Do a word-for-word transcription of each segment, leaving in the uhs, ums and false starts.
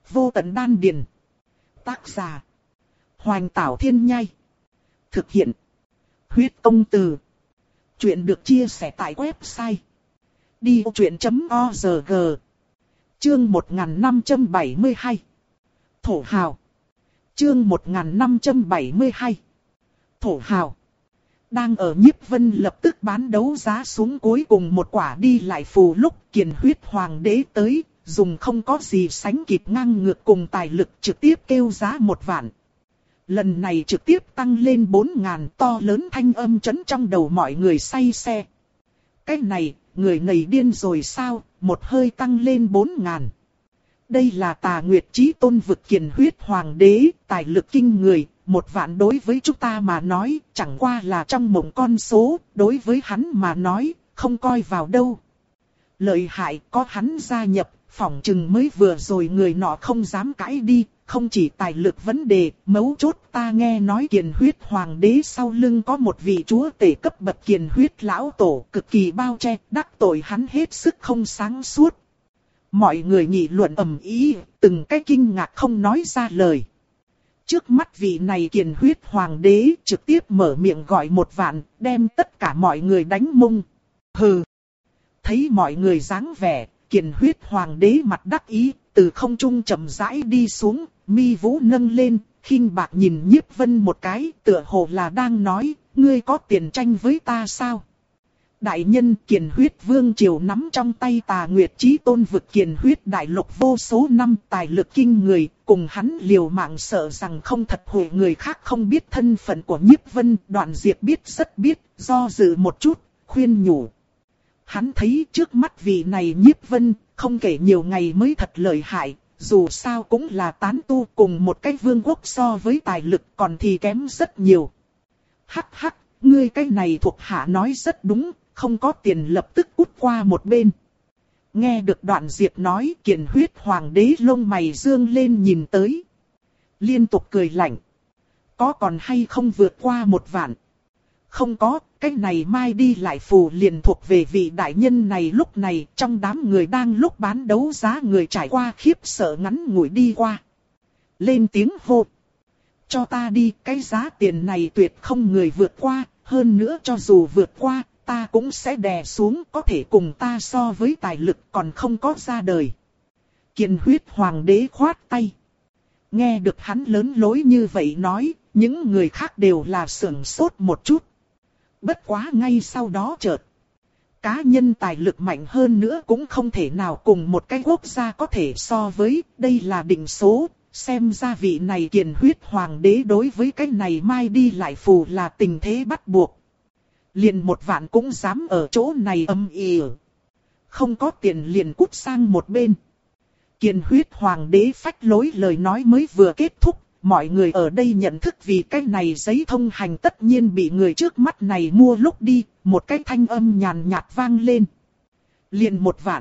Vô tận đan điền. Tác giả. Hoành Tảo Thiên Nhai. Thực hiện. Huyết Công Từ. Chuyện được chia sẻ tại website đi vô chuyện chấm org. Chương một nghìn năm trăm bảy mươi hai. Thổ hào. Chương một nghìn năm trăm bảy mươi hai. Thổ hào. Đang ở Nhiếp Vân lập tức bán đấu giá xuống cuối cùng một quả đi lại phù lúc Kiền Huyết Hoàng đế tới, dùng không có gì sánh kịp ngang ngược cùng tài lực trực tiếp kêu giá một vạn. Lần này trực tiếp tăng lên bốn ngàn, to lớn thanh âm chấn trong đầu mọi người say xe. Cái này, người này điên rồi sao, một hơi tăng lên bốn ngàn. Đây là Tà Nguyệt Chí Tôn vực Kiền Huyết Hoàng đế, tài lực kinh người, một vạn đối với chúng ta mà nói, chẳng qua là trong mộng con số, đối với hắn mà nói, không coi vào đâu. Lợi hại, có hắn gia nhập, phỏng chừng mới vừa rồi người nọ không dám cãi đi, không chỉ tài lực vấn đề, mấu chốt ta nghe nói Kiền Huyết Hoàng đế sau lưng có một vị chúa tể cấp bậc Kiền Huyết lão tổ, cực kỳ bao che, đắc tội hắn hết sức không sáng suốt. Mọi người nghị luận ầm ĩ, từng cái kinh ngạc không nói ra lời. Trước mắt vị này Kiền Huyết Hoàng đế trực tiếp mở miệng gọi một vạn, đem tất cả mọi người đánh mông. Hừ. Thấy mọi người dáng vẻ, Kiền Huyết Hoàng đế mặt đắc ý, từ không trung chậm rãi đi xuống, mi vũ nâng lên, khinh bạc nhìn Nhiếp Vân một cái, tựa hồ là đang nói, ngươi có tiền tranh với ta sao? Đại nhân Kiền Huyết Vương triều nắm trong tay Tà Nguyệt Chí Tôn vực Kiền Huyết đại lục vô số năm, tài lực kinh người, cùng hắn liều mạng sợ rằng không thật hủy người khác không biết thân phận của Nhiếp Vân. Đoạn Diệp biết rất biết, do dự một chút, khuyên nhủ. Hắn thấy trước mắt vị này Nhiếp Vân, không kể nhiều ngày mới thật lợi hại, dù sao cũng là tán tu, cùng một cái vương quốc so với tài lực còn thì kém rất nhiều. Hắc hắc, ngươi cái này thuộc hạ nói rất đúng, không có tiền lập tức cút qua một bên. Nghe được Đoạn Diệp nói, Kiền Huyết Hoàng đế lông mày dương lên nhìn tới. Liên tục cười lạnh. Có còn hay không vượt qua một vạn? Không có, cái này mai đi lại phù liền thuộc về vị đại nhân này. Lúc này trong đám người đang lúc bán đấu giá, người trải qua khiếp sợ ngắn ngủi đi qua. Lên tiếng hô. Cho ta đi, cái giá tiền này tuyệt không người vượt qua, hơn nữa cho dù vượt qua, ta cũng sẽ đè xuống, có thể cùng ta so với tài lực còn không có ra đời. Kiền Huyết Hoàng đế khoát tay. Nghe được hắn lớn lối như vậy nói, những người khác đều là sửng sốt một chút. Bất quá ngay sau đó chợt. Cá nhân tài lực mạnh hơn nữa cũng không thể nào cùng một cái quốc gia có thể so với, đây là định số. Xem ra vị này Kiền Huyết Hoàng đế đối với cái này mai đi lại phù là tình thế bắt buộc. Liền một vạn cũng dám ở chỗ này âm ỉ. Không có tiền liền cút sang một bên. Kiền Huyết Hoàng đế phách lối lời nói mới vừa kết thúc. Mọi người ở đây nhận thức vì cái này giấy thông hành tất nhiên bị người trước mắt này mua lúc đi. Một cái thanh âm nhàn nhạt vang lên. Liền một vạn.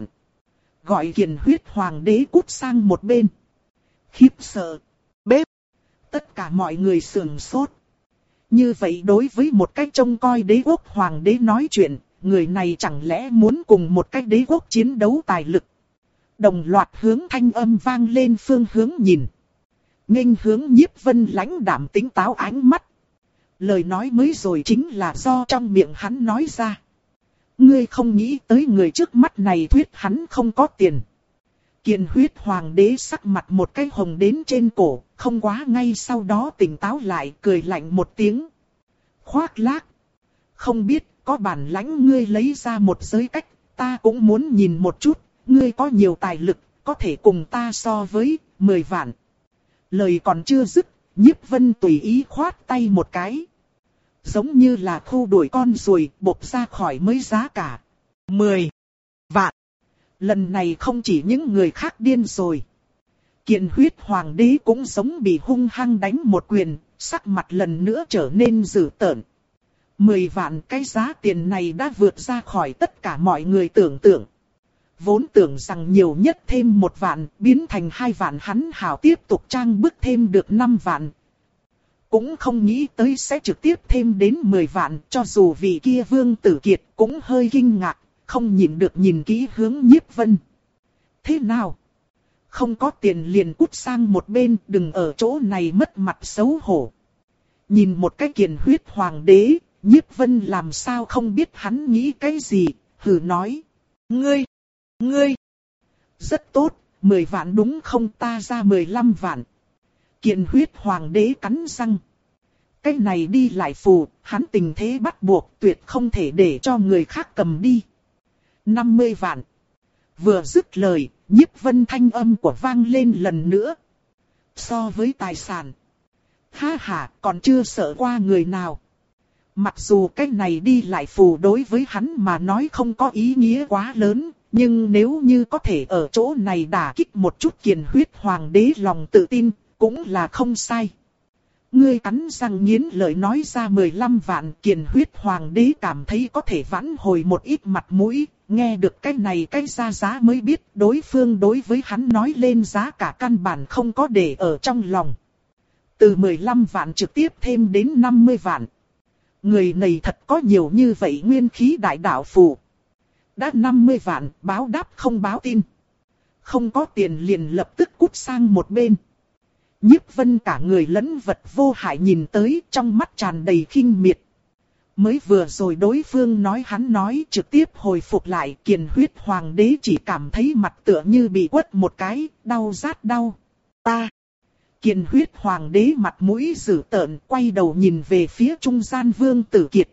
Gọi Kiền Huyết Hoàng đế cút sang một bên. Khiếp sợ. Bếp. Tất cả mọi người sửng sốt. Như vậy đối với một cách trông coi đế quốc hoàng đế nói chuyện, người này chẳng lẽ muốn cùng một cách đế quốc chiến đấu tài lực. Đồng loạt hướng thanh âm vang lên phương hướng nhìn. Nghênh hướng Nhiếp Vân lãnh đạm tính táo ánh mắt. Lời nói mới rồi chính là do trong miệng hắn nói ra. Ngươi không nghĩ tới người trước mắt này thuyết hắn không có tiền. Kiền Huyết Hoàng đế sắc mặt một cái hồng đến trên cổ, không quá ngay sau đó tỉnh táo lại, cười lạnh một tiếng. Khoác lác. Không biết, có bản lãnh ngươi lấy ra một giới cách, ta cũng muốn nhìn một chút, ngươi có nhiều tài lực, có thể cùng ta so với, mười vạn. Lời còn chưa dứt, Nhiếp Vân tùy ý khoát tay một cái. Giống như là khu đuổi con ruồi, bộc ra khỏi mới giá cả. Mười vạn. Lần này không chỉ những người khác điên rồi. Kiền Huyết Hoàng đế cũng giống bị hung hăng đánh một quyền, sắc mặt lần nữa trở nên dữ tợn. Mười vạn, cái giá tiền này đã vượt ra khỏi tất cả mọi người tưởng tượng. Vốn tưởng rằng nhiều nhất thêm một vạn, biến thành hai vạn, hắn hảo tiếp tục trang bức thêm được năm vạn. Cũng không nghĩ tới sẽ trực tiếp thêm đến mười vạn, cho dù vị kia Vương Tử Kiệt cũng hơi kinh ngạc, không nhìn được nhìn kỹ hướng Nhiếp Vân. Thế nào? Không có tiền liền cút sang một bên, đừng ở chỗ này mất mặt xấu hổ. Nhìn một cái kiền huyết hoàng đế, Nhiếp Vân làm sao không biết hắn nghĩ cái gì, hừ nói. Ngươi, ngươi, rất tốt, mười vạn đúng không, ta ra mười lăm vạn. Kiền huyết hoàng đế cắn răng. Cái này đi lại phù, hắn tình thế bắt buộc, tuyệt không thể để cho người khác cầm đi. năm mươi vạn. Vừa dứt lời, Nhiếp Vân thanh âm của vang lên lần nữa. So với tài sản, ha ha, còn chưa sợ qua người nào. Mặc dù cái này đi lại phù đối với hắn mà nói không có ý nghĩa quá lớn, nhưng nếu như có thể ở chỗ này đả kích một chút kiền huyết hoàng đế lòng tự tin, cũng là không sai. Ngươi cắn răng nghiến lợi nói ra mười lăm vạn, kiền huyết hoàng đế cảm thấy có thể vãn hồi một ít mặt mũi, nghe được cái này cái ra giá mới biết đối phương đối với hắn nói lên giá cả căn bản không có để ở trong lòng. Từ mười lăm vạn trực tiếp thêm đến năm mươi vạn. Người này thật có nhiều như vậy nguyên khí đại đạo phù. Đã năm mươi vạn, báo đáp không báo tin. Không có tiền liền lập tức cút sang một bên. Nhiếp Vân cả người lẫn vật vô hại nhìn tới, trong mắt tràn đầy khinh miệt. Mới vừa rồi đối phương nói hắn nói trực tiếp hồi phục lại, kiền huyết hoàng đế chỉ cảm thấy mặt tựa như bị quất một cái, đau rát đau. Ta! Kiền huyết hoàng đế mặt mũi dữ tợn, quay đầu nhìn về phía trung gian Vương Tử Kiệt.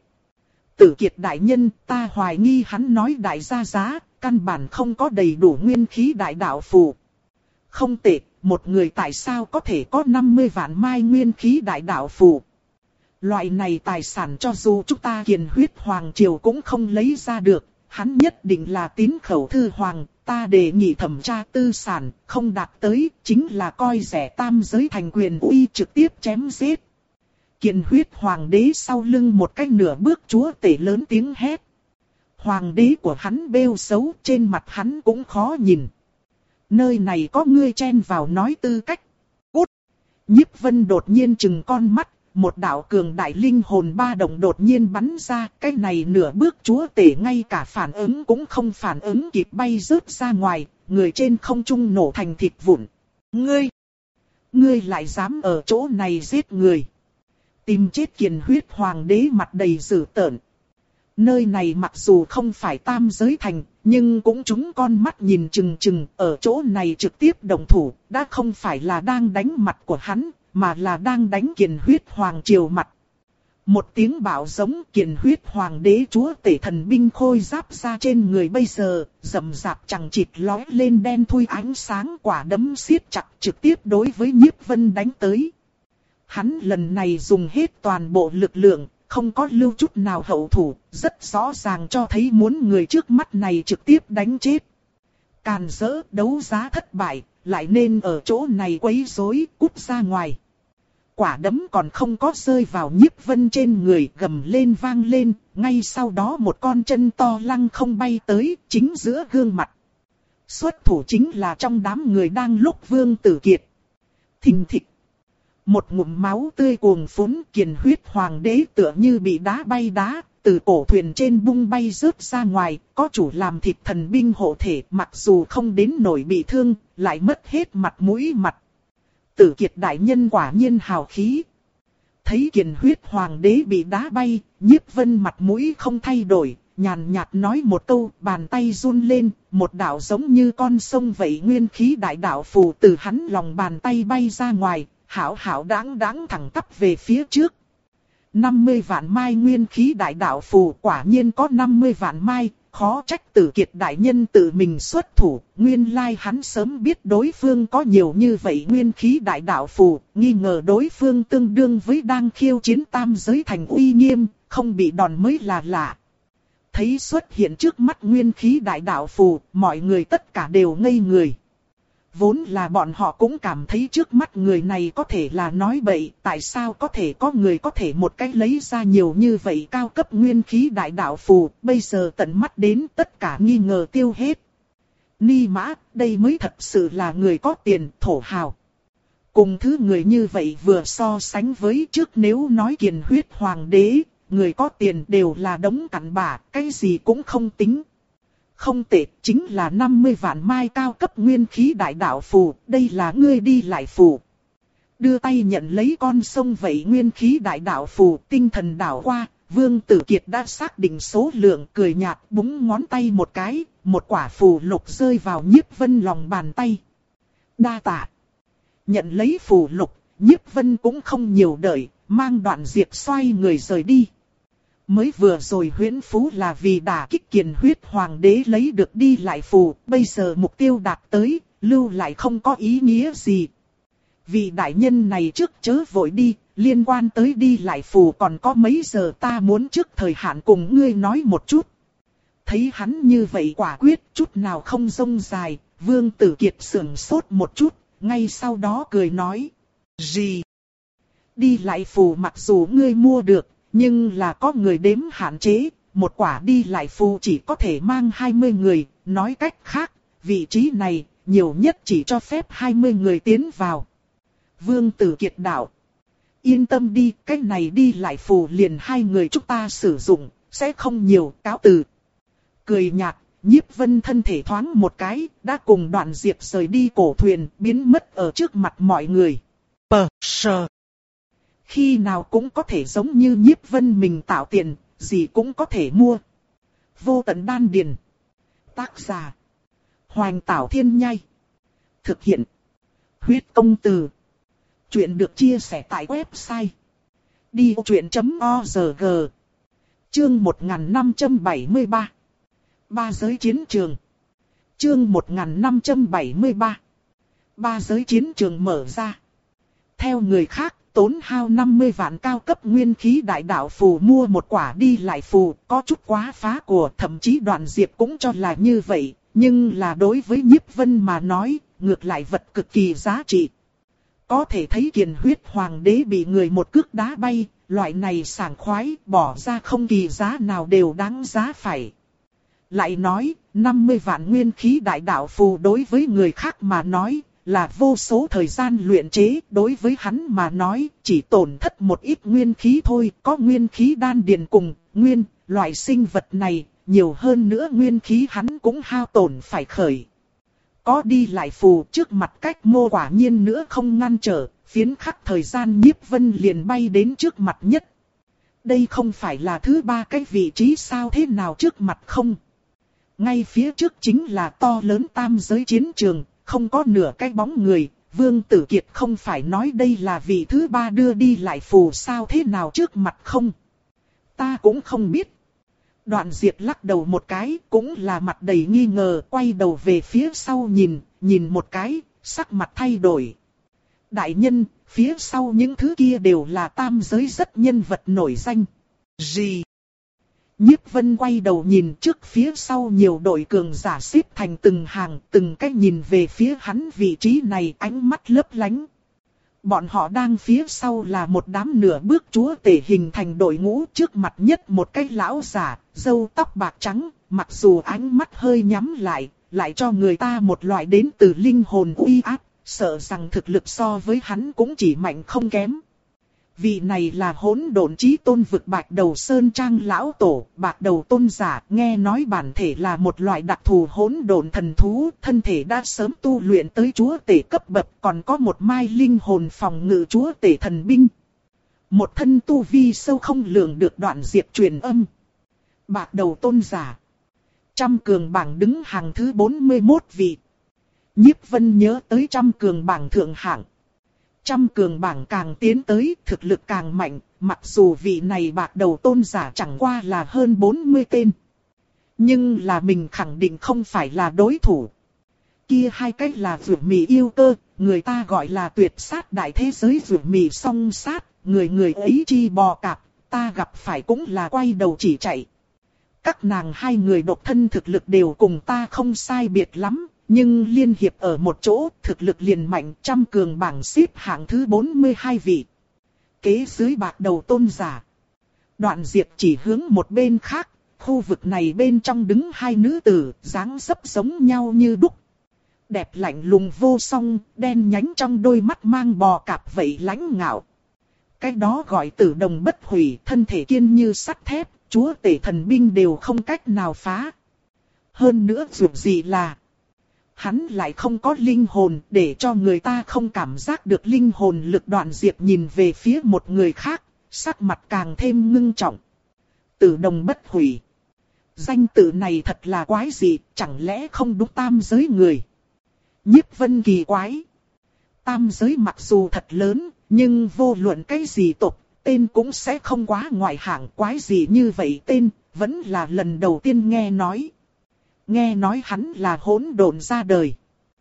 Tử Kiệt đại nhân, ta hoài nghi hắn nói đại gia giá, căn bản không có đầy đủ nguyên khí đại đạo phù. Không tệ, một người tại sao có thể có năm mươi vạn mai nguyên khí đại đạo phù. Loại này tài sản cho dù chúng ta kiền huyết hoàng triều cũng không lấy ra được, hắn nhất định là tín khẩu thư hoàng, ta đề nghị thẩm tra tư sản, không đạt tới, chính là coi rẻ tam giới thành quyền uy trực tiếp chém giết. Kiền huyết hoàng đế sau lưng một cách nửa bước chúa tể lớn tiếng hét. Hoàng đế của hắn bêu xấu, trên mặt hắn cũng khó nhìn. Nơi này có ngươi chen vào nói tư cách. Cút! Nhiếp Vân đột nhiên trừng con mắt, một đạo cường đại linh hồn ba động đột nhiên bắn ra, cái này nửa bước chúa tể ngay cả phản ứng cũng không phản ứng kịp bay rớt ra ngoài, người trên không trung nổ thành thịt vụn. Ngươi! Ngươi lại dám ở chỗ này giết người. Tìm chết kiền huyết hoàng đế mặt đầy dữ tợn. Nơi này mặc dù không phải tam giới thành, nhưng cũng chúng con mắt nhìn chừng chừng, ở chỗ này trực tiếp động thủ, đã không phải là đang đánh mặt của hắn, mà là đang đánh kiền huyết hoàng triều mặt. Một tiếng bạo giống, kiền huyết hoàng đế chúa tể thần binh khôi giáp ra trên người bây giờ, rầm rạp chẳng chịt lói lên đen thui ánh sáng, quả đấm siết chặt trực tiếp đối với Nhiếp Vân đánh tới. Hắn lần này dùng hết toàn bộ lực lượng, không có lưu chút nào hậu thủ, rất rõ ràng cho thấy muốn người trước mắt này trực tiếp đánh chết. Càn rỡ, đấu giá thất bại, lại nên ở chỗ này quấy rối, cút ra ngoài. Quả đấm còn không có rơi vào Nhiếp Vân trên người, gầm lên vang lên, ngay sau đó một con chân to lăng không bay tới, chính giữa gương mặt. Xuất thủ chính là trong đám người đang lúc Vương Tử Kiệt. Thình thịch. Một ngụm máu tươi cuồng phún, kiền huyết hoàng đế tựa như bị đá bay đá, từ cổ thuyền trên bung bay rớt ra ngoài, có chủ làm thịt thần binh hộ thể, mặc dù không đến nổi bị thương, lại mất hết mặt mũi mặt. Tử Kiệt đại nhân quả nhiên hào khí. Thấy kiền huyết hoàng đế bị đá bay, Nhiếp Vân mặt mũi không thay đổi, nhàn nhạt nói một câu, bàn tay run lên, một đạo giống như con sông vậy nguyên khí đại đạo phù từ hắn lòng bàn tay bay ra ngoài. Hảo hảo đáng đáng thẳng tắp về phía trước. năm mươi vạn mai nguyên khí đại đạo phù, quả nhiên có năm mươi vạn mai, khó trách Tử Kiệt đại nhân tự mình xuất thủ, nguyên lai hắn sớm biết đối phương có nhiều như vậy nguyên khí đại đạo phù, nghi ngờ đối phương tương đương với đang khiêu chiến tam giới thành uy nghiêm, không bị đòn mới là lạ. Thấy xuất hiện trước mắt nguyên khí đại đạo phù, mọi người tất cả đều ngây người. Vốn là bọn họ cũng cảm thấy trước mắt người này có thể là nói bậy, tại sao có thể có người có thể một cách lấy ra nhiều như vậy cao cấp nguyên khí đại đạo phù, bây giờ tận mắt đến tất cả nghi ngờ tiêu hết. Ni mã, đây mới thật sự là người có tiền, thổ hào. Cùng thứ người như vậy vừa so sánh với trước, nếu nói kiền huyết hoàng đế, người có tiền đều là đống cặn bã, cái gì cũng không tính. Không tệ, chính là năm mươi vạn mai cao cấp nguyên khí đại đạo phù, đây là ngươi đi lại phù. Đưa tay nhận lấy con sông vậy nguyên khí đại đạo phù, tinh thần đảo qua, Vương Tử Kiệt đã xác định số lượng, cười nhạt búng ngón tay một cái, một quả phù lục rơi vào Nhiếp Vân lòng bàn tay. Đa tạ. Nhận lấy phù lục, Nhiếp Vân cũng không nhiều đợi, mang Đoạn Diệp xoay người rời đi. Mới vừa rồi huyễn phú là vì đả kích Kiền Huyết Hoàng đế lấy được đi lại phù, bây giờ mục tiêu đạt tới, lưu lại không có ý nghĩa gì. Vị đại nhân này trước chớ vội đi, liên quan tới đi lại phù còn có mấy giờ ta muốn trước thời hạn cùng ngươi nói một chút. Thấy hắn như vậy quả quyết chút nào không rông dài, Vương Tử Kiệt sững sốt một chút, ngay sau đó cười nói. Gì? Đi lại phù mặc dù ngươi mua được, nhưng là có người đếm hạn chế, một quả đi lại phù chỉ có thể mang hai mươi người, nói cách khác, vị trí này nhiều nhất chỉ cho phép hai mươi người tiến vào. Vương Tử Kiệt đạo. Yên tâm đi, cái này đi lại phù liền hai người chúng ta sử dụng, sẽ không nhiều, cáo từ. Cười nhạt, Nhiếp Vân thân thể thoáng một cái, đã cùng Đoạn Diệp rời đi cổ thuyền, biến mất ở trước mặt mọi người. Pờ, sờ. Khi nào cũng có thể giống như Nhiếp Vân mình tạo tiền, gì cũng có thể mua. Vô tận đan điền. Tác giả. Hoành Tảo Thiên Nhai. Thực hiện. Huyết Công Từ. Chuyện được chia sẻ tại website đi o chuyện chấm org. Chương một nghìn năm trăm bảy mươi ba. Ba giới chiến trường. Chương một nghìn năm trăm bảy mươi ba. Ba giới chiến trường mở ra. Theo người khác, tốn hao năm mươi vạn cao cấp nguyên khí đại đạo phù mua một quả đi lại phù, có chút quá phá của, thậm chí Đoạn Diệp cũng cho là như vậy, nhưng là đối với Nhiếp Vân mà nói, ngược lại vật cực kỳ giá trị. Có thể thấy Kiền Huyết Hoàng đế bị người một cước đá bay, loại này sảng khoái, bỏ ra không kỳ giá nào đều đáng giá phải. Lại nói, năm mươi vạn nguyên khí đại đạo phù đối với người khác mà nói, là vô số thời gian luyện chế, đối với hắn mà nói, chỉ tổn thất một ít nguyên khí thôi, có nguyên khí đan điền cùng, nguyên, loại sinh vật này, nhiều hơn nữa nguyên khí hắn cũng hao tổn phải khởi. Có đi lại phù trước mặt cách mô quả nhiên nữa không ngăn trở, phiến khắc thời gian Nhiếp Vân liền bay đến trước mặt nhất. Đây không phải là thứ ba cái vị trí sao thế nào trước mặt không? Ngay phía trước chính là to lớn tam giới chiến trường, không có nửa cái bóng người, Vương Tử Kiệt không phải nói đây là vị thứ ba đưa đi lại phù sao thế nào trước mặt không? Ta cũng không biết. Đoạn Diệp lắc đầu một cái, cũng là mặt đầy nghi ngờ, quay đầu về phía sau nhìn, nhìn một cái, sắc mặt thay đổi. Đại nhân, phía sau những thứ kia đều là tam giới rất nhân vật nổi danh. Gì? Nhiếp Vân quay đầu nhìn trước phía sau nhiều đội cường giả xếp thành từng hàng, từng cách nhìn về phía hắn vị trí này, ánh mắt lấp lánh. Bọn họ đang phía sau là một đám nửa bước chúa tể hình thành đội ngũ, trước mặt nhất một cái lão giả, râu tóc bạc trắng, mặc dù ánh mắt hơi nhắm lại, lại cho người ta một loại đến từ linh hồn uy áp, sợ rằng thực lực so với hắn cũng chỉ mạnh không kém. Vị này là Hỗn Độn Chí Tôn vực Bạch Đầu Sơn Trang lão tổ, Bạch Đầu Tôn giả, nghe nói bản thể là một loại đặc thù hỗn độn thần thú, thân thể đã sớm tu luyện tới chúa tể cấp bậc, còn có một mai linh hồn phòng ngự chúa tể thần binh. Một thân tu vi sâu không lường được. Đoạn Diệp truyền âm. Bạch Đầu Tôn giả. Trăm cường bảng đứng hàng thứ bốn mươi mốt vị. Nhiếp Vân nhớ tới trăm cường bảng thượng hạng. Trăm cường bảng càng tiến tới, thực lực càng mạnh, mặc dù vị này Bạch Đầu Tôn giả chẳng qua là hơn bốn mươi tên. Nhưng là mình khẳng định không phải là đối thủ. Kia hai cách là Vượt Mị yêu cơ, người ta gọi là tuyệt sát đại thế giới Vượt Mị song sát, người người ấy chi bò cạp, ta gặp phải cũng là quay đầu chỉ chạy. Các nàng hai người độc thân thực lực đều cùng ta không sai biệt lắm. Nhưng liên hiệp ở một chỗ, thực lực liền mạnh, trăm cường bảng xếp hạng thứ bốn mươi hai vị. Kế dưới Bạch Đầu Tôn giả. Đoạn Diệp chỉ hướng một bên khác, khu vực này bên trong đứng hai nữ tử, dáng dấp giống nhau như đúc. Đẹp lạnh lùng vô song, đen nhánh trong đôi mắt mang bò cạp vậy lãnh ngạo. Cái đó gọi Tử Đồng bất hủy, thân thể kiên như sắt thép, chúa tể thần binh đều không cách nào phá. Hơn nữa dù gì là hắn lại không có linh hồn, để cho người ta không cảm giác được linh hồn lực. Đoạn Diệp nhìn về phía một người khác, sắc mặt càng thêm ngưng trọng. Tử đồng bất hủy. Danh tự này thật là quái dị, chẳng lẽ không đúng tam giới người? Nhiếp Vân kỳ quái. Tam giới mặc dù thật lớn, nhưng vô luận cái gì tộc, tên cũng sẽ không quá ngoại hạng. Quái gì như vậy tên, vẫn là lần đầu tiên nghe nói. Nghe nói hắn là hỗn độn ra đời.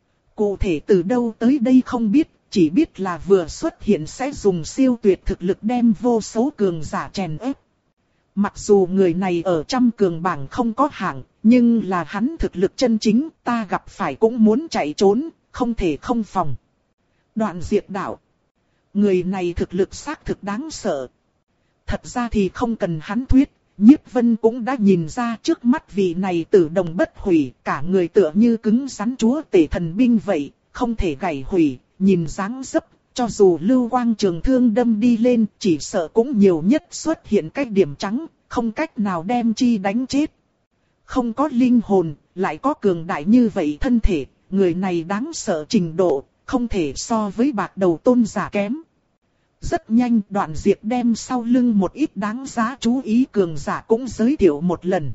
Cụ thể từ đâu tới đây không biết, chỉ biết là vừa xuất hiện sẽ dùng siêu tuyệt thực lực đem vô số cường giả chèn ép. Mặc dù người này ở trăm cường bảng không có hạng, nhưng là hắn thực lực chân chính, ta gặp phải cũng muốn chạy trốn, không thể không phòng. Đoạn Diệp đạo. Người này thực lực xác thực đáng sợ. Thật ra thì không cần hắn thuyết, Nhiếp Vân cũng đã nhìn ra trước mắt vị này tử đồng bất hủy, cả người tựa như cứng rắn chúa tể thần binh vậy, không thể gãy hủy, nhìn dáng dấp, cho dù lưu quang trường thương đâm đi lên, chỉ sợ cũng nhiều nhất xuất hiện cái điểm trắng, không cách nào đem chi đánh chết. Không có linh hồn, lại có cường đại như vậy thân thể, người này đáng sợ trình độ, không thể so với bạc đầu tôn giả kém. Rất nhanh Đoạn Diệp đem sau lưng một ít đáng giá chú ý cường giả cũng giới thiệu một lần.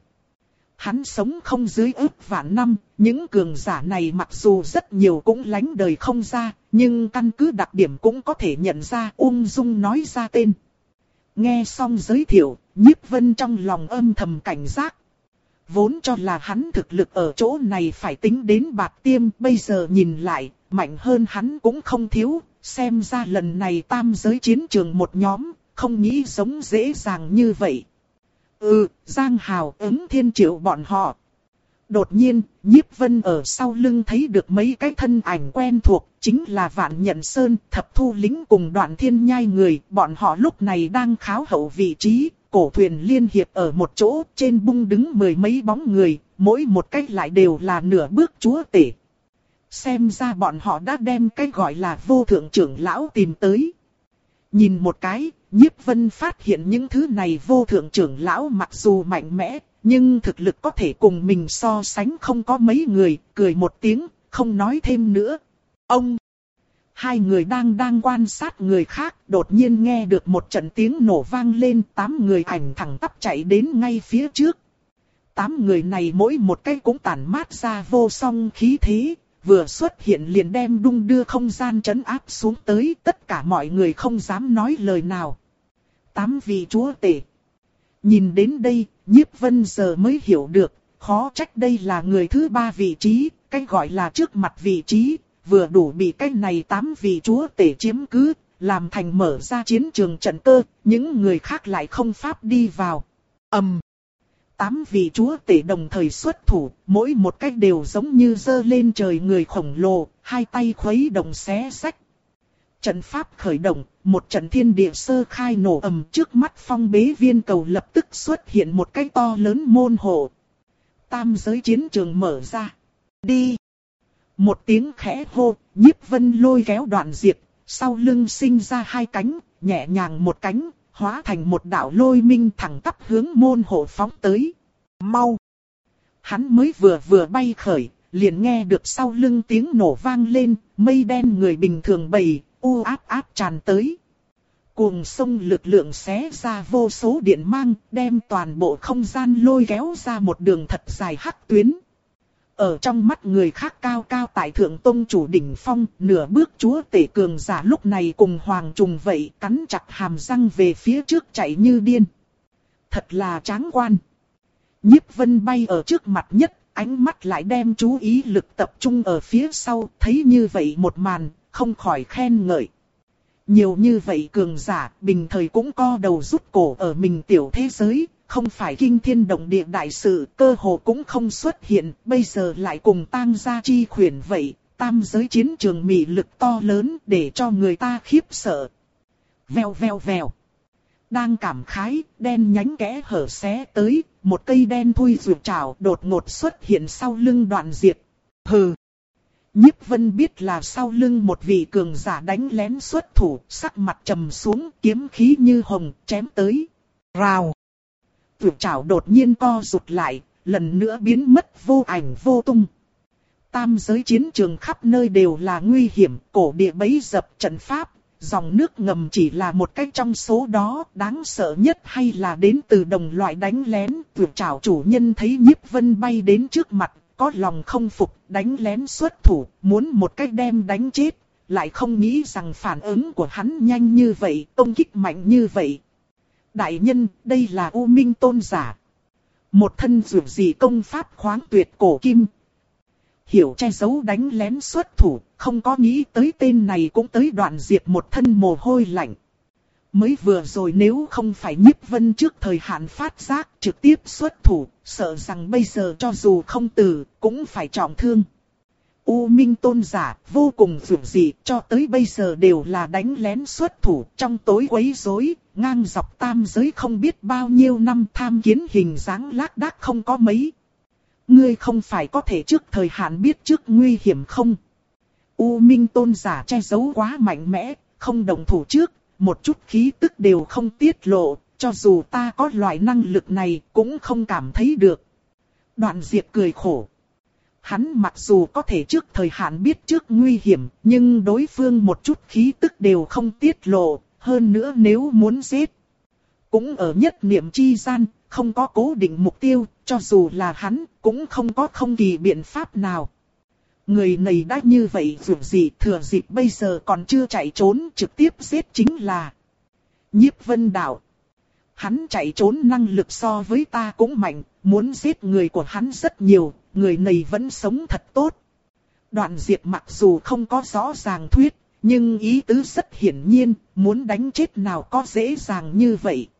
Hắn sống không dưới ước vạn năm, những cường giả này mặc dù rất nhiều cũng lánh đời không ra, nhưng căn cứ đặc điểm cũng có thể nhận ra, ung dung nói ra tên. Nghe xong giới thiệu, Nhiếp Vân trong lòng âm thầm cảnh giác. Vốn cho là hắn thực lực ở chỗ này phải tính đến bạt tiêm, bây giờ nhìn lại, mạnh hơn hắn cũng không thiếu. Xem ra lần này tam giới chiến trường một nhóm, không nghĩ sống dễ dàng như vậy. Ừ, Giang Hào ứng Thiên Triệu bọn họ. Đột nhiên, Nhiếp Vân ở sau lưng thấy được mấy cái thân ảnh quen thuộc, chính là Vạn Nhận Sơn, Thập Thu Lính cùng Đoạn Thiên Nhai người. Bọn họ lúc này đang kháo hậu vị trí, cổ thuyền liên hiệp ở một chỗ, trên bung đứng mười mấy bóng người, mỗi một cách lại đều là nửa bước chúa tể. Xem ra bọn họ đã đem cái gọi là vô thượng trưởng lão tìm tới. Nhìn một cái, Nhiếp Vân phát hiện những thứ này vô thượng trưởng lão mặc dù mạnh mẽ, nhưng thực lực có thể cùng mình so sánh không có mấy người, cười một tiếng, không nói thêm nữa. Ông! Hai người đang đang quan sát người khác, đột nhiên nghe được một trận tiếng nổ vang lên, tám người ảnh thẳng tắp chạy đến ngay phía trước. Tám người này mỗi một cái cũng tản mát ra vô song khí thế. Vừa xuất hiện liền đem đung đưa không gian trấn áp xuống tới, tất cả mọi người không dám nói lời nào. Tám vị chúa tể. Nhìn đến đây, Nhiếp Vân giờ mới hiểu được, khó trách đây là người thứ ba vị trí, cái gọi là trước mặt vị trí, vừa đủ bị cái này tám vị chúa tể chiếm cứ, làm thành mở ra chiến trường trận cơ, những người khác lại không pháp đi vào. ầm. Um. Tám vị chúa tể đồng thời xuất thủ, mỗi một cách đều giống như giơ lên trời người khổng lồ, hai tay khuấy động xé xách. Trận pháp khởi động, một trận thiên địa sơ khai nổ ầm, trước mắt phong bế viên cầu lập tức xuất hiện một cái to lớn môn hộ. Tam giới chiến trường mở ra. Đi! Một tiếng khẽ hô, Nhiếp Vân lôi kéo Đoạn Diệp, sau lưng sinh ra hai cánh, nhẹ nhàng một cánh. Hóa thành một đạo lôi minh thẳng tắp hướng môn hộ phóng tới. Mau! Hắn mới vừa vừa bay khởi, liền nghe được sau lưng tiếng nổ vang lên, mây đen người bình thường bầy, u áp áp tràn tới. Cuồng sông lực lượng xé ra vô số điện mang, đem toàn bộ không gian lôi kéo ra một đường thật dài hắc tuyến. Ở trong mắt người khác cao cao tại thượng tông chủ đỉnh phong, nửa bước chúa tể cường giả lúc này cùng hoàng trùng vậy, cắn chặt hàm răng về phía trước chạy như điên. Thật là tráng quan. Nhiếp Vân bay ở trước mặt nhất, ánh mắt lại đem chú ý lực tập trung ở phía sau, thấy như vậy một màn, không khỏi khen ngợi. Nhiều như vậy cường giả, bình thời cũng co đầu rút cổ ở mình tiểu thế giới. Không phải kinh thiên động địa đại sự, cơ hồ cũng không xuất hiện, bây giờ lại cùng tang gia chi khuyển vậy, tam giới chiến trường mị lực to lớn để cho người ta khiếp sợ. Vèo vèo vèo. Đang cảm khái, đen nhánh kẽ hở xé tới, một cây đen thui rụt trảo đột ngột xuất hiện sau lưng Đoạn Diệp. Hừ. Nhiếp Vân biết là sau lưng một vị cường giả đánh lén xuất thủ, sắc mặt trầm xuống, kiếm khí như hồng, chém tới. Rào. Tuyệt trảo đột nhiên co rụt lại, lần nữa biến mất vô ảnh vô tung. Tam giới chiến trường khắp nơi đều là nguy hiểm, cổ địa bấy dập trận pháp, dòng nước ngầm chỉ là một cách trong số đó. Đáng sợ nhất hay là đến từ đồng loại đánh lén. Tuyệt trảo chủ nhân thấy Nhiếp Vân bay đến trước mặt, có lòng không phục, đánh lén xuất thủ, muốn một cách đem đánh chết. Lại không nghĩ rằng phản ứng của hắn nhanh như vậy, công kích mạnh như vậy. Đại nhân, đây là U Minh tôn giả. Một thân dược dị công pháp khoáng tuyệt cổ kim. Hiểu che giấu đánh lén xuất thủ, không có nghĩ tới tên này cũng tới Đoạn Diệp một thân mồ hôi lạnh. Mới vừa rồi nếu không phải Nhiếp Vân trước thời hạn phát giác trực tiếp xuất thủ, sợ rằng bây giờ cho dù không tử, cũng phải trọng thương. U Minh tôn giả vô cùng dữ dị, cho tới bây giờ đều là đánh lén xuất thủ, trong tối quấy rối, ngang dọc tam giới không biết bao nhiêu năm, tham kiến hình dáng lác đác không có mấy. Ngươi không phải có thể trước thời hạn biết trước nguy hiểm không? U Minh tôn giả che giấu quá mạnh mẽ, không động thủ trước, một chút khí tức đều không tiết lộ, cho dù ta có loại năng lực này cũng không cảm thấy được. Đoạn Diệp cười khổ. Hắn mặc dù có thể trước thời hạn biết trước nguy hiểm, nhưng đối phương một chút khí tức đều không tiết lộ, hơn nữa nếu muốn giết, cũng ở nhất niệm chi gian, không có cố định mục tiêu, cho dù là hắn, cũng không có không kỳ biện pháp nào. Người này đã như vậy dù gì thừa dịp bây giờ còn chưa chạy trốn trực tiếp giết chính là Nhiếp Vân đạo. Hắn chạy trốn năng lực so với ta cũng mạnh, muốn giết người của hắn rất nhiều, người này vẫn sống thật tốt. Đoạn Diệp mặc dù không có rõ ràng thuyết, nhưng ý tứ rất hiển nhiên, muốn đánh chết nào có dễ dàng như vậy.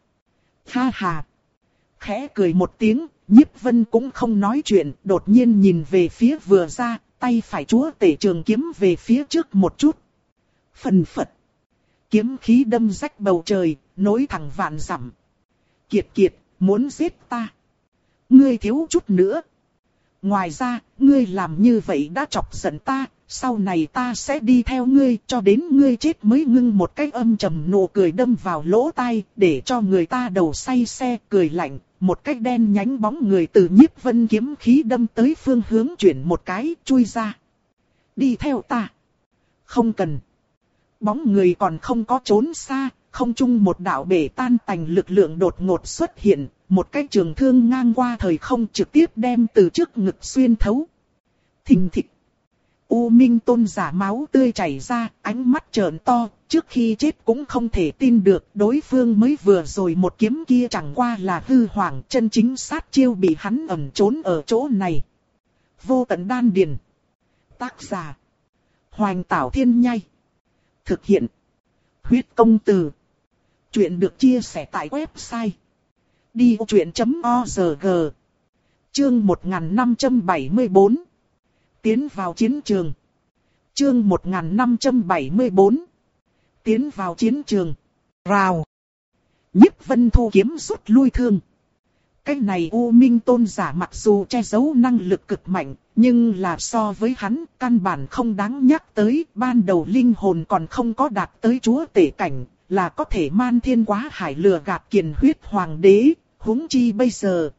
Ha ha! Khẽ cười một tiếng, Nhiếp Vân cũng không nói chuyện, đột nhiên nhìn về phía vừa ra, tay phải chúa tể trường kiếm về phía trước một chút. Phần phật! Kiếm khí đâm rách bầu trời, nối thẳng vạn dặm. Kiệt kiệt, muốn giết ta. Ngươi thiếu chút nữa. Ngoài ra, ngươi làm như vậy đã chọc giận ta, sau này ta sẽ đi theo ngươi cho đến ngươi chết mới ngưng. Một cái âm trầm nụ cười đâm vào lỗ tai, để cho người ta đầu say xe cười lạnh. Một cái đen nhánh bóng người từ Nhiếp Vân kiếm khí đâm tới phương hướng chuyển một cái, chui ra. Đi theo ta. Không cần. Bóng người còn không có trốn xa, không trung một đạo bể tan tành lực lượng đột ngột xuất hiện, một cái trường thương ngang qua thời không trực tiếp đem từ trước ngực xuyên thấu. Thình thịch. U Minh tôn giả máu tươi chảy ra, ánh mắt trợn to, trước khi chết cũng không thể tin được đối phương mới vừa rồi một kiếm kia chẳng qua là hư hoàng, chân chính sát chiêu bị hắn ẩn trốn ở chỗ này. Vô tận đan điền. Tác giả. Hoành Tảo Thiên Nhai. Thực hiện. Huyết công từ. Chuyện được chia sẻ tại website đi vô chuyện chấm org. Chương một nghìn năm trăm bảy mươi tư. Tiến vào chiến trường. Chương một nghìn năm trăm bảy mươi tư. Tiến vào chiến trường. Rào. Nhiếp Vân thu kiếm rút lui thương. Cái này U Minh tôn giả mặc dù che giấu năng lực cực mạnh, nhưng là so với hắn căn bản không đáng nhắc tới. Ban đầu linh hồn còn không có đạt tới chúa tể cảnh, là có thể man thiên quá hải lừa gạt kiền huyết hoàng đế, huống chi bây giờ.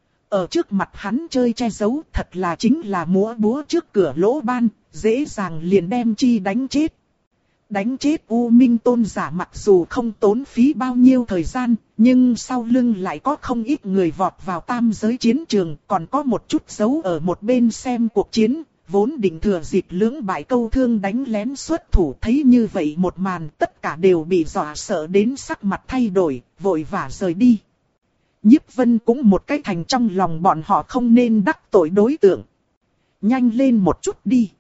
Ở trước mặt hắn chơi che giấu thật là chính là múa búa trước cửa lỗ ban, dễ dàng liền đem chi đánh chết. Đánh chết U Minh tôn giả mặc dù không tốn phí bao nhiêu thời gian, nhưng sau lưng lại có không ít người vọt vào tam giới chiến trường, còn có một chút giấu ở một bên xem cuộc chiến, vốn định thừa dịp lưỡng bại câu thương đánh lén xuất thủ. Thấy như vậy một màn, tất cả đều bị dọa sợ đến sắc mặt thay đổi, vội vã rời đi. Nhiếp Vân cũng một cái thành trong lòng bọn họ không nên đắc tội đối tượng. Nhanh lên một chút đi.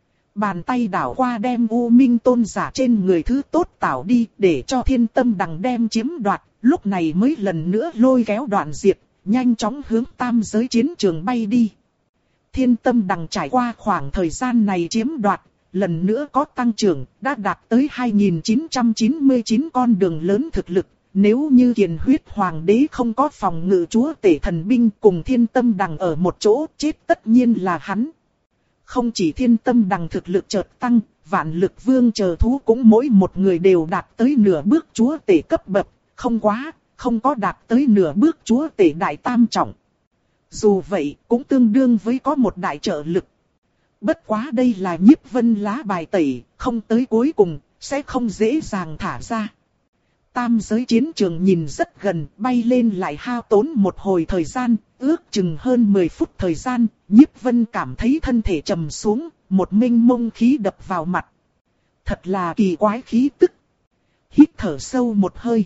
Bàn tay đảo qua đem U Minh tôn giả trên người thứ tốt tảo đi, để cho Thiên Tâm Đằng đem chiếm đoạt, lúc này mới lần nữa lôi kéo Đoạn Diệp, nhanh chóng hướng tam giới chiến trường bay đi. Thiên Tâm Đằng trải qua khoảng thời gian này chiếm đoạt, lần nữa có tăng trưởng, đã đạt tới hai nghìn chín trăm chín mươi chín con đường lớn thực lực. Nếu như Kiền Huyết Hoàng đế không có phòng ngự chúa tể thần binh cùng Thiên Tâm Đằng ở một chỗ, chết tất nhiên là hắn. Không chỉ Thiên Tâm Đằng thực lực chợt tăng, Vạn Lực Vương chờ thú cũng mỗi một người đều đạt tới nửa bước chúa tể cấp bậc, không quá, không có đạt tới nửa bước chúa tể đại tam trọng. Dù vậy, cũng tương đương với có một đại trợ lực. Bất quá đây là Nhiếp Vân lá bài tẩy, không tới cuối cùng, sẽ không dễ dàng thả ra. Tam giới chiến trường nhìn rất gần, bay lên lại hao tốn một hồi thời gian, ước chừng hơn mười phút thời gian, Nhiếp Vân cảm thấy thân thể trầm xuống, một mênh mông khí đập vào mặt. Thật là kỳ quái khí tức. Hít thở sâu một hơi.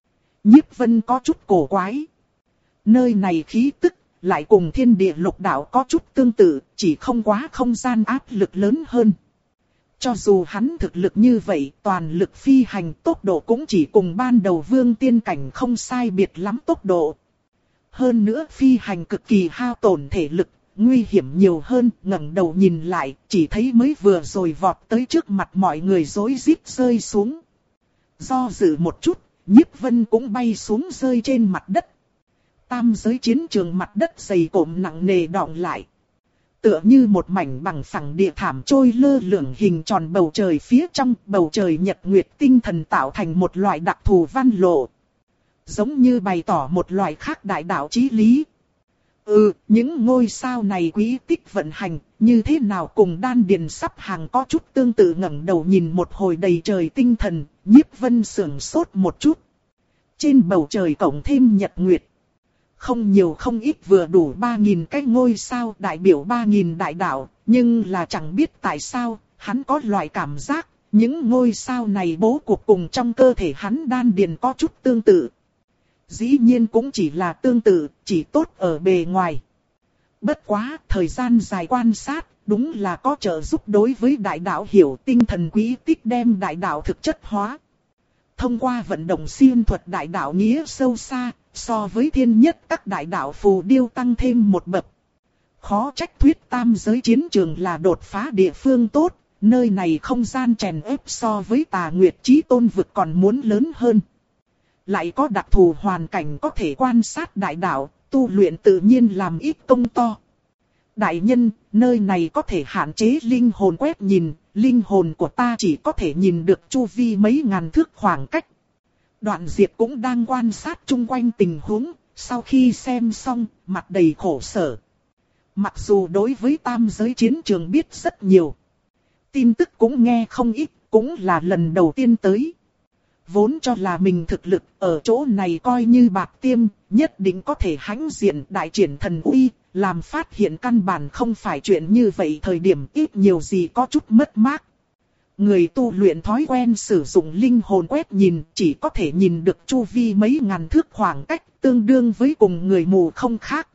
Nhiếp Vân có chút cổ quái. Nơi này khí tức lại cùng thiên địa lục đạo có chút tương tự, chỉ không quá không gian áp lực lớn hơn. Cho dù hắn thực lực như vậy, toàn lực phi hành tốc độ cũng chỉ cùng ban đầu vương tiên cảnh không sai biệt lắm tốc độ. Hơn nữa phi hành cực kỳ hao tổn thể lực, nguy hiểm nhiều hơn, ngẩng đầu nhìn lại, chỉ thấy mới vừa rồi vọt tới trước mặt mọi người rối rít rơi xuống. Do dự một chút, Nhiếp Vân cũng bay xuống rơi trên mặt đất. Tam giới chiến trường mặt đất dày cộm nặng nề đọng lại. Tựa như một mảnh bằng phẳng địa thảm trôi lơ lửng hình tròn bầu trời phía trong, bầu trời nhật nguyệt tinh thần tạo thành một loại đặc thù văn lộ. Giống như bày tỏ một loại khác đại đạo chí lý. Ừ, những ngôi sao này quý tích vận hành, như thế nào cùng đan điền sắp hàng có chút tương tự. Ngẩng đầu nhìn một hồi đầy trời tinh thần, Nhiếp Vân sưởng sốt một chút. Trên bầu trời cộng thêm nhật nguyệt. Không nhiều không ít vừa đủ ba nghìn cái ngôi sao đại biểu ba nghìn đại đạo, nhưng là chẳng biết tại sao, hắn có loại cảm giác, những ngôi sao này bố cục cùng trong cơ thể hắn đan điền có chút tương tự. Dĩ nhiên cũng chỉ là tương tự, chỉ tốt ở bề ngoài. Bất quá, thời gian dài quan sát, đúng là có trợ giúp đối với đại đạo hiểu tinh thần quý tích đem đại đạo thực chất hóa. Thông qua vận động xuyên thuật đại đạo nghĩa sâu xa, so với thiên nhất các đại đạo phù điêu tăng thêm một bậc. Khó trách thuyết tam giới chiến trường là đột phá địa phương tốt, nơi này không gian chèn ép so với Tà Nguyệt Chí Tôn vực còn muốn lớn hơn. Lại có đặc thù hoàn cảnh có thể quan sát đại đạo, tu luyện tự nhiên làm ít công to. Đại nhân, nơi này có thể hạn chế linh hồn quét nhìn, linh hồn của ta chỉ có thể nhìn được chu vi mấy ngàn thước khoảng cách. Đoạn Diệp cũng đang quan sát chung quanh tình huống, sau khi xem xong, mặt đầy khổ sở. Mặc dù đối với tam giới chiến trường biết rất nhiều, tin tức cũng nghe không ít, cũng là lần đầu tiên tới. Vốn cho là mình thực lực ở chỗ này coi như bạc tiêm, nhất định có thể hãnh diện đại triển thần uy, làm phát hiện căn bản không phải chuyện như vậy. Thời điểm ít nhiều gì có chút mất mát. Người tu luyện thói quen sử dụng linh hồn quét nhìn, chỉ có thể nhìn được chu vi mấy ngàn thước khoảng cách, tương đương với cùng người mù không khác.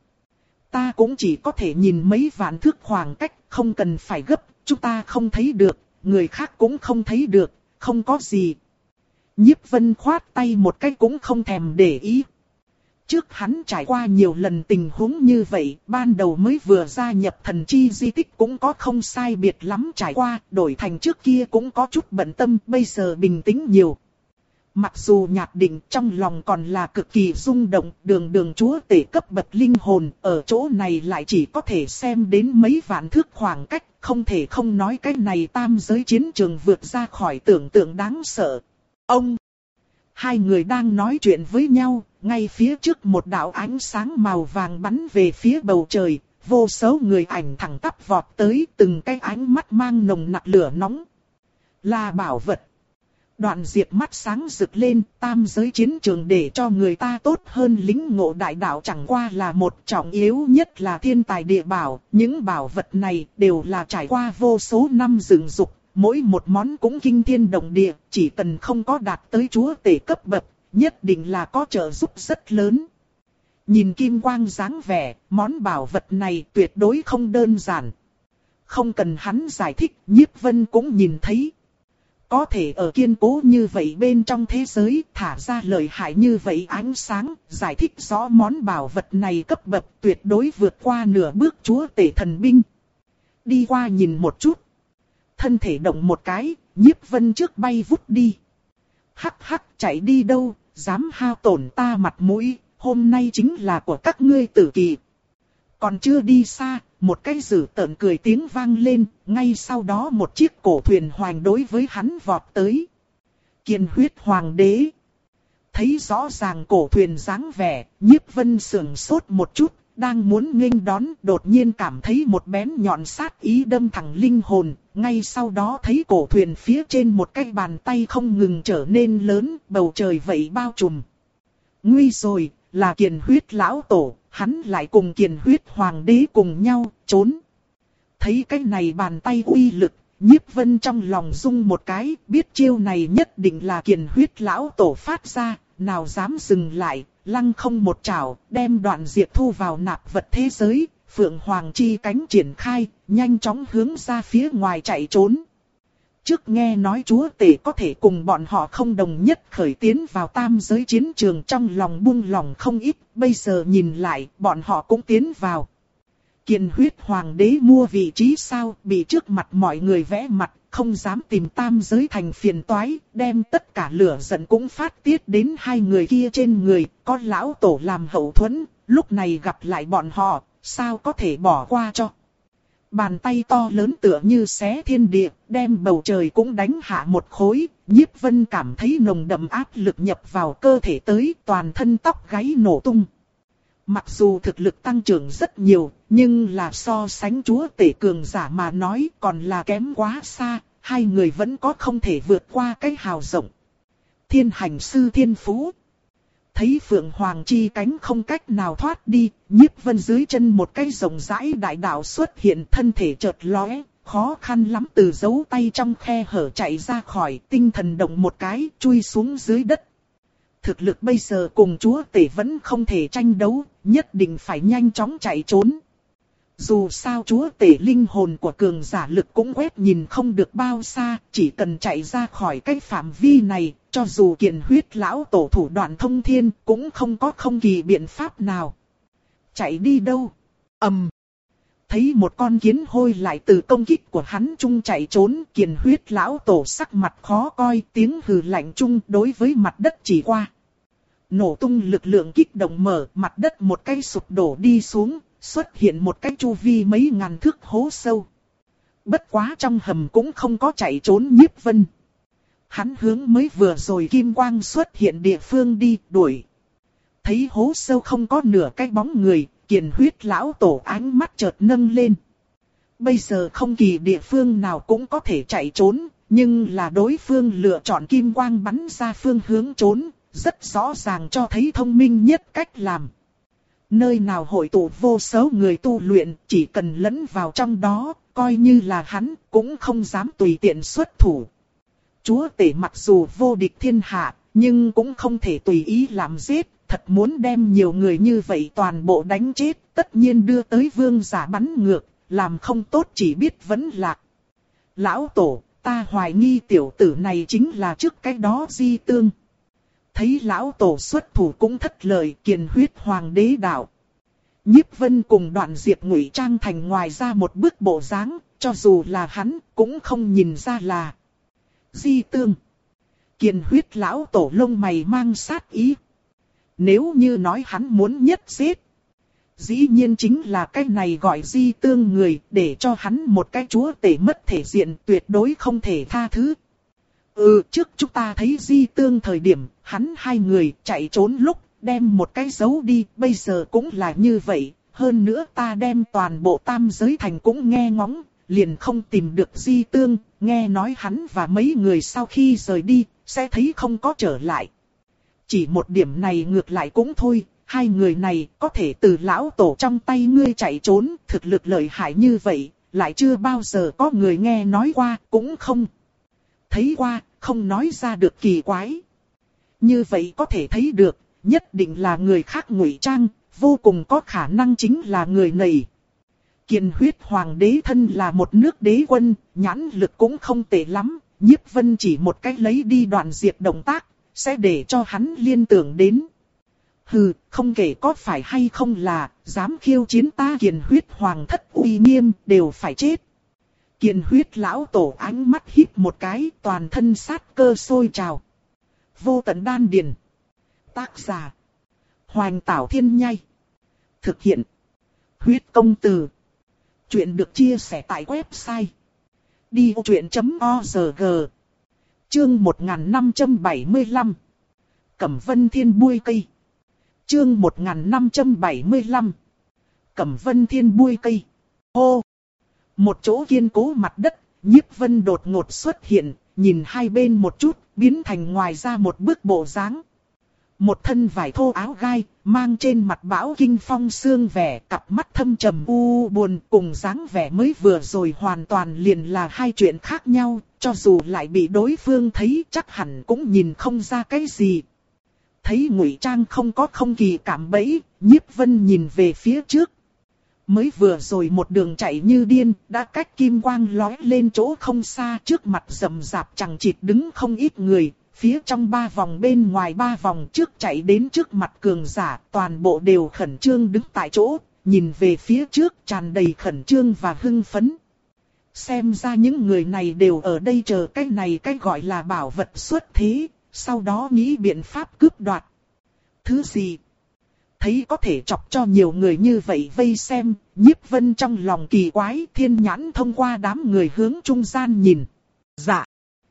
Ta cũng chỉ có thể nhìn mấy vạn thước khoảng cách, không cần phải gấp, chúng ta không thấy được, người khác cũng không thấy được, không có gì. Nhiếp Vân khoát tay một cái cũng không thèm để ý. Trước hắn trải qua nhiều lần tình huống như vậy, ban đầu mới vừa gia nhập thần chi di tích cũng có không sai biệt lắm trải qua, đổi thành trước kia cũng có chút bận tâm, bây giờ bình tĩnh nhiều. Mặc dù nhạt định trong lòng còn là cực kỳ rung động, đường đường chúa tể cấp bậc linh hồn, ở chỗ này lại chỉ có thể xem đến mấy vạn thước khoảng cách, không thể không nói cái này tam giới chiến trường vượt ra khỏi tưởng tượng đáng sợ. Ông! Hai người đang nói chuyện với nhau, ngay phía trước một đạo ánh sáng màu vàng bắn về phía bầu trời, vô số người ảnh thẳng tắp vọt tới, từng cái ánh mắt mang nồng nặc lửa nóng. Là bảo vật. Đoạn Diệp mắt sáng rực lên, tam giới chiến trường để cho người ta tốt hơn lính ngộ đại đạo chẳng qua là một, trọng yếu nhất là thiên tài địa bảo, những bảo vật này đều là trải qua vô số năm dựng dục. Mỗi một món cũng kinh thiên động địa, chỉ cần không có đạt tới chúa tể cấp bậc, nhất định là có trợ giúp rất lớn. Nhìn kim quang dáng vẻ, món bảo vật này tuyệt đối không đơn giản. Không cần hắn giải thích, Nhiếp Vân cũng nhìn thấy. Có thể ở kiên cố như vậy bên trong thế giới, thả ra lợi hại như vậy ánh sáng, giải thích rõ món bảo vật này cấp bậc tuyệt đối vượt qua nửa bước chúa tể thần binh. Đi qua nhìn một chút. Thân thể động một cái, Nhiếp Vân trước bay vút đi. Hắc hắc, chạy đi đâu, dám hao tổn ta mặt mũi, hôm nay chính là của các ngươi tử kỳ. Còn chưa đi xa, một cái dữ tợn cười tiếng vang lên, ngay sau đó một chiếc cổ thuyền hoành đối với hắn vọt tới. Kiên huyết hoàng đế. Thấy rõ ràng cổ thuyền dáng vẻ, Nhiếp Vân sườn sốt một chút, đang muốn nghênh đón, đột nhiên cảm thấy một bén nhọn sát ý đâm thẳng linh hồn, ngay sau đó thấy cổ thuyền phía trên một cái bàn tay không ngừng trở nên lớn, bầu trời vậy bao trùm. Nguy rồi, là Kiền Huyết lão tổ, hắn lại cùng Kiền Huyết hoàng đế cùng nhau, trốn. Thấy cái này bàn tay uy lực, Nhiếp Vân trong lòng rung một cái, biết chiêu này nhất định là Kiền Huyết lão tổ phát ra, nào dám dừng lại, lăng không một chảo, đem Đoạn Diệp thu vào nạp vật thế giới, Phượng Hoàng chi cánh triển khai, nhanh chóng hướng ra phía ngoài chạy trốn. Trước nghe nói chúa tể có thể cùng bọn họ không đồng nhất khởi tiến vào tam giới chiến trường, trong lòng buông lòng không ít, bây giờ nhìn lại, bọn họ cũng tiến vào. Kiền Huyết hoàng đế mua vị trí sao, bị trước mặt mọi người vẽ mặt, không dám tìm tam giới thành phiền toái, đem tất cả lửa giận cũng phát tiết đến hai người kia trên người, có lão tổ làm hậu thuẫn, lúc này gặp lại bọn họ, sao có thể bỏ qua cho. Bàn tay to lớn tựa như xé thiên địa, đem bầu trời cũng đánh hạ một khối, Nhiếp Vân cảm thấy nồng đậm áp lực nhập vào cơ thể tới, toàn thân tóc gáy nổ tung. Mặc dù thực lực tăng trưởng rất nhiều, nhưng là so sánh chúa tể cường giả mà nói còn là kém quá xa, hai người vẫn có không thể vượt qua cái hào rộng. Thiên hành sư thiên phú. Thấy Phượng Hoàng chi cánh không cách nào thoát đi, Nhiếp Vân dưới chân một cái rộng rãi đại đạo xuất hiện, thân thể chợt lóe, khó khăn lắm từ dấu tay trong khe hở chạy ra khỏi, tinh thần động một cái, chui xuống dưới đất. Thực lực bây giờ cùng chúa tể vẫn không thể tranh đấu, nhất định phải nhanh chóng chạy trốn. Dù sao chúa tể linh hồn của cường giả lực cũng quét nhìn không được bao xa, chỉ cần chạy ra khỏi cái phạm vi này, cho dù Kiền Huyết lão tổ thủ đoạn thông thiên cũng không có không kỳ biện pháp nào. Chạy đi đâu? Ầm. Um. Thấy một con kiến hôi lại từ công kích của hắn trung chạy trốn, Kiền Huyết lão tổ sắc mặt khó coi, tiếng hừ lạnh trung đối với mặt đất chỉ qua. Nổ tung lực lượng kích động mở, mặt đất một cái sụp đổ đi xuống, xuất hiện một cái chu vi mấy ngàn thước hố sâu. Bất quá trong hầm cũng không có chạy trốn Nhiếp Vân. Hắn hướng mới vừa rồi kim quang xuất hiện địa phương đi, đuổi. Thấy hố sâu không có nửa cái bóng người, Kiền Huyết lão tổ ánh mắt chợt nâng lên. Bây giờ không kỳ địa phương nào cũng có thể chạy trốn, nhưng là đối phương lựa chọn kim quang bắn ra phương hướng trốn, rất rõ ràng cho thấy thông minh nhất cách làm. Nơi nào hội tụ vô số người tu luyện, chỉ cần lẫn vào trong đó, coi như là hắn, cũng không dám tùy tiện xuất thủ. Chúa tể mặc dù vô địch thiên hạ, nhưng cũng không thể tùy ý làm giết, thật muốn đem nhiều người như vậy toàn bộ đánh chết, tất nhiên đưa tới vương giả bắn ngược, làm không tốt chỉ biết vẫn lạc. Lão tổ, ta hoài nghi tiểu tử này chính là trước cái đó Di Tương. Thấy lão tổ xuất thủ cũng thất lợi, Kiền Huyết hoàng đế đạo. Nhiếp Vân cùng Đoạn Diệp ngụy trang thành ngoài ra một bước bộ dáng, cho dù là hắn cũng không nhìn ra là Di Tương. Kiền Huyết lão tổ lông mày mang sát ý. Nếu như nói hắn muốn nhất giết, dĩ nhiên chính là cái này gọi Di Tương người, để cho hắn một cái chúa tể mất thể diện, tuyệt đối không thể tha thứ. Ừ, trước chúng ta thấy Di Tương thời điểm, hắn hai người chạy trốn lúc, đem một cái giấu đi, bây giờ cũng là như vậy. Hơn nữa ta đem toàn bộ tam giới thành cũng nghe ngóng, liền không tìm được Di Tương, nghe nói hắn và mấy người sau khi rời đi, sẽ thấy không có trở lại. Chỉ một điểm này ngược lại cũng thôi, hai người này có thể từ lão tổ trong tay ngươi chạy trốn, thực lực lợi hại như vậy, lại chưa bao giờ có người nghe nói qua, cũng không thấy qua, không nói ra được kỳ quái. Như vậy có thể thấy được, nhất định là người khác ngụy trang, vô cùng có khả năng chính là người này. Kiền Huyết hoàng đế thân là một nước đế quân, nhãn lực cũng không tệ lắm, Nhiếp Vân chỉ một cách lấy đi Đoạn Diệp động tác, sẽ để cho hắn liên tưởng đến. Hừ, không kể có phải hay không là, dám khiêu chiến ta Kiền Huyết hoàng thất uy nghiêm, đều phải chết. Kiền Huyết lão tổ ánh mắt híp một cái, toàn thân sát cơ sôi trào. Vô tận đan điền. Tác giả: Hoành Tảo Thiên Nhai. Thực hiện: Huyết Công Từ. Chuyện được chia sẻ tại website đi ô chuyện chấm org. Chương một nghìn năm trăm bảy mươi lăm. Cẩm Vân Thiên Buôi Cây. Chương một nghìn năm trăm bảy mươi lăm. Cẩm Vân Thiên buôi cây. Hô! Một chỗ kiên cố mặt đất, Nhiếp Vân đột ngột xuất hiện, nhìn hai bên một chút, biến thành ngoài ra một bước bộ dáng. Một thân vải thô áo gai, mang trên mặt bão kinh phong sương vẻ, cặp mắt thâm trầm u buồn, cùng dáng vẻ mới vừa rồi hoàn toàn liền là hai chuyện khác nhau, cho dù lại bị đối phương thấy chắc hẳn cũng nhìn không ra cái gì. Thấy Ngụy Trang không có không kỳ cảm bẫy, Nhiếp Vân nhìn về phía trước. Mới vừa rồi một đường chạy như điên, đã cách kim quang lóe lên chỗ không xa, trước mặt rậm rạp chằng chịt đứng không ít người, phía trong ba vòng bên ngoài ba vòng trước chạy đến trước mặt cường giả, toàn bộ đều khẩn trương đứng tại chỗ, nhìn về phía trước tràn đầy khẩn trương và hưng phấn. Xem ra những người này đều ở đây chờ cái này cái gọi là bảo vật xuất thế, sau đó nghĩ biện pháp cướp đoạt. Thứ gì? Thấy có thể chọc cho nhiều người như vậy vây xem, Nhiếp Vân trong lòng kỳ quái, thiên nhãn thông qua đám người hướng trung gian nhìn. Dạ.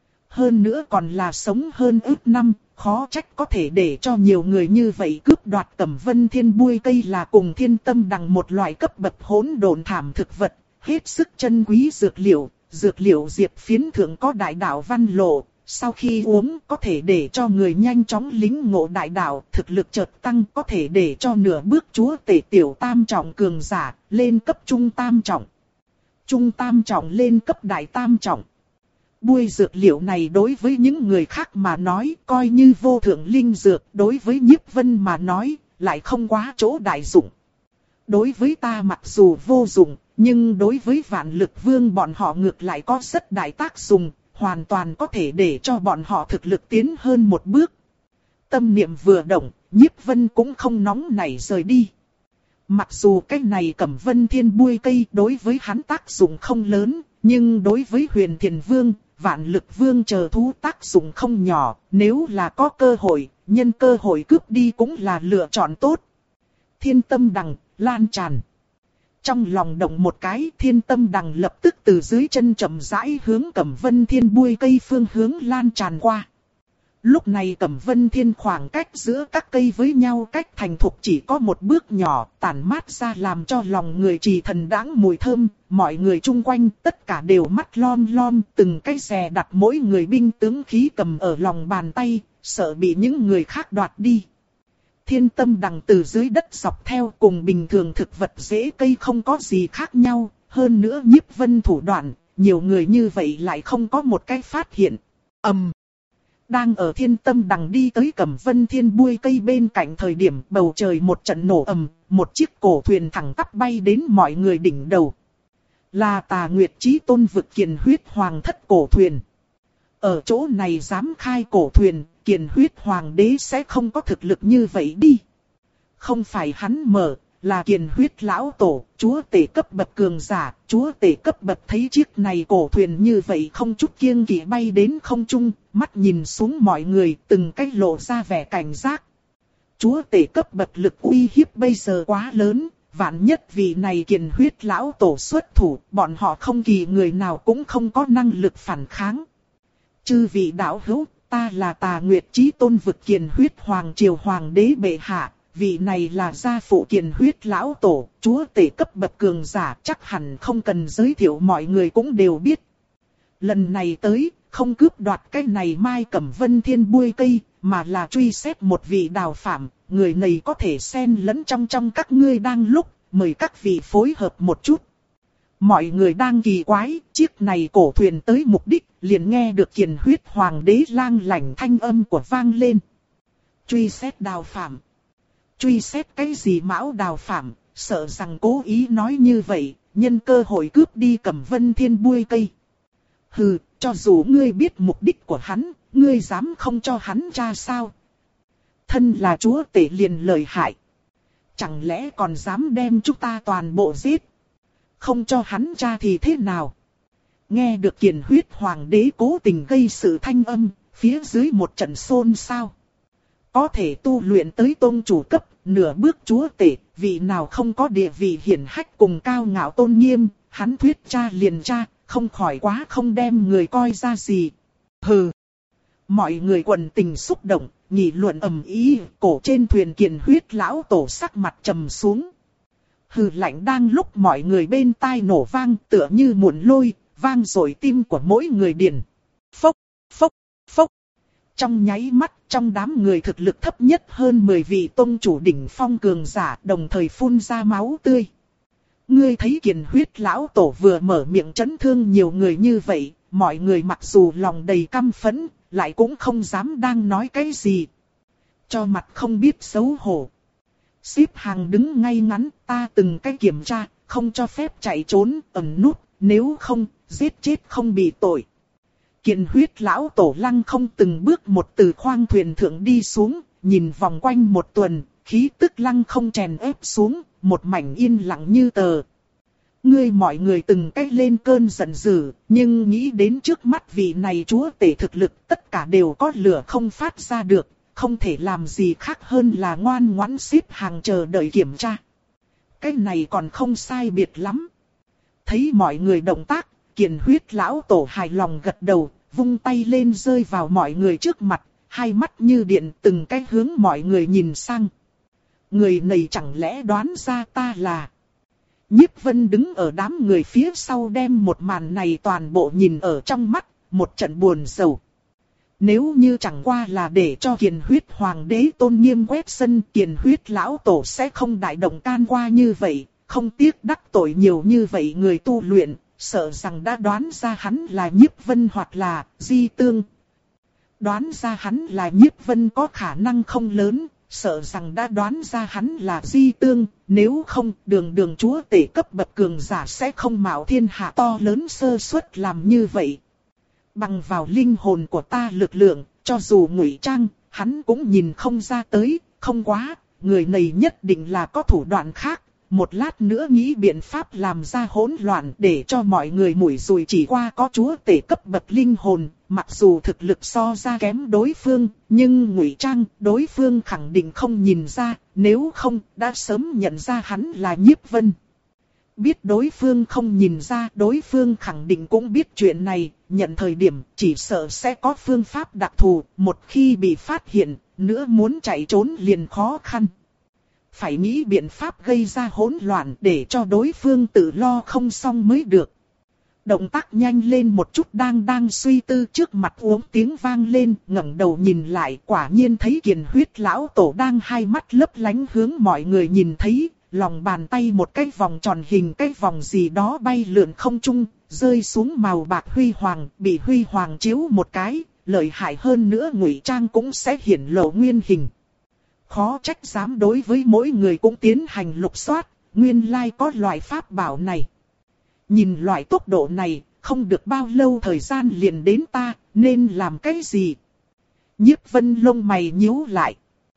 Hơn nữa còn là sống hơn ước năm, khó trách có thể để cho nhiều người như vậy cướp đoạt Cẩm Vân Thiên buôi cây là cùng Thiên Tâm Đằng một loại cấp bậc hỗn độn thảm thực vật, hết sức chân quý dược liệu, dược liệu diệp phiến thượng có đại đạo văn lộ. Sau khi uống có thể để cho người nhanh chóng lính ngộ đại đạo, thực lực chợt tăng có thể để cho nửa bước chúa tể tiểu tam trọng cường giả, lên cấp trung tam trọng. Trung tam trọng lên cấp đại tam trọng. Buôi dược liệu này đối với những người khác mà nói coi như vô thượng linh dược, đối với Nhiếp Vân mà nói lại không quá chỗ đại dụng. Đối với ta mặc dù vô dụng, nhưng đối với Vạn Lực Vương bọn họ ngược lại có rất đại tác dụng. Hoàn toàn có thể để cho bọn họ thực lực tiến hơn một bước. Tâm niệm vừa động, Nhiếp Vân cũng không nóng nảy rời đi. Mặc dù cái này Cẩm Vân Thiên buôi cây đối với hắn tác dụng không lớn, nhưng đối với Huyền Thiền Vương, Vạn Lực Vương chờ thú tác dụng không nhỏ. Nếu là có cơ hội, nhân cơ hội cướp đi cũng là lựa chọn tốt. Thiên Tâm Đằng, lan tràn. Trong lòng động một cái, Thiên Tâm Đằng lập tức từ dưới chân chậm rãi hướng Cẩm Vân Thiên buôi cây phương hướng lan tràn qua. Lúc này Cẩm Vân Thiên khoảng cách giữa các cây với nhau cách thành thục chỉ có một bước nhỏ, tản mát ra làm cho lòng người trì thần đãng mùi thơm, mọi người chung quanh tất cả đều mắt lom lom, từng cái xè đặt mỗi người binh tướng khí cầm ở lòng bàn tay, sợ bị những người khác đoạt đi. Thiên Tâm Đằng từ dưới đất dọc theo cùng bình thường thực vật rễ cây không có gì khác nhau, hơn nữa Nhiếp Vân thủ đoạn, nhiều người như vậy lại không có một cái phát hiện. ầm, um, đang ở Thiên Tâm Đằng đi tới Cẩm Vân Thiên buôi cây bên cạnh thời điểm bầu trời một trận nổ ầm, một chiếc cổ thuyền thẳng tắp bay đến mọi người đỉnh đầu. Là Tà Nguyệt Chí Tôn vực Kiền Huyết Hoàng thất cổ thuyền. Ở chỗ này dám khai cổ thuyền, Kiền Huyết Hoàng đế sẽ không có thực lực như vậy đi. Không phải hắn mở, là Kiền Huyết lão tổ, chúa tể cấp bậc cường giả, chúa tể cấp bậc thấy chiếc này cổ thuyền như vậy không chút kiêng kỵ bay đến không trung, mắt nhìn xuống mọi người, từng cách lộ ra vẻ cảnh giác. Chúa tể cấp bậc lực uy hiếp bây giờ quá lớn, vạn nhất vị này Kiền Huyết lão tổ xuất thủ, bọn họ không kỳ người nào cũng không có năng lực phản kháng. Chư vị đạo hữu, ta là Tà Nguyệt Chí Tôn vực Kiền Huyết Hoàng triều hoàng đế bệ hạ, vị này là gia phụ Kiền Huyết lão tổ, chúa tể cấp bậc cường giả, chắc hẳn không cần giới thiệu, mọi người cũng đều biết. Lần này tới, không cướp đoạt cái này Mai Cẩm Vân Thiên buôi cây, mà là truy xét một vị đào phạm, người này có thể xen lẫn trong trong các ngươi đang lúc, mời các vị phối hợp một chút. Mọi người đang kỳ quái, chiếc này cổ thuyền tới mục đích, liền nghe được Kiền Huyết Hoàng đế lang lảnh thanh âm của vang lên. Truy xét đào phạm. Truy xét cái gì mão đào phạm, sợ rằng cố ý nói như vậy, nhân cơ hội cướp đi Cẩm Vân Thiên buôi cây. Hừ, cho dù ngươi biết mục đích của hắn, ngươi dám không cho hắn tra sao? Thân là chúa tể liền lợi hại. Chẳng lẽ còn dám đem chúng ta toàn bộ giết? Không cho hắn tra thì thế nào? Nghe được Kiền Huyết Hoàng đế cố tình gây sự thanh âm, phía dưới một trận xôn xao. Có thể tu luyện tới tôn chủ cấp, nửa bước chúa tể, vị nào không có địa vị hiển hách cùng cao ngạo tôn nghiêm, hắn thuyết tra liền tra, không khỏi quá không đem người coi ra gì. Hừ! Mọi người quần tình xúc động, nghị luận ầm ĩ, cổ trên thuyền Kiền Huyết lão tổ sắc mặt trầm xuống. hừ lạnh đang lúc mọi người bên tai nổ vang tựa như muộn lôi, vang rồi tim của mỗi người điền. Phốc, phốc, phốc. Trong nháy mắt, trong đám người thực lực thấp nhất hơn mười vị tông chủ đỉnh phong cường giả đồng thời phun ra máu tươi. Ngươi thấy Kiền Huyết lão tổ vừa mở miệng chấn thương nhiều người như vậy, mọi người mặc dù lòng đầy căm phẫn, lại cũng không dám đang nói cái gì. Cho mặt không biết xấu hổ. Xếp hàng đứng ngay ngắn, ta từng cái kiểm tra, không cho phép chạy trốn, ẩn nút, nếu không, giết chết không bị tội. Kiền Huyết lão tổ lăng không từng bước một từ khoang thuyền thượng đi xuống, nhìn vòng quanh một tuần, khí tức lăng không chèn ép xuống, một mảnh yên lặng như tờ. Ngươi mọi người từng cách lên cơn giận dữ, nhưng nghĩ đến trước mắt vị này chúa tể thực lực tất cả đều có lửa không phát ra được, không thể làm gì khác hơn là ngoan ngoãn xếp hàng chờ đợi kiểm tra. Cái này còn không sai biệt lắm. Thấy mọi người động tác, Kiền Huyết lão tổ hài lòng gật đầu, vung tay lên rơi vào mọi người trước mặt, hai mắt như điện từng cái hướng mọi người nhìn sang. Người này chẳng lẽ đoán ra ta là... Nhiếp Vân đứng ở đám người phía sau đem một màn này toàn bộ nhìn ở trong mắt, một trận buồn rầu. Nếu như chẳng qua là để cho Kiền Huyết Hoàng đế tôn nghiêm quét sân, Kiền Huyết lão tổ sẽ không đại động can qua như vậy, không tiếc đắc tội nhiều như vậy người tu luyện, sợ rằng đã đoán ra hắn là Nhiếp Vân hoặc là Di Tương. Đoán ra hắn là Nhiếp Vân có khả năng không lớn, sợ rằng đã đoán ra hắn là Di Tương, nếu không đường đường chúa tể cấp bậc cường giả sẽ không mạo thiên hạ to lớn sơ suất làm như vậy. Bằng vào linh hồn của ta lực lượng, cho dù ngụy trang, hắn cũng nhìn không ra tới, không quá, người này nhất định là có thủ đoạn khác. Một lát nữa nghĩ biện pháp làm ra hỗn loạn để cho mọi người mũi dùi chỉ qua có chúa tể cấp bậc linh hồn, mặc dù thực lực so ra kém đối phương, nhưng ngụy trang đối phương khẳng định không nhìn ra, nếu không đã sớm nhận ra hắn là Nhiếp Vân. Biết đối phương không nhìn ra, đối phương khẳng định cũng biết chuyện này, nhận thời điểm chỉ sợ sẽ có phương pháp đặc thù, một khi bị phát hiện, nữa muốn chạy trốn liền khó khăn. Phải nghĩ biện pháp gây ra hỗn loạn để cho đối phương tự lo không xong mới được. Động tác nhanh lên một chút đang đang suy tư trước mặt uống tiếng vang lên, ngẩng đầu nhìn lại quả nhiên thấy Kiền Huyết lão tổ đang hai mắt lấp lánh hướng mọi người nhìn thấy, lòng bàn tay một cái vòng tròn hình cái vòng gì đó bay lượn không trung, rơi xuống màu bạc huy hoàng, bị huy hoàng chiếu một cái, lợi hại hơn nữa ngụy trang cũng sẽ hiển lộ nguyên hình. Khó trách dám đối với mỗi người cũng tiến hành lục soát, nguyên lai có loại pháp bảo này. Nhìn loại tốc độ này, không được bao lâu thời gian liền đến ta, nên làm cái gì? Nhiếp Vân lông mày nhíu lại.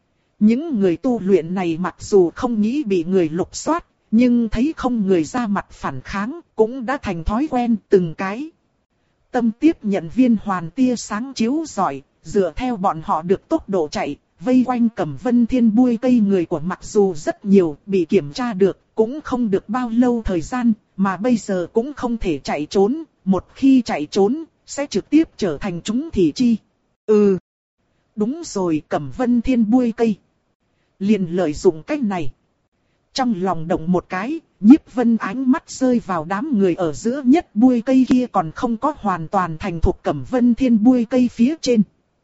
Những người tu luyện này mặc dù không nghĩ bị người lục soát, nhưng thấy không người ra mặt phản kháng, cũng đã thành thói quen từng cái. Tâm tiếp nhận viên hoàn tia sáng chiếu rọi, dựa theo bọn họ được tốc độ chạy. Vây quanh Cẩm Vân Thiên bui cây người của mặc dù rất nhiều, bị kiểm tra được, cũng không được bao lâu thời gian, mà bây giờ cũng không thể chạy trốn, một khi chạy trốn, sẽ trực tiếp trở thành chúng thị chi. Ừ, đúng rồi, Cẩm Vân Thiên bui cây. Liền lợi dụng cách này. Trong lòng động một cái, Nhiếp Vân ánh mắt rơi vào đám người ở giữa nhất bui cây kia còn không có hoàn toàn thành thục Cẩm Vân Thiên bui cây phía trên.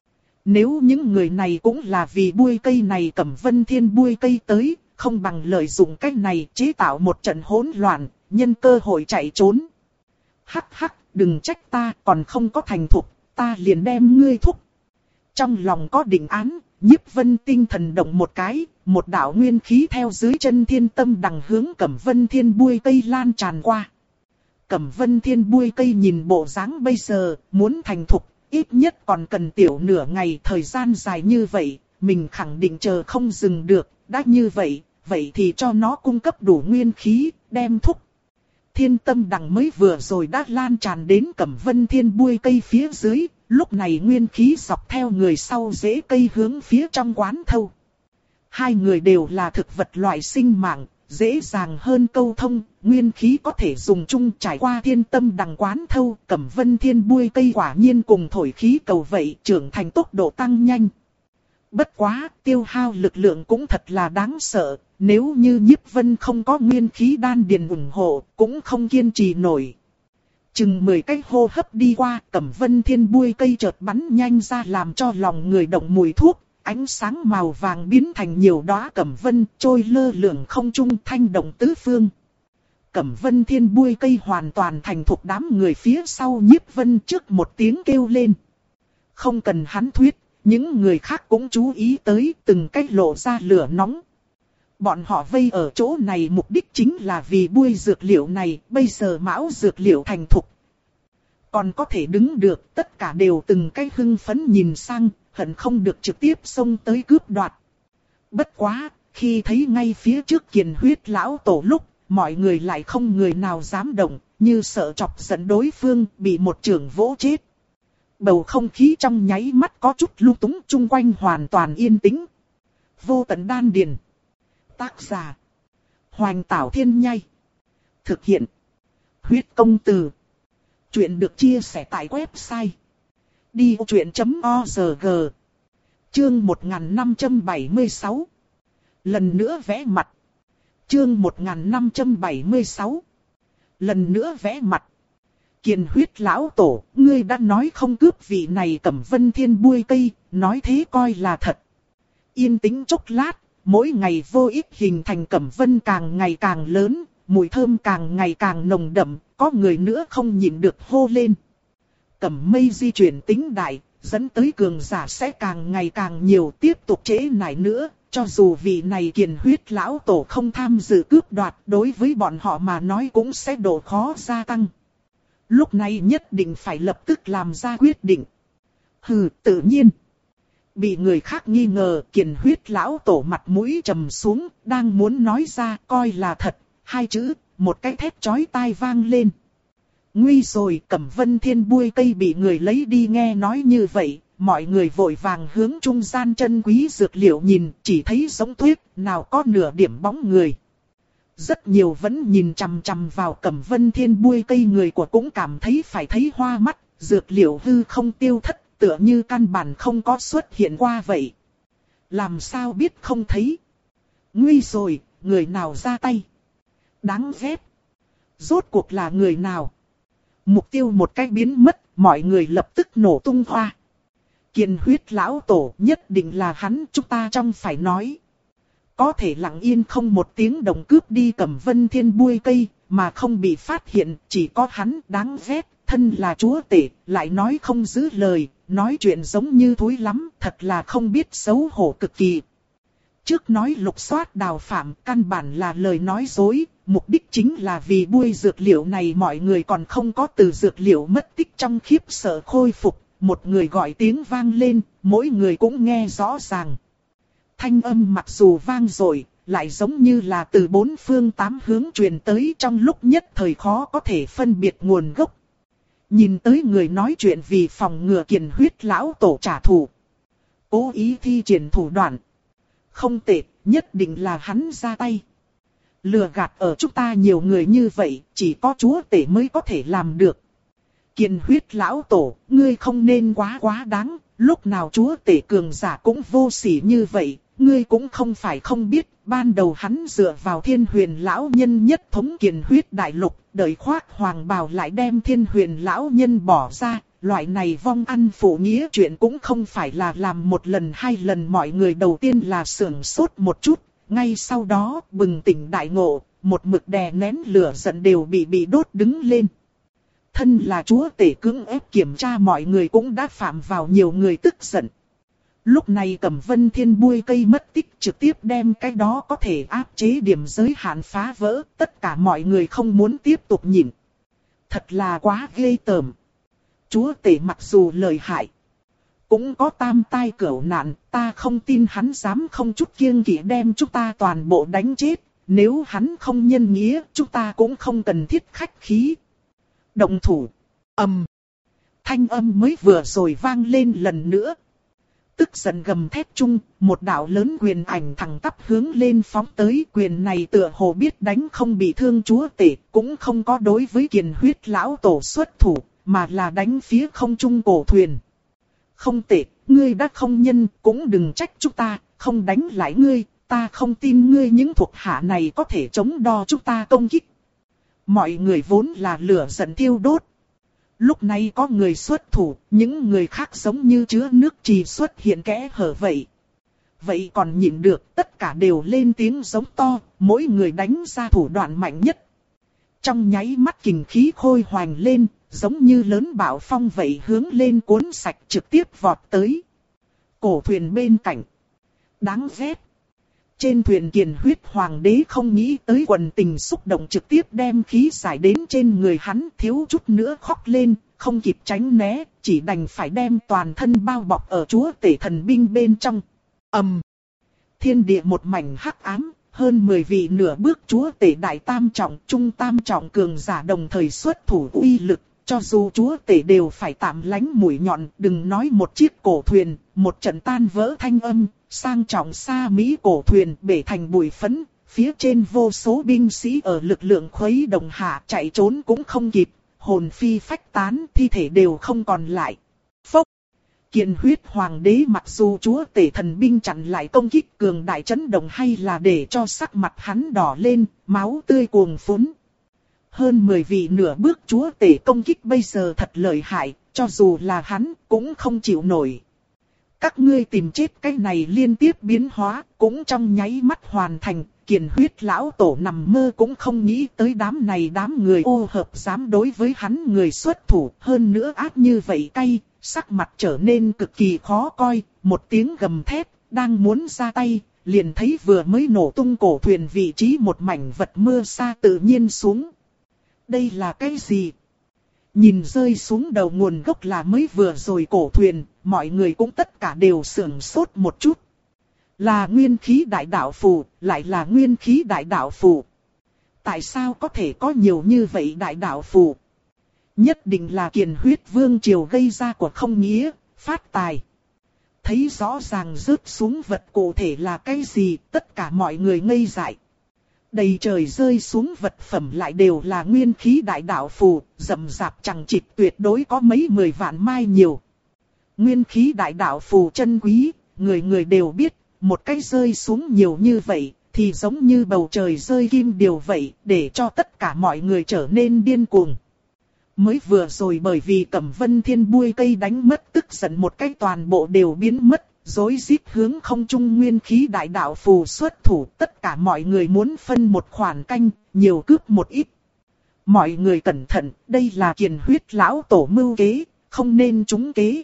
Nếu những người này cũng là vì bui cây này Cẩm Vân Thiên bui cây tới, không bằng lợi dụng cách này chế tạo một trận hỗn loạn, nhân cơ hội chạy trốn. Hắc hắc, đừng trách ta, còn không có thành thục, ta liền đem ngươi thúc. Trong lòng có định án, Nhiếp Vân tinh thần động một cái, một đạo nguyên khí theo dưới chân thiên tâm đằng hướng Cẩm Vân Thiên bui cây lan tràn qua. Cẩm Vân Thiên bui cây nhìn bộ dáng bây giờ, muốn thành thục. Ít nhất còn cần tiểu nửa ngày, thời gian dài như vậy, mình khẳng định chờ không dừng được, đã như vậy, vậy thì cho nó cung cấp đủ nguyên khí, đem thúc. Thiên tâm đằng mới vừa rồi đã lan tràn đến Cẩm Vân Thiên bui cây phía dưới, lúc này nguyên khí dọc theo người sau rễ cây hướng phía trong quán thâu. Hai người đều là thực vật loại sinh mạng, dễ dàng hơn câu thông, nguyên khí có thể dùng chung trải qua thiên tâm đằng quán thâu, Cẩm Vân Thiên bui cây quả nhiên cùng thổi khí cầu vậy, trưởng thành tốc độ tăng nhanh. Bất quá, tiêu hao lực lượng cũng thật là đáng sợ, nếu như Nhiếp Vân không có nguyên khí đan điền ủng hộ, cũng không kiên trì nổi. Chừng mười cái hô hấp đi qua, Cẩm Vân Thiên bui cây chợt bắn nhanh ra làm cho lòng người động mùi thuốc, ánh sáng màu vàng biến thành nhiều đóa cẩm vân trôi lơ lửng không trung thanh động tứ phương. Cẩm Vân Thiên bui cây hoàn toàn thành thuộc đám người phía sau Nhiếp Vân trước một tiếng kêu lên. Không cần hắn thuyết, những người khác cũng chú ý tới từng cách lộ ra lửa nóng. Bọn họ vây ở chỗ này mục đích chính là vì bui dược liệu này, bây giờ mão dược liệu thành thục. Còn có thể đứng được, tất cả đều từng cái hưng phấn nhìn sang, hận không được trực tiếp xông tới cướp đoạt. Bất quá, khi thấy ngay phía trước Kiền Huyết lão tổ lúc, mọi người lại không người nào dám động, như sợ chọc giận đối phương, bị một chưởng vỗ chết. Bầu không khí trong nháy mắt có chút lung túng, chung quanh hoàn toàn yên tĩnh. Vô tận đan điền. Tác giả: Hoành Tảo Thiên Nhai. Thực hiện: Huyết Công Từ. Chuyện được chia sẻ tại website đi vô chuyện chấm org. Chương một nghìn năm trăm bảy mươi sáu. Lần nữa vẽ mặt. Chương một nghìn năm trăm bảy mươi sáu. Lần nữa vẽ mặt. Kiền Huyết lão tổ, ngươi đã nói không cướp vị này Cẩm Vân Thiên bui cây, nói thế coi là thật. Yên tĩnh chốc lát, mỗi ngày vô ích hình thành cẩm vân càng ngày càng lớn, mùi thơm càng ngày càng nồng đậm, có người nữa không nhịn được hô lên. Cẩm mây di chuyển tính đại, dẫn tới cường giả sẽ càng ngày càng nhiều, tiếp tục chế nải nữa, cho dù vị này Kiền Huyết lão tổ không tham dự cướp đoạt, đối với bọn họ mà nói cũng sẽ độ khó gia tăng. Lúc này nhất định phải lập tức làm ra quyết định. Hừ, tự nhiên. Bị người khác nghi ngờ, Kiền Huyết lão tổ mặt mũi trầm xuống, đang muốn nói ra coi là thật, hai chữ, một cái thét chói tai vang lên. Nguy rồi, Cẩm Vân Thiên bui cây bị người lấy đi, nghe nói như vậy, mọi người vội vàng hướng trung gian chân quý dược liệu nhìn, chỉ thấy giống tuyết, nào có nửa điểm bóng người. Rất nhiều vẫn nhìn chằm chằm vào Cẩm Vân Thiên bui cây, người của cũng cảm thấy phải thấy hoa mắt, dược liệu hư không tiêu thất. Tựa như căn bản không có xuất hiện qua vậy. Làm sao biết không thấy? Nguy rồi, người nào ra tay? Đáng ghét. Rốt cuộc là người nào? Mục tiêu một cách biến mất, mọi người lập tức nổ tung hoa. Kiền Huyết lão tổ, nhất định là hắn, chúng ta trong phải nói. Có thể lặng yên không một tiếng động cướp đi Cẩm Vân Thiên bui cây, mà không bị phát hiện, chỉ có hắn, đáng ghét. Thân là chúa tể, lại nói không giữ lời, nói chuyện giống như thối lắm, thật là không biết xấu hổ cực kỳ. Trước nói lục soát đào phạm, căn bản là lời nói dối, mục đích chính là vì bui dược liệu này mọi người còn không có từ dược liệu mất tích trong khiếp sợ khôi phục, một người gọi tiếng vang lên, mỗi người cũng nghe rõ ràng. Thanh âm mặc dù vang dội, lại giống như là từ bốn phương tám hướng truyền tới, trong lúc nhất thời khó có thể phân biệt nguồn gốc. Nhìn tới người nói chuyện vì phòng ngừa Kiền Huyết lão tổ trả thù, cố ý thi triển thủ đoạn. Không tệ, nhất định là hắn ra tay. Lừa gạt ở chúng ta nhiều người như vậy, chỉ có chúa tể mới có thể làm được. Kiền Huyết lão tổ, ngươi không nên quá quá đáng, lúc nào chúa tể cường giả cũng vô sỉ như vậy, ngươi cũng không phải không biết, ban đầu hắn dựa vào Thiên Huyền lão nhân nhất thống Kiền Huyết đại lục, đợi khoác hoàng bào lại đem Thiên Huyền lão nhân bỏ ra, loại này vong ăn phụ nghĩa chuyện cũng không phải là làm một lần hai lần. Mọi người đầu tiên là sưởng sốt một chút, ngay sau đó bừng tỉnh đại ngộ, một mực đè nén lửa giận đều bị bị đốt đứng lên. Thân là chúa tể cưỡng ép kiểm tra mọi người cũng đã phạm vào nhiều người tức giận. Lúc này Cẩm Vân Thiên bui cây mất tích, trực tiếp đem cái đó có thể áp chế điểm giới hạn phá vỡ, tất cả mọi người không muốn tiếp tục nhìn. Thật là quá ghê tởm. Chúa tể mặc dù lợi hại, cũng có tam tai cửu nạn, ta không tin hắn dám không chút kiêng kỵ đem chúng ta toàn bộ đánh chết, nếu hắn không nhân nghĩa, chúng ta cũng không cần thiết khách khí. Động thủ, ầm. Thanh âm mới vừa rồi vang lên lần nữa. Tức giận gầm thét chung, một đạo lớn quyền ảnh thẳng tắp hướng lên phóng tới, quyền này tựa hồ biết đánh không bị thương chúa tể, cũng không có đối với Kiền Huyết lão tổ xuất thủ, mà là đánh phía không trung cổ thuyền. Không tệ, ngươi đã không nhân, cũng đừng trách chúng ta, không đánh lại ngươi, ta không tin ngươi những thuộc hạ này có thể chống đo chúng ta công kích. Mọi người vốn là lửa giận thiêu đốt. Lúc này có người xuất thủ, những người khác giống như chứa nước trì xuất hiện kẽ hở vậy. Vậy còn nhịn được, tất cả đều lên tiếng giống to, mỗi người đánh ra thủ đoạn mạnh nhất. Trong nháy mắt kình khí khôi hoành lên, giống như lớn bão phong vậy hướng lên cuốn sạch trực tiếp vọt tới. Cổ thuyền bên cạnh. Đáng ghét. Trên thuyền Kiền Huyết Hoàng đế không nghĩ tới quần tình xúc động trực tiếp đem khí giải đến trên người hắn, thiếu chút nữa khóc lên, không kịp tránh né, chỉ đành phải đem toàn thân bao bọc ở chúa tể thần binh bên trong. Ầm. Um. Thiên địa một mảnh hắc ám, hơn mười vị nửa bước chúa tể đại tam trọng, trung tam trọng cường giả đồng thời xuất thủ uy lực, cho dù chúa tể đều phải tạm lánh mũi nhọn, đừng nói một chiếc cổ thuyền, một trận tan vỡ thanh âm, sang trọng xa Mỹ cổ thuyền bể thành bụi phấn, phía trên vô số binh sĩ ở lực lượng khuấy động hạ chạy trốn cũng không kịp, hồn phi phách tán, thi thể đều không còn lại. Phốc! Kiền Huyết Hoàng đế mặc dù chúa tể thần binh chặn lại công kích cường đại chấn động hay là để cho sắc mặt hắn đỏ lên, máu tươi cuồng phún. Hơn mười vị nửa bước chúa tể công kích bây giờ thật lợi hại, cho dù là hắn cũng không chịu nổi. Các ngươi tìm chết cái này liên tiếp biến hóa, cũng trong nháy mắt hoàn thành, Kiền Huyết lão tổ nằm mơ cũng không nghĩ tới đám này đám người ô hợp dám đối với hắn người xuất thủ, hơn nữa ác như vậy cay, sắc mặt trở nên cực kỳ khó coi, một tiếng gầm thét, đang muốn ra tay, liền thấy vừa mới nổ tung cổ thuyền vị trí một mảnh vật mưa sa tự nhiên xuống. Đây là cái gì? Nhìn rơi xuống đầu nguồn gốc là mới vừa rồi cổ thuyền, mọi người cũng tất cả đều sửng sốt một chút. Là nguyên khí đại đạo phù, lại là nguyên khí đại đạo phù. Tại sao có thể có nhiều như vậy đại đạo phù? Nhất định là Kiền Huyết Vương triều gây ra của không nghĩa, phát tài. Thấy rõ ràng rớt xuống vật cụ thể là cái gì, tất cả mọi người ngây dại. Đầy trời rơi xuống vật phẩm lại đều là nguyên khí đại đạo phù, rậm rạp chẳng chịt tuyệt đối có mấy mười vạn mai nhiều. Nguyên khí đại đạo phù chân quý, người người đều biết, một cái rơi xuống nhiều như vậy, thì giống như bầu trời rơi kim điều vậy, để cho tất cả mọi người trở nên điên cuồng. Mới vừa rồi bởi vì Cẩm Vân Thiên bui cây đánh mất tức giận một cái toàn bộ đều biến mất, rối rít hướng không trung nguyên khí đại đạo phù xuất thủ, tất cả mọi người muốn phân một khoản canh, nhiều cướp một ít. Mọi người cẩn thận, đây là Kiền Huyết lão tổ mưu kế, không nên trúng kế.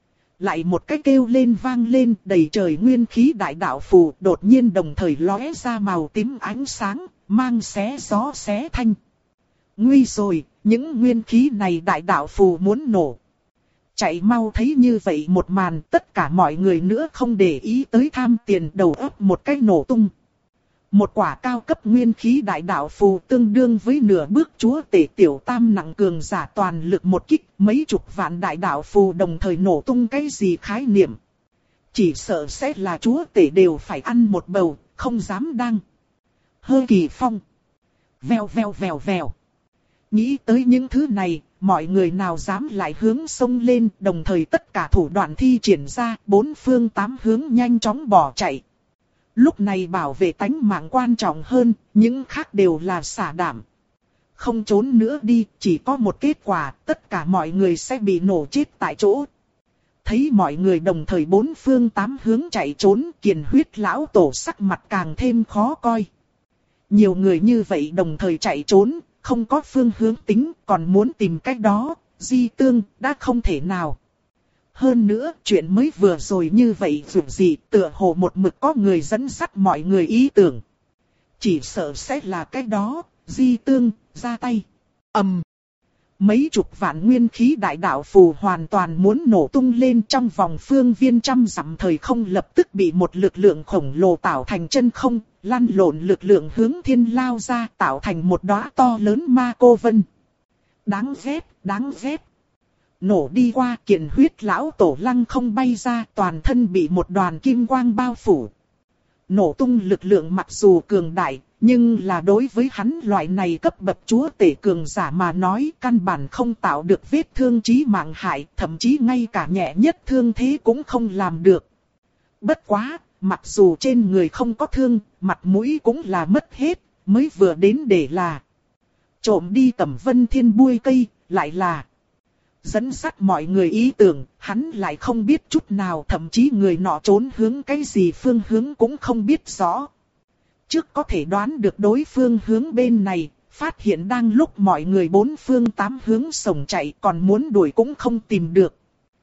Lại một cái kêu lên vang lên, đầy trời nguyên khí đại đạo phù đột nhiên đồng thời lóe ra màu tím ánh sáng, mang xé gió xé thanh. Nguy rồi, những nguyên khí này đại đạo phù muốn nổ. Chạy mau thấy như vậy một màn, tất cả mọi người nữa không để ý tới tham tiền, đầu óc một cái nổ tung. Một quả cao cấp nguyên khí đại đạo phù tương đương với nửa bước chúa tể tiểu tam nặng cường giả toàn lực một kích, mấy chục vạn đại đạo phù đồng thời nổ tung cái gì khái niệm. Chỉ sợ sẽ là chúa tể đều phải ăn một bầu, không dám đăng. Hơ Kỳ Phong. Vèo vèo vèo vèo. Nghĩ tới những thứ này, mọi người nào dám lại hướng sông lên, đồng thời tất cả thủ đoạn thi triển ra, bốn phương tám hướng nhanh chóng bỏ chạy. Lúc này bảo vệ tánh mạng quan trọng hơn, những khác đều là xả đảm. Không trốn nữa đi, chỉ có một kết quả, tất cả mọi người sẽ bị nổ chết tại chỗ. Thấy mọi người đồng thời bốn phương tám hướng chạy trốn, Kiền Huyết lão tổ sắc mặt càng thêm khó coi. Nhiều người như vậy đồng thời chạy trốn, không có phương hướng tính, còn muốn tìm cách đó, di tương, đã không thể nào. Hơn nữa, chuyện mới vừa rồi như vậy dù gì, tựa hồ một mực có người dẫn dắt mọi người ý tưởng. Chỉ sợ sẽ là cách đó, di tương, ra tay. Ầm. Mấy chục vạn nguyên khí đại đạo phù hoàn toàn muốn nổ tung lên trong vòng phương viên trăm dặm thời không, lập tức bị một lực lượng khổng lồ tạo thành chân không, lăn lộn lực lượng hướng thiên lao ra, tạo thành một đóa to lớn ma cô vân. Đáng ghét, đáng ghét. Nổ đi qua, Kiền Huyết lão tổ lăng không bay ra, toàn thân bị một đoàn kim quang bao phủ. Nổ tung lực lượng mặc dù cường đại, Nhưng là đối với hắn loại này cấp bậc chúa tể cường giả mà nói, căn bản không tạo được vết thương chí mạng hại, thậm chí ngay cả nhẹ nhất thương thế cũng không làm được. Bất quá, mặc dù trên người không có thương, mặt mũi cũng là mất hết, mới vừa đến để là trộm đi Cẩm Vân Thiên bui cây, lại là dẫn dắt mọi người ý tưởng, hắn lại không biết chút nào, thậm chí người nọ trốn hướng cái gì phương hướng cũng không biết rõ. Trước có thể đoán được đối phương hướng bên này, phát hiện đang lúc mọi người bốn phương tám hướng sổng chạy, còn muốn đuổi cũng không tìm được.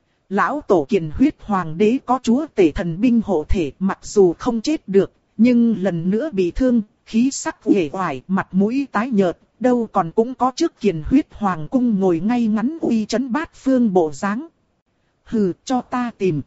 Lão tổ Kiền Huyết Hoàng đế có chúa tể thần binh hộ thể, mặc dù không chết được, nhưng lần nữa bị thương, khí sắc uể oải, mặt mũi tái nhợt, đâu còn cũng có trước Kiền Huyết Hoàng cung ngồi ngay ngắn uy chấn bát phương bộ dáng. Hừ, cho ta tìm.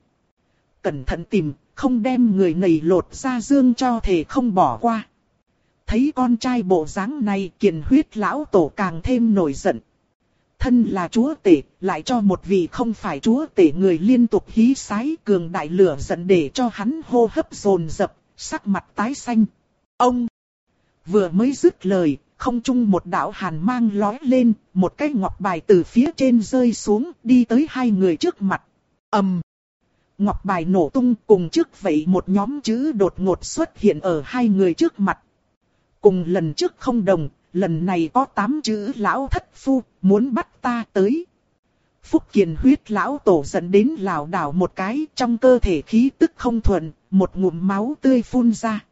Cẩn thận tìm, không đem người này lột ra dương cho thể không bỏ qua. Thấy con trai bộ dáng này, Kiền Huyết lão tổ càng thêm nổi giận. Thân là chúa tể, lại cho một vị không phải chúa tể người liên tục hí sái, cường đại lửa giận để cho hắn hô hấp dồn dập, sắc mặt tái xanh. Ông vừa mới dứt lời, không trung một đạo hàn mang lói lên, một cái ngọc bài từ phía trên rơi xuống, đi tới hai người trước mặt. Ầm! Ngọc bài nổ tung, cùng trước vậy một nhóm chữ đột ngột xuất hiện ở hai người trước mặt. Cùng lần trước không đồng, lần này có tám chữ lão thất phu, muốn bắt ta tới. Phúc Kiền Huyết lão tổ dẫn đến lảo đảo một cái, trong cơ thể khí tức không thuần, một ngụm máu tươi phun ra.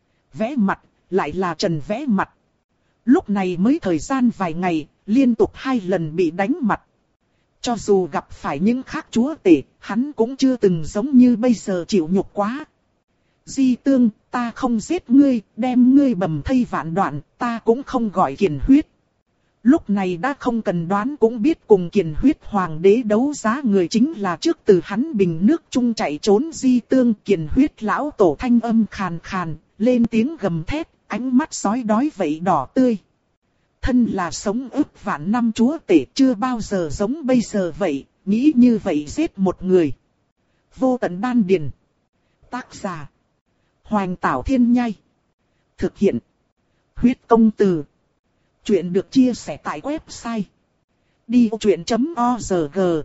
Vẽ mặt, lại là trần vẽ mặt. Lúc này mới thời gian vài ngày, liên tục hai lần bị đánh mặt. Cho dù gặp phải những khác chúa tể, hắn cũng chưa từng giống như bây giờ chịu nhục quá. Di Tương, ta không giết ngươi, đem ngươi bầm thây vạn đoạn, ta cũng không gọi Kiền Huyết. Lúc này đã không cần đoán cũng biết cùng Kiền Huyết Hoàng đế đấu giá người chính là trước từ hắn bình nước chung chạy trốn Di Tương. Kiền Huyết lão tổ thanh âm khàn khàn, lên tiếng gầm thét, ánh mắt sói đói vậy đỏ tươi. Thân là sống ức vạn năm chúa tể, chưa bao giờ giống bây giờ vậy, nghĩ như vậy giết một người. Vô tận đan điền. Tác giả Hoành Tảo Thiên Nhai. Thực hiện Huyết Công Từ. Chuyện được chia sẻ tại website đi ô chuyện chấm org.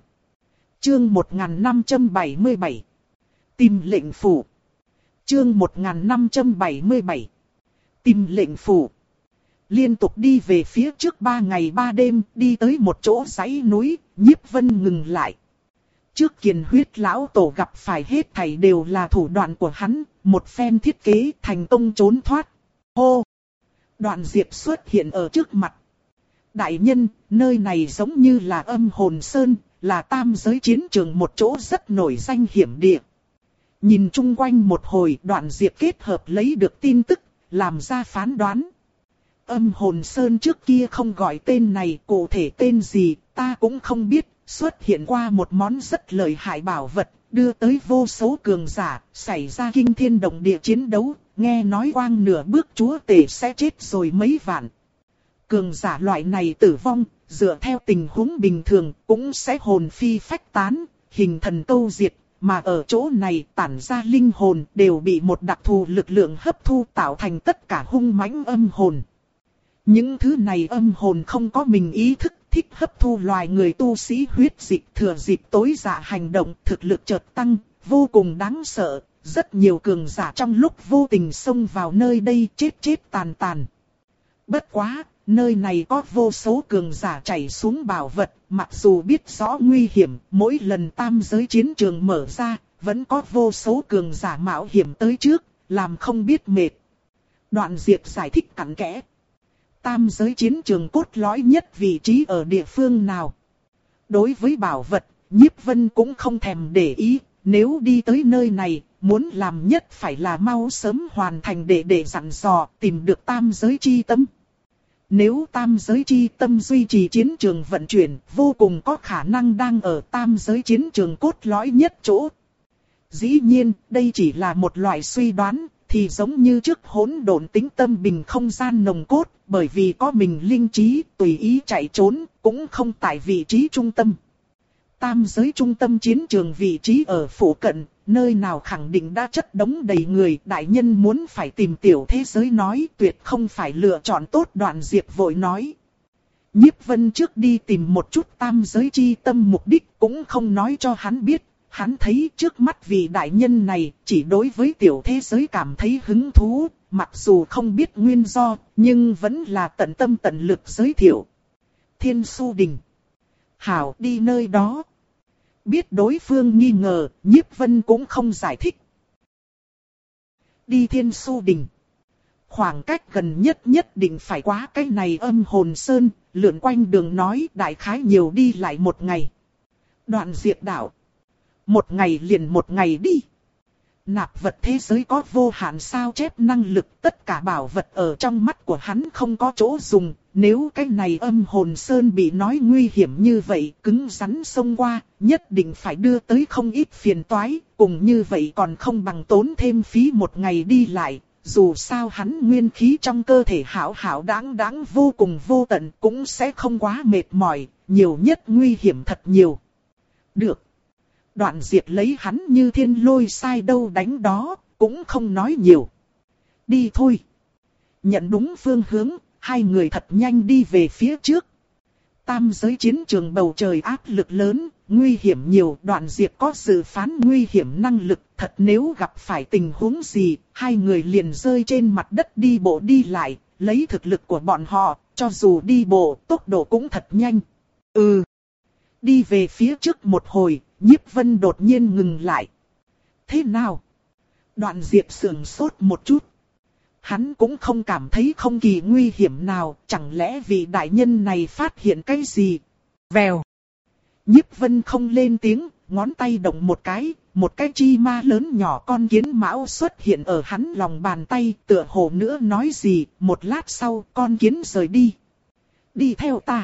Chương một nghìn năm trăm bảy mươi bảy. Tìm lệnh phủ. Chương một nghìn năm trăm bảy mươi bảy. Tìm lệnh phủ. Liên tục đi về phía trước ba ngày ba đêm, đi tới một chỗ dãy núi, Nhiếp Vân ngừng lại. Trước Kiền Huyết lão tổ gặp phải hết thảy đều là thủ đoạn của hắn, một phen thiết kế thành công trốn thoát. Hô! Đoạn Diệp xuất hiện ở trước mặt. Đại nhân, nơi này giống như là Âm Hồn Sơn, là tam giới chiến trường một chỗ rất nổi danh hiểm địa. Nhìn chung quanh một hồi, Đoạn Diệp kết hợp lấy được tin tức, làm ra phán đoán. Âm Hồn Sơn trước kia không gọi tên này, cụ thể tên gì, ta cũng không biết, xuất hiện qua một món rất lợi hại bảo vật, đưa tới vô số cường giả, xảy ra kinh thiên động địa chiến đấu, nghe nói quang nửa bước chúa tể sẽ chết rồi mấy vạn. Cường giả loại này tử vong, dựa theo tình huống bình thường, cũng sẽ hồn phi phách tán, hình thần câu diệt, mà ở chỗ này tản ra linh hồn đều bị một đặc thù lực lượng hấp thu tạo thành tất cả hung mãnh âm hồn. Những thứ này âm hồn không có mình ý thức, thích hấp thu loài người tu sĩ huyết dịch, thừa dịp tối dạ hành động, thực lực chợt tăng, vô cùng đáng sợ. Rất nhiều cường giả trong lúc vô tình xông vào nơi đây chết chết tàn tàn. Bất quá, nơi này có vô số cường giả chảy xuống bảo vật, mặc dù biết rõ nguy hiểm, mỗi lần tam giới chiến trường mở ra, vẫn có vô số cường giả mạo hiểm tới trước, làm không biết mệt. Đoạn Diệp giải thích cặn kẽ. Tam giới chiến trường cốt lõi nhất vị trí ở địa phương nào? Đối với bảo vật, Nhiếp Vân cũng không thèm để ý, nếu đi tới nơi này, muốn làm nhất phải là mau sớm hoàn thành để để dặn dò, tìm được tam giới chi tâm. Nếu tam giới chi tâm duy trì chiến trường vận chuyển, vô cùng có khả năng đang ở tam giới chiến trường cốt lõi nhất chỗ. Dĩ nhiên, đây chỉ là một loại suy đoán, thì giống như trước hỗn độn tính tâm bình không gian nồng cốt, bởi vì có mình linh trí, tùy ý chạy trốn, cũng không tại vị trí trung tâm. Tam giới trung tâm chiến trường vị trí ở phủ cận, nơi nào khẳng định đã chất đống đầy người, đại nhân muốn phải tìm tiểu thế giới nói tuyệt không phải lựa chọn tốt. Đoạn Diệp vội nói. Nhiếp Vân trước đi tìm một chút tam giới chi tâm mục đích cũng không nói cho hắn biết. Hắn thấy trước mắt vị đại nhân này chỉ đối với tiểu thế giới cảm thấy hứng thú, mặc dù không biết nguyên do, nhưng vẫn là tận tâm tận lực giới thiệu. Thiên Su Đình. Hảo, đi nơi đó. Biết đối phương nghi ngờ, Nhiếp Vân cũng không giải thích. Đi Thiên Su Đình. Khoảng cách gần nhất nhất định phải quá cái này Âm Hồn Sơn, lượn quanh đường nói đại khái nhiều đi lại một ngày. Đoạn Diệp đạo. Một ngày liền một ngày đi. Nạp vật thế giới có vô hạn sao chép năng lực, tất cả bảo vật ở trong mắt của hắn không có chỗ dùng. Nếu cái này Âm Hồn Sơn bị nói nguy hiểm như vậy, cứng rắn xông qua, nhất định phải đưa tới không ít phiền toái, cùng như vậy còn không bằng tốn thêm phí một ngày đi lại. Dù sao hắn nguyên khí trong cơ thể hảo hảo đáng đáng vô cùng vô tận cũng sẽ không quá mệt mỏi, nhiều nhất nguy hiểm thật nhiều. Được. Đoạn Diệp lấy hắn như thiên lôi sai đâu đánh đó, cũng không nói nhiều. Đi thôi. Nhận đúng phương hướng, hai người thật nhanh đi về phía trước. Tam giới chiến trường bầu trời áp lực lớn, nguy hiểm nhiều. Đoạn Diệp có dự phán nguy hiểm năng lực, thật nếu gặp phải tình huống gì, hai người liền rơi trên mặt đất đi bộ đi lại, lấy thực lực của bọn họ, cho dù đi bộ, tốc độ cũng thật nhanh. Ừ. Đi về phía trước một hồi, Nhiếp Vân đột nhiên ngừng lại. Thế nào? Đoạn Diệp sườn sốt một chút. Hắn cũng không cảm thấy không kỳ nguy hiểm nào, chẳng lẽ vị đại nhân này phát hiện cái gì? Vèo. Nhiếp Vân không lên tiếng, ngón tay động một cái, một cái chi ma lớn nhỏ con kiến mão xuất hiện ở hắn lòng bàn tay, tựa hồ nữa nói gì, một lát sau con kiến rời đi. Đi theo ta.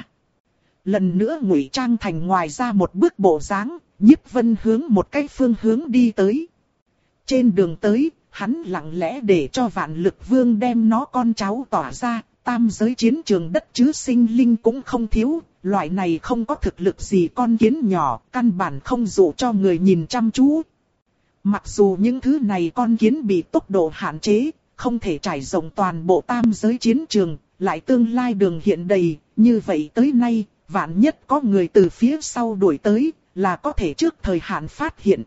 Lần nữa ngụy trang thành ngoài ra một bước bộ dáng, Nhiếp Vân hướng một cái phương hướng đi tới. Trên đường tới, hắn lặng lẽ để cho Vạn Lực Vương đem nó con cháu tỏa ra, tam giới chiến trường đất chứ sinh linh cũng không thiếu, loại này không có thực lực gì con kiến nhỏ, căn bản không dụ cho người nhìn chăm chú. Mặc dù những thứ này con kiến bị tốc độ hạn chế, không thể trải rộng toàn bộ tam giới chiến trường, lại tương lai đường hiện đầy, như vậy tới nay, vạn nhất có người từ phía sau đuổi tới, là có thể trước thời hạn phát hiện.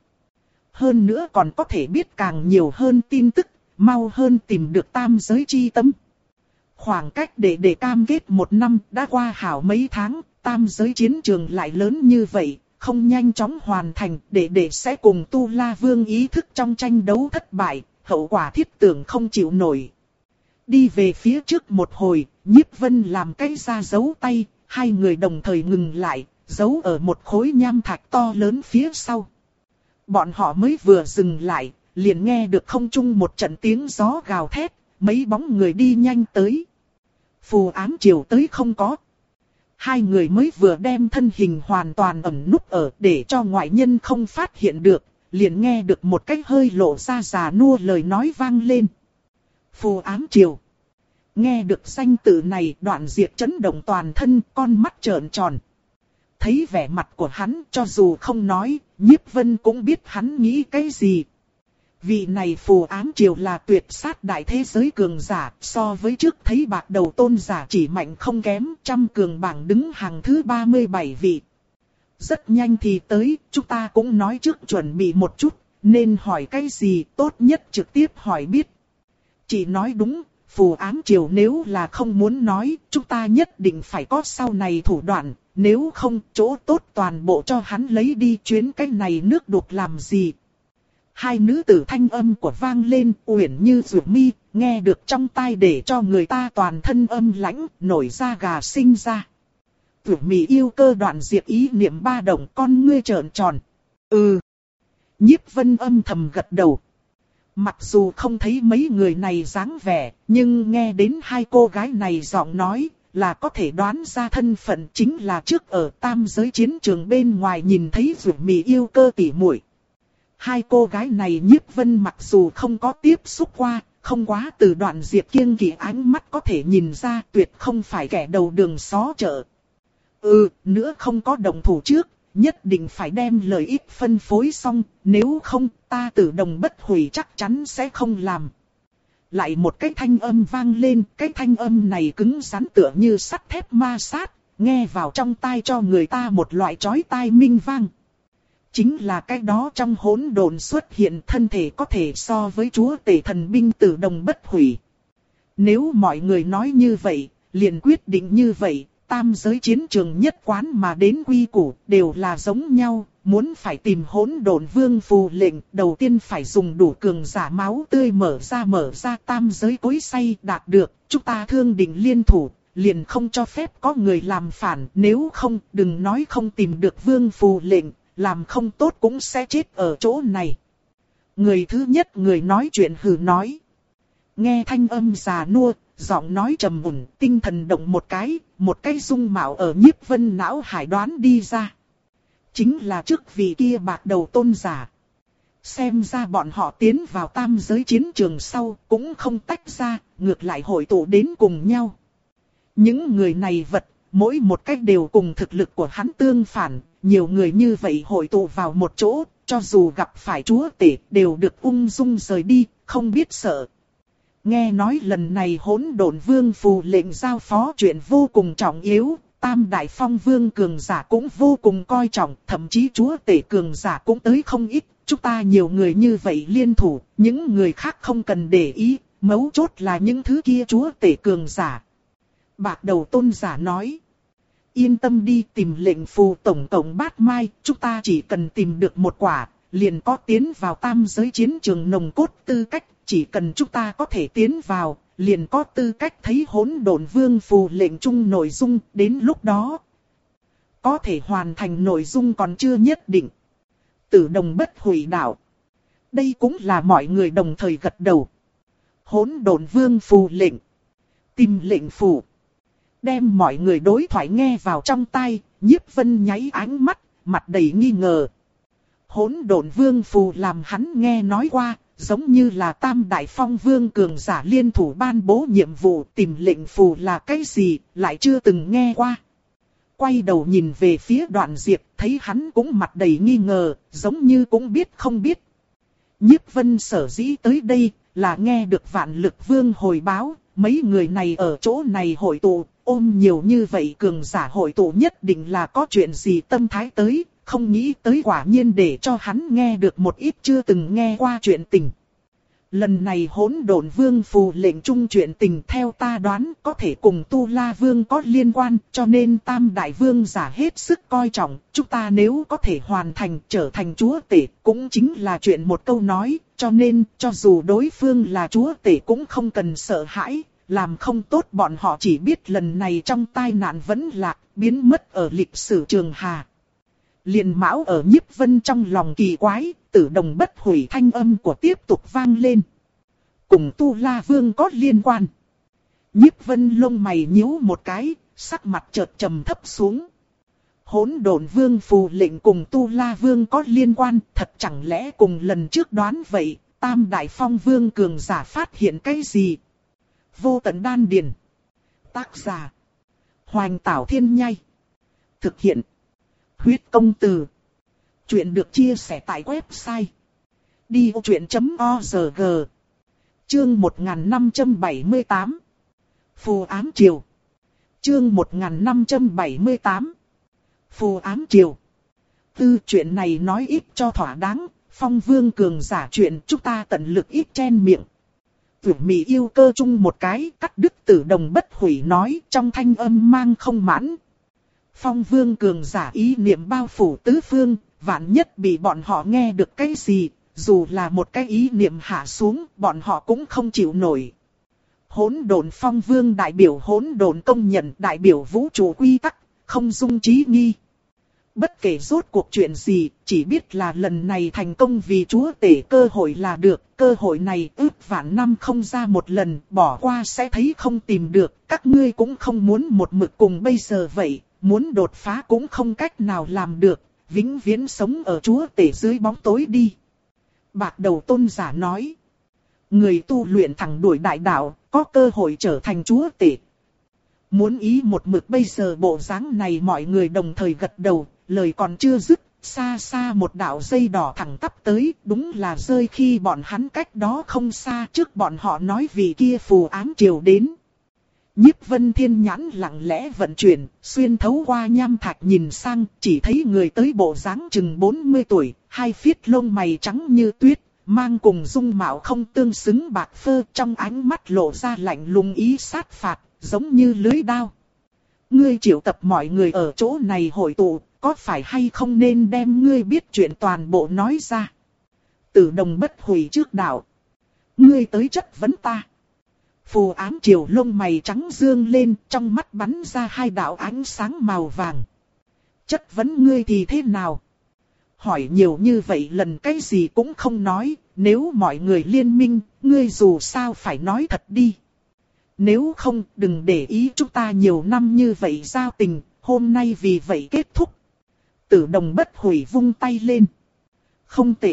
Hơn nữa còn có thể biết càng nhiều hơn tin tức, mau hơn tìm được tam giới chi tâm. Khoảng cách để để cam kết một năm đã qua hảo mấy tháng, tam giới chiến trường lại lớn như vậy, không nhanh chóng hoàn thành, để để sẽ cùng Tu La Vương ý thức trong tranh đấu thất bại, hậu quả thiết tưởng không chịu nổi. Đi về phía trước một hồi, Nhiếp Vân làm cái ra giấu tay, hai người đồng thời ngừng lại, giấu ở một khối nham thạch to lớn phía sau. Bọn họ mới vừa dừng lại, liền nghe được không trung một trận tiếng gió gào thét, mấy bóng người đi nhanh tới. Phù ám chiều tới không có. Hai người mới vừa đem thân hình hoàn toàn ẩn núp ở để cho ngoại nhân không phát hiện được, liền nghe được một cái hơi lộ ra già nua lời nói vang lên. Phù ám chiều. Nghe được danh tự này, Đoạn Diệp chấn động toàn thân, con mắt trợn tròn. Thấy vẻ mặt của hắn, cho dù không nói, Nhiếp Vân cũng biết hắn nghĩ cái gì. Vị này Phù ám triều là tuyệt sát đại thế giới cường giả, so với trước thấy bạc đầu tôn giả chỉ mạnh không kém, trăm cường bảng đứng hàng thứ ba mươi bảy vị. Rất nhanh thì tới, chúng ta cũng nói trước chuẩn bị một chút, nên hỏi cái gì tốt nhất trực tiếp hỏi biết. Chỉ nói đúng, Phù ám triều nếu là không muốn nói, chúng ta nhất định phải có sau này thủ đoạn. Nếu không, chỗ tốt toàn bộ cho hắn lấy đi, chuyến cái này nước đục làm gì. Hai nữ tử thanh âm của vang lên, uyển như rượu mi, nghe được trong tai để cho người ta toàn thân âm lãnh, nổi da gà sinh ra. Rượu mi yêu cơ Đoạn Diệp ý niệm ba động, con ngươi trợn tròn. Ừ. Nhiếp Vân âm thầm gật đầu. Mặc dù không thấy mấy người này dáng vẻ, nhưng nghe đến hai cô gái này giọng nói, là có thể đoán ra thân phận chính là trước ở tam giới chiến trường bên ngoài nhìn thấy rượu mì yêu cơ tỉ muội. Hai cô gái này Nhiếp Vân mặc dù không có tiếp xúc qua, không quá từ Đoạn Diệp kiêng kỵ ánh mắt có thể nhìn ra tuyệt không phải kẻ đầu đường xó chợ. Ừ, nữa không có đồng thủ trước, nhất định phải đem lợi ích phân phối xong, nếu không ta Tử Đồng Bất Hủy chắc chắn sẽ không làm. Lại một cái thanh âm vang lên, cái thanh âm này cứng rắn tựa như sắt thép ma sát, nghe vào trong tai cho người ta một loại chói tai minh vang. Chính là cái đó trong hỗn độn xuất hiện thân thể có thể so với chúa tể thần binh Tử Đồng Bất Hủy. Nếu mọi người nói như vậy, liền quyết định như vậy, tam giới chiến trường nhất quán mà đến quy củ đều là giống nhau, muốn phải tìm hỗn độn vương phù lệnh, đầu tiên phải dùng đủ cường giả máu tươi mở ra mở ra tam giới cối xay đạt được, chúng ta thương định liên thủ, liền không cho phép có người làm phản, nếu không đừng nói không tìm được vương phù lệnh, làm không tốt cũng sẽ chết ở chỗ này. Người thứ nhất người nói chuyện hừ nói. Nghe thanh âm già nua, giọng nói trầm ổn, tinh thần động một cái, một cái dung mạo ở Nhiếp Vân não hải đoán đi ra. Chính là trước vị kia bạc đầu tôn giả. Xem ra bọn họ tiến vào tam giới chiến trường sau cũng không tách ra, ngược lại hội tụ đến cùng nhau. Những người này vật, mỗi một cách đều cùng thực lực của hắn tương phản, nhiều người như vậy hội tụ vào một chỗ, cho dù gặp phải chúa tể đều được ung dung rời đi, không biết sợ. Nghe nói lần này hỗn độn vương phù lệnh giao phó chuyện vô cùng trọng yếu, tam đại phong vương cường giả cũng vô cùng coi trọng, thậm chí chúa tể cường giả cũng tới không ít, chúng ta nhiều người như vậy liên thủ, những người khác không cần để ý, mấu chốt là những thứ kia chúa tể cường giả. Bạc đầu tôn giả nói, yên tâm đi, tìm lệnh phù tổng cộng bát mai, chúng ta chỉ cần tìm được một quả, liền có tiến vào tam giới chiến trường nồng cốt tư cách. Chỉ cần chúng ta có thể tiến vào, liền có tư cách thấy hỗn độn vương phù lệnh chung nội dung, đến lúc đó có thể hoàn thành nội dung còn chưa nhất định. Tử Đồng Bất Hủy đạo. Đây cũng là mọi người đồng thời gật đầu. Hỗn độn vương phù lệnh. Tìm lệnh phù. Đem mọi người đối thoại nghe vào trong tai, Nhiếp Vân nháy ánh mắt, mặt đầy nghi ngờ. Hỗn độn vương phù làm hắn nghe nói qua. Giống như là tam đại phong vương cường giả liên thủ ban bố nhiệm vụ tìm lệnh phù là cái gì, lại chưa từng nghe qua. Quay đầu nhìn về phía Đoạn Diệp, thấy hắn cũng mặt đầy nghi ngờ, giống như cũng biết không biết. Nhiếp Vân sở dĩ tới đây, là nghe được Vạn Lực Vương hồi báo, mấy người này ở chỗ này hội tụ, ôm nhiều như vậy cường giả hội tụ nhất định là có chuyện gì tâm thái tới. Không nghĩ tới quả nhiên để cho hắn nghe được một ít chưa từng nghe qua chuyện tình. Lần này hỗn độn vương phù lệnh chung chuyện tình theo ta đoán có thể cùng Tu La Vương có liên quan, cho nên tam đại vương giả hết sức coi trọng. Chúng ta nếu có thể hoàn thành trở thành chúa tể cũng chính là chuyện một câu nói, cho nên cho dù đối phương là chúa tể cũng không cần sợ hãi. Làm không tốt bọn họ chỉ biết lần này trong tai nạn vẫn lạc, biến mất ở lịch sử trường hà. Liền mão ở Nhiếp Vân trong lòng kỳ quái, Tử Đồng Bất Hủy thanh âm của tiếp tục vang lên. Cùng Tu La Vương có liên quan. Nhiếp Vân lông mày nhíu một cái, sắc mặt chợt trầm thấp xuống. Hỗn độn vương phù lệnh cùng Tu La Vương có liên quan, thật chẳng lẽ cùng lần trước đoán vậy, tam đại phong vương cường giả phát hiện cái gì? Vô tận đan điền. Tác giả. Hoành Tảo Thiên Nhai. Thực hiện. Huyết công từ. Chuyện được chia sẻ tại website đi ô chuyện chấm org. Chương một nghìn năm trăm bảy mươi tám. Phù ám triều. Chương một nghìn năm trăm bảy mươi tám. Phù ám triều. Tư chuyện này nói ít cho thỏa đáng, phong vương cường giả chuyện chúng ta tận lực ít chen miệng. Tử Mị yêu cơ chung một cái, cắt đứt Tử Đồng Bất Hủy nói trong thanh âm mang không mãn. Phong vương cường giả ý niệm bao phủ tứ phương, vạn nhất bị bọn họ nghe được cái gì, dù là một cái ý niệm hạ xuống, bọn họ cũng không chịu nổi. Hỗn độn phong vương đại biểu hỗn độn công nhận đại biểu vũ trụ quy tắc, không dung trí nghi. Bất kể rốt cuộc chuyện gì, chỉ biết là lần này thành công vì chúa tể cơ hội là được, cơ hội này ước vạn năm không ra một lần, bỏ qua sẽ thấy không tìm được, các ngươi cũng không muốn một mực cùng bây giờ vậy, muốn đột phá cũng không cách nào làm được, vĩnh viễn sống ở chúa tể dưới bóng tối đi. Bạc đầu tôn giả nói, người tu luyện thẳng đuổi đại đạo, có cơ hội trở thành chúa tể. Muốn ý một mực bây giờ bộ dáng này mọi người đồng thời gật đầu, lời còn chưa dứt, xa xa một đạo dây đỏ thẳng tắp tới, đúng là rơi khi bọn hắn cách đó không xa, trước bọn họ nói vì kia phù ám triều đến. Nhiếp Vân Thiên nhãn lặng lẽ vận chuyển, xuyên thấu qua nham thạch nhìn sang, chỉ thấy người tới bộ dáng chừng bốn mươi tuổi, hai phiết lông mày trắng như tuyết, mang cùng dung mạo không tương xứng bạc phơ, trong ánh mắt lộ ra lạnh lùng ý sát phạt, giống như lưới đao. Ngươi triệu tập mọi người ở chỗ này hội tụ, có phải hay không nên đem ngươi biết chuyện toàn bộ nói ra? Tử Đồng bất hủy trước đạo. Ngươi tới chất vấn ta. Phù ám triều lông mày trắng dương lên, trong mắt bắn ra hai đạo ánh sáng màu vàng. Chất vấn ngươi thì thế nào? Hỏi nhiều như vậy lần cái gì cũng không nói, nếu mọi người liên minh, ngươi dù sao phải nói thật đi. Nếu không, đừng để ý chúng ta nhiều năm như vậy giao tình, hôm nay vì vậy kết thúc. Tử Đồng bất hủy vung tay lên. Không tệ.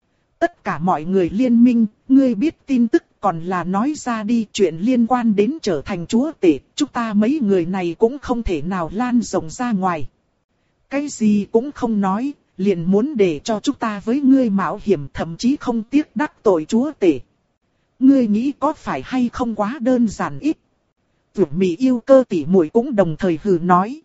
Tất cả mọi người liên minh, ngươi biết tin tức còn là nói ra đi, chuyện liên quan đến trở thành chúa tể, chúng ta mấy người này cũng không thể nào lan rộng ra ngoài. Cái gì cũng không nói, liền muốn để cho chúng ta với ngươi mạo hiểm, thậm chí không tiếc đắc tội chúa tể. Ngươi nghĩ có phải hay không quá đơn giản ít? Tưởng Mỹ yêu cơ tỷ muội cũng đồng thời hừ nói.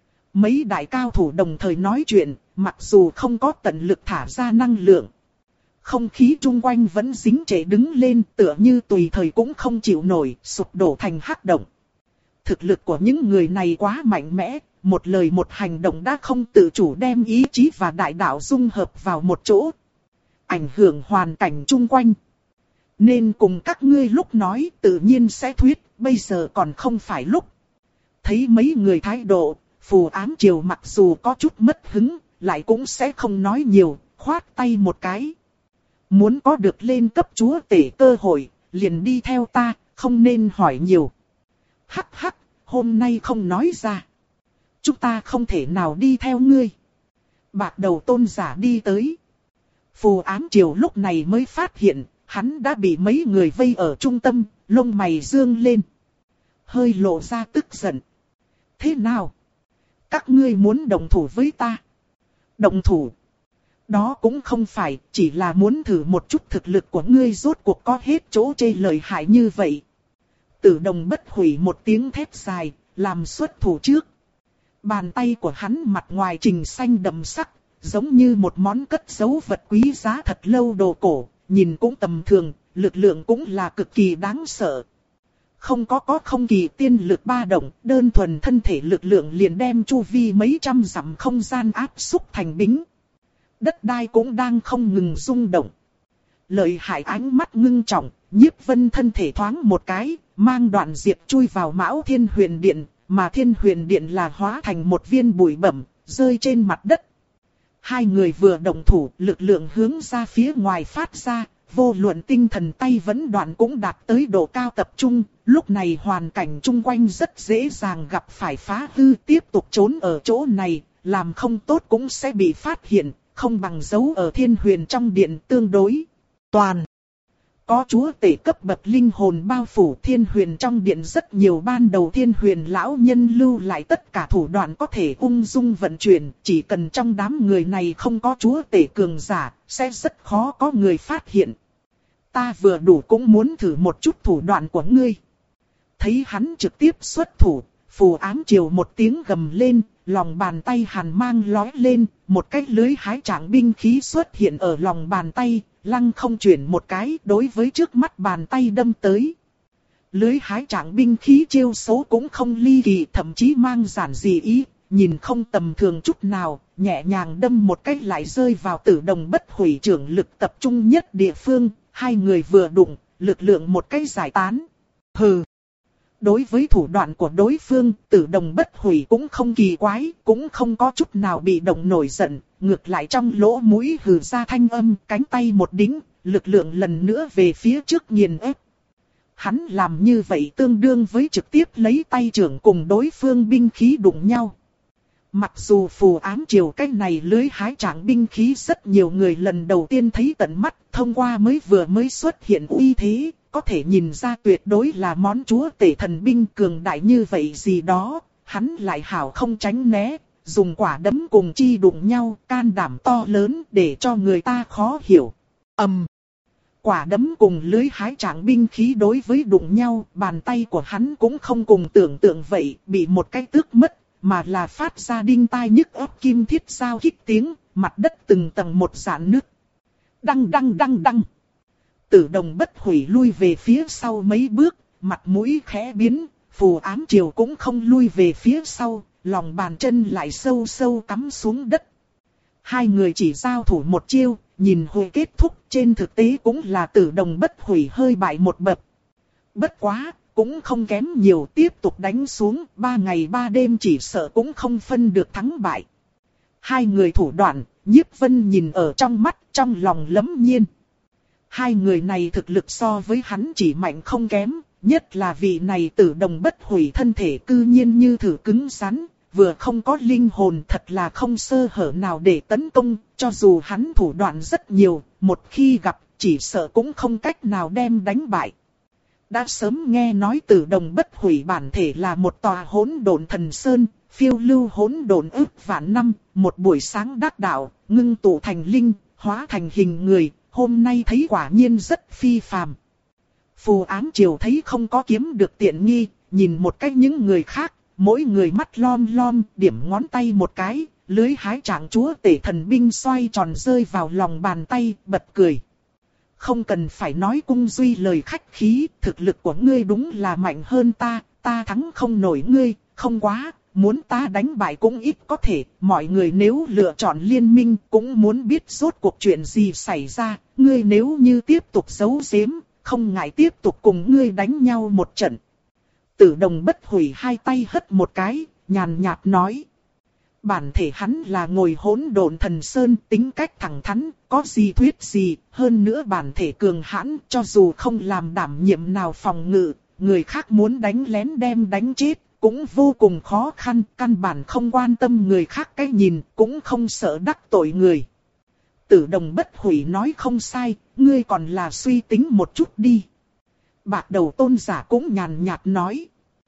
Mấy đại cao thủ đồng thời nói chuyện, mặc dù không có tận lực thả ra năng lượng. Không khí chung quanh vẫn dính trệ đứng lên, tựa như tùy thời cũng không chịu nổi, sụp đổ thành hắc động. Thực lực của những người này quá mạnh mẽ, một lời một hành động đã không tự chủ đem ý chí và đại đạo dung hợp vào một chỗ. Ảnh hưởng hoàn cảnh chung quanh. Nên cùng các ngươi lúc nói tự nhiên sẽ thuyết, bây giờ còn không phải lúc. Thấy mấy người thái độ, phù ám triều mặc dù có chút mất hứng, lại cũng sẽ không nói nhiều, khoát tay một cái. Muốn có được lên cấp chúa tể cơ hội, liền đi theo ta, không nên hỏi nhiều. Hắc hắc, hôm nay không nói ra. Chúng ta không thể nào đi theo ngươi. Bạc đầu tôn giả đi tới. Phù ám triều lúc này mới phát hiện, hắn đã bị mấy người vây ở trung tâm, lông mày dương lên. Hơi lộ ra tức giận. Thế nào? Các ngươi muốn đồng thủ với ta? Đồng thủ? Đó cũng không phải, chỉ là muốn thử một chút thực lực của ngươi rốt cuộc có hết chỗ chê lợi hại như vậy. Tử Đồng bất hủy một tiếng thét dài, làm xuất thủ trước. Bàn tay của hắn mặt ngoài trình xanh đậm sắc, giống như một món cất giấu vật quý giá thật lâu đồ cổ, nhìn cũng tầm thường, lực lượng cũng là cực kỳ đáng sợ. Không có có không kỳ tiên lực ba động, đơn thuần thân thể lực lượng liền đem chu vi mấy trăm dặm không gian áp xúc thành bính. Đất đai cũng đang không ngừng rung động. Lợi hại ánh mắt ngưng trọng, Nhiếp Vân thân thể thoáng một cái, mang đoạn diệp chui vào Mão Thiên Huyền Điện, mà Thiên Huyền Điện là hóa thành một viên bụi bẩm, rơi trên mặt đất. Hai người vừa động thủ, lực lượng hướng ra phía ngoài phát ra, vô luận tinh thần tay vẫn đoạn cũng đạt tới độ cao tập trung, lúc này hoàn cảnh chung quanh rất dễ dàng gặp phải phá hư, tiếp tục trốn ở chỗ này, làm không tốt cũng sẽ bị phát hiện, không bằng giấu ở Thiên Huyền trong điện tương đối toàn. Có chúa tể cấp bậc linh hồn bao phủ Thiên Huyền trong điện, rất nhiều ban đầu Thiên Huyền lão nhân lưu lại tất cả thủ đoạn có thể ung dung vận chuyển, chỉ cần trong đám người này không có chúa tể cường giả, sẽ rất khó có người phát hiện. Ta vừa đủ cũng muốn thử một chút thủ đoạn của ngươi. Thấy hắn trực tiếp xuất thủ, phù ám triều một tiếng gầm lên, lòng bàn tay hàn mang lói lên, một cái lưới hái trạng binh khí xuất hiện ở lòng bàn tay, lăng không chuyển một cái đối với trước mắt bàn tay đâm tới. Lưới hái trạng binh khí chiêu số cũng không ly kỳ, thậm chí mang giản dị ý, nhìn không tầm thường chút nào, nhẹ nhàng đâm một cái lại rơi vào Tử Đồng bất hủy trưởng lực tập trung nhất địa phương, hai người vừa đụng, lực lượng một cái giải tán. Hừ. Đối với thủ đoạn của đối phương, Tử Đồng bất hủy cũng không kỳ quái, cũng không có chút nào bị động nổi giận, ngược lại trong lỗ mũi hừ ra thanh âm, cánh tay một đính, lực lượng lần nữa về phía trước nghiền ép. Hắn làm như vậy tương đương với trực tiếp lấy tay trưởng cùng đối phương binh khí đụng nhau. Mặc dù phù ám triều cái này lưới hái trạng binh khí rất nhiều người lần đầu tiên thấy tận mắt, thông qua mới vừa mới xuất hiện uy thế, có thể nhìn ra tuyệt đối là món chúa tể thần binh cường đại như vậy gì đó, hắn lại hảo không tránh né, dùng quả đấm cùng chi đụng nhau, can đảm to lớn để cho người ta khó hiểu. Ầm. Quả đấm cùng lưới hái trạng binh khí đối với đụng nhau, bàn tay của hắn cũng không cùng tưởng tượng vậy, bị một cái tước mất, mà là phát ra đinh tai nhức óc kim thiết giao kích tiếng, mặt đất từng tầng một rạn nứt. Đăng đăng đăng đăng. Tử Đồng Bất Hủy lui về phía sau mấy bước, mặt mũi khẽ biến, Phù Ám Triều cũng không lui về phía sau, lòng bàn chân lại sâu sâu cắm xuống đất. Hai người chỉ giao thủ một chiêu, nhìn hồi kết thúc, trên thực tế cũng là Tử Đồng Bất Hủy hơi bại một bậc. Bất quá, cũng không kém nhiều, tiếp tục đánh xuống, ba ngày ba đêm chỉ sợ cũng không phân được thắng bại. Hai người thủ đoạn, Nhiếp Vân nhìn ở trong mắt, trong lòng lấm nhiên. Hai người này thực lực so với hắn chỉ mạnh không kém, nhất là vị này Tử Đồng Bất Hủy thân thể cư nhiên như thử cứng rắn, vừa không có linh hồn, thật là không sơ hở nào để tấn công, cho dù hắn thủ đoạn rất nhiều, một khi gặp chỉ sợ cũng không cách nào đem đánh bại. Đã sớm nghe nói Tử Đồng Bất Hủy bản thể là một tòa hỗn độn thần sơn, phiêu lưu hỗn độn ức vạn năm, một buổi sáng đắc đạo, ngưng tụ thành linh, hóa thành hình người, hôm nay thấy quả nhiên rất phi phàm. Phù Ám Triều thấy không có kiếm được tiện nghi, nhìn một cách những người khác, mỗi người mắt lom lom, điểm ngón tay một cái, lưới hái trạng chúa tể thần binh xoay tròn rơi vào lòng bàn tay, bật cười. Không cần phải nói cung duy lời khách khí, thực lực của ngươi đúng là mạnh hơn ta, ta thắng không nổi ngươi, không quá, muốn ta đánh bại cũng ít có thể, mọi người nếu lựa chọn liên minh cũng muốn biết rốt cuộc chuyện gì xảy ra, ngươi nếu như tiếp tục giấu giếm, không ngại tiếp tục cùng ngươi đánh nhau một trận. Tử Đồng Bất Hủy hai tay hất một cái, nhàn nhạt nói. Bản thể hắn là ngồi hỗn độn thần sơn, tính cách thẳng thắn, có gì thuyết gì, hơn nữa bản thể cường hãn, cho dù không làm đảm nhiệm nào phòng ngự, người khác muốn đánh lén đem đánh chết, cũng vô cùng khó khăn, căn bản không quan tâm người khác cái nhìn, cũng không sợ đắc tội người. Tử Đồng Bất Hủy nói không sai, ngươi còn là suy tính một chút đi. Bạc Đầu Tôn giả cũng nhàn nhạt nói.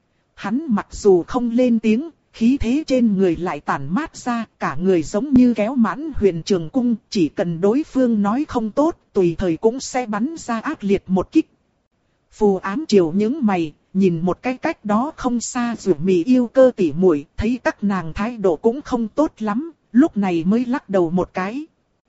Hắn mặc dù không lên tiếng, khí thế trên người lại tản mát ra, cả người giống như kéo mãn huyền trường cung, chỉ cần đối phương nói không tốt, tùy thời cũng sẽ bắn ra ác liệt một kích. Phù Ám Triều những mày, nhìn một cái cách đó không xa rủ mì yêu cơ tỉ muội, thấy các nàng thái độ cũng không tốt lắm, lúc này mới lắc đầu một cái.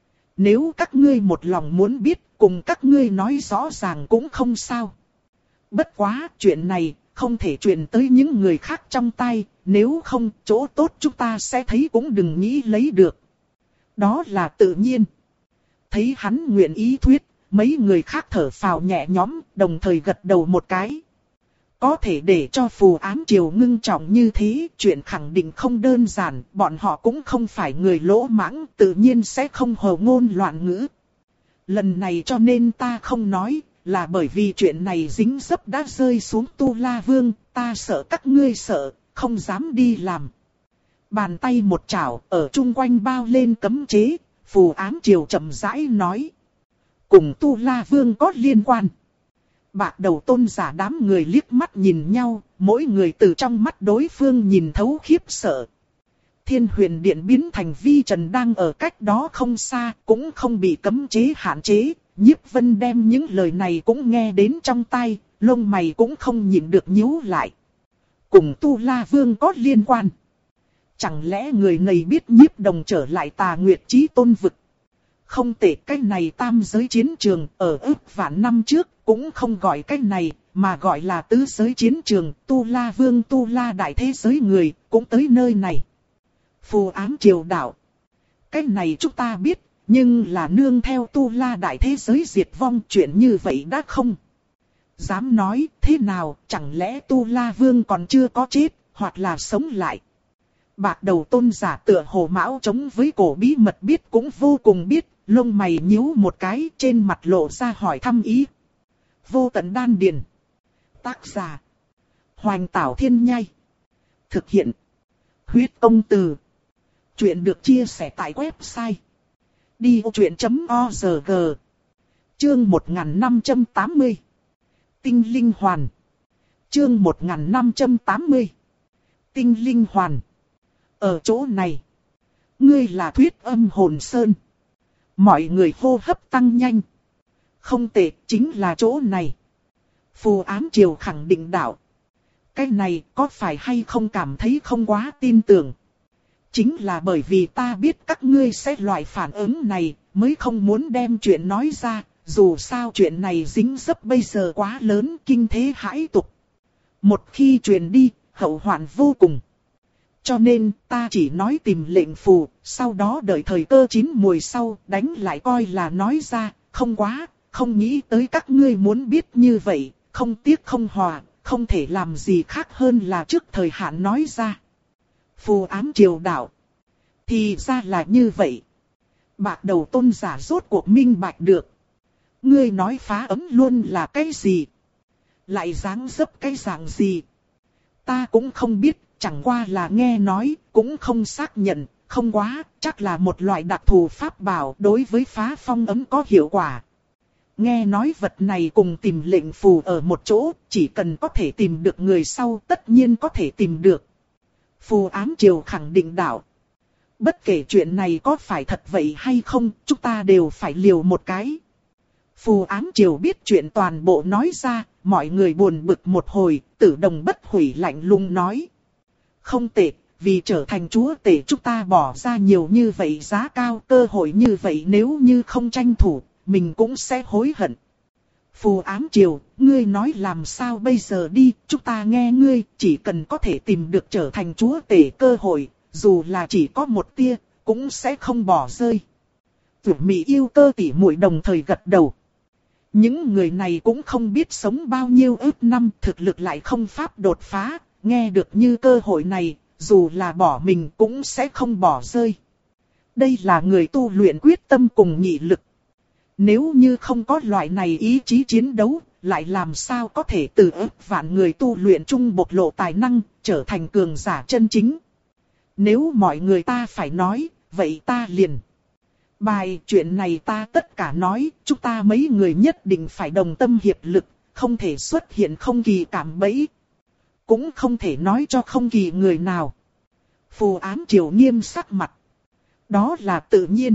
Nếu các ngươi một lòng muốn biết, cùng các ngươi nói rõ ràng cũng không sao. Bất quá, chuyện này không thể truyền tới những người khác trong tay, nếu không, chỗ tốt chúng ta sẽ thấy cũng đừng nghĩ lấy được. Đó là tự nhiên. Thấy hắn nguyện ý thuyết, mấy người khác thở phào nhẹ nhõm, đồng thời gật đầu một cái. Có thể để cho Phù Ám Triều ngưng trọng như thế, chuyện khẳng định không đơn giản, bọn họ cũng không phải người lỗ mãng, tự nhiên sẽ không hồ ngôn loạn ngữ. Lần này cho nên ta không nói, là bởi vì chuyện này dính dấp đã rơi xuống Tu La Vương, ta sợ các ngươi sợ, không dám đi làm. Bàn tay một chảo, ở chung quanh bao lên cấm chế, Phù Ám Triều chậm rãi nói. Cùng Tu La Vương có liên quan. Bạc Đầu Tôn giả đám người liếc mắt nhìn nhau, mỗi người từ trong mắt đối phương nhìn thấu khiếp sợ. Thiên Huyền Điện biến thành vi trần đang ở cách đó không xa, cũng không bị cấm chế hạn chế. Nhiếp Vân đem những lời này cũng nghe đến trong tai, lông mày cũng không nhịn được nhíu lại. Cùng Tu La Vương có liên quan. Chẳng lẽ người này biết Nhiếp Đồng trở lại Tà Nguyệt Chí Tôn vực? Không tệ, cái này tam giới chiến trường, ở ức vạn năm trước, cũng không gọi cái này, mà gọi là tứ giới chiến trường, Tu La Vương Tu La đại thế giới người, cũng tới nơi này. Phù Ám Triều đạo. Cái này chúng ta biết, nhưng là nương theo Tu La đại thế giới diệt vong, chuyện như vậy đã không dám nói, thế nào, chẳng lẽ Tu La Vương còn chưa có chết, hoặc là sống lại. Bạc Đầu Tôn giả tựa hồ mão chống với cổ bí mật biết cũng vô cùng biết, lông mày nhíu một cái, trên mặt lộ ra hỏi thăm ý. Vô Tận Đan Điền. Tác giả Hoành Tảo Thiên Nhai. Thực hiện Huyết Công Từ. Chuyện được chia sẻ tại website đi ô chuyện chấm org. Chương một nghìn năm trăm tám mươi. Tinh Linh Hoàn. Chương một nghìn năm trăm tám mươi. Tinh Linh Hoàn. Ở chỗ này. Ngươi là Thuyết Âm Hồn Sơn. Mọi người hô hấp tăng nhanh. Không tệ, chính là chỗ này. Phù Ám Triều khẳng định đạo. Cái này có phải hay không cảm thấy không quá tin tưởng. Chính là bởi vì ta biết các ngươi sẽ loại phản ứng này, mới không muốn đem chuyện nói ra, dù sao chuyện này dính dấp bây giờ quá lớn, kinh thế hãi tục. Một khi truyền đi, hậu hoạn vô cùng. Cho nên ta chỉ nói tìm lệnh phù, sau đó đợi thời cơ chín mùi sau, đánh lại coi là nói ra, không quá, không nghĩ tới các ngươi muốn biết như vậy, không tiếc không hòa, không thể làm gì khác hơn là trước thời hạn nói ra. Phù Ám Triều đạo. Thì ra là như vậy. Bạc đầu tôn giả rốt cuộc minh bạch được. Ngươi nói phá ấm luôn là cái gì? Lại dáng dấp cái dạng gì? Ta cũng không biết, chẳng qua là nghe nói, cũng không xác nhận, không quá, chắc là một loại đặc thù pháp bảo đối với phá phong ấm có hiệu quả. Nghe nói vật này cùng tìm lệnh phù ở một chỗ, chỉ cần có thể tìm được người sau tất nhiên có thể tìm được. Phù Ám Triều khẳng định đạo. Bất kể chuyện này có phải thật vậy hay không, chúng ta đều phải liều một cái. Phù Ám Triều biết chuyện toàn bộ nói ra, mọi người buồn bực một hồi, Tử Đồng Bất Hủy lạnh lùng nói. Không tệ, vì trở thành chúa tể chúng ta bỏ ra nhiều như vậy giá cao, cơ hội như vậy nếu như không tranh thủ, mình cũng sẽ hối hận. Phù Ám Triều, ngươi nói làm sao bây giờ đi, chúng ta nghe ngươi, chỉ cần có thể tìm được trở thành chúa tể cơ hội, dù là chỉ có một tia, cũng sẽ không bỏ rơi. Tử Mị Yêu Cơ tỷ muội đồng thời gật đầu. Những người này cũng không biết sống bao nhiêu ức năm, thực lực lại không pháp đột phá, nghe được như cơ hội này, dù là bỏ mình cũng sẽ không bỏ rơi. Đây là người tu luyện quyết tâm cùng nghị lực. Nếu như không có loại này ý chí chiến đấu, lại làm sao có thể từ ức vạn người tu luyện chung bộc lộ tài năng, trở thành cường giả chân chính. Nếu mọi người ta phải nói, vậy ta liền. Bài chuyện này ta tất cả nói, chúng ta mấy người nhất định phải đồng tâm hiệp lực, không thể xuất hiện không kỳ cảm bẫy. Cũng không thể nói cho không kỳ người nào. Phù Ám Triều nghiêm sắc mặt. Đó là tự nhiên.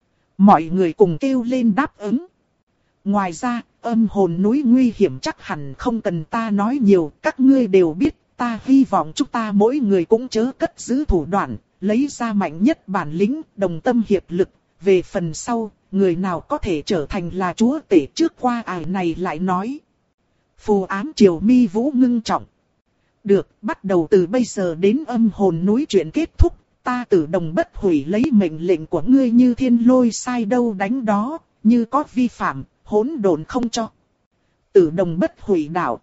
Mọi người cùng kêu lên đáp ứng. Ngoài ra, âm hồn núi nguy hiểm chắc hẳn không cần ta nói nhiều, các ngươi đều biết. Ta hy vọng chúng ta mỗi người cũng chớ cất giữ thủ đoạn, lấy ra mạnh nhất bản lĩnh, đồng tâm hiệp lực. Về phần sau, người nào có thể trở thành là chúa tể trước qua ải này lại nói. Phù Ám Triều mi vũ ngưng trọng. Được, bắt đầu từ bây giờ đến âm hồn núi chuyện kết thúc, ta Tử Đồng Bất Hủy lấy mệnh lệnh của ngươi như thiên lôi sai đâu đánh đó, như có vi phạm, hỗn độn không cho. Tử Đồng Bất Hủy đạo.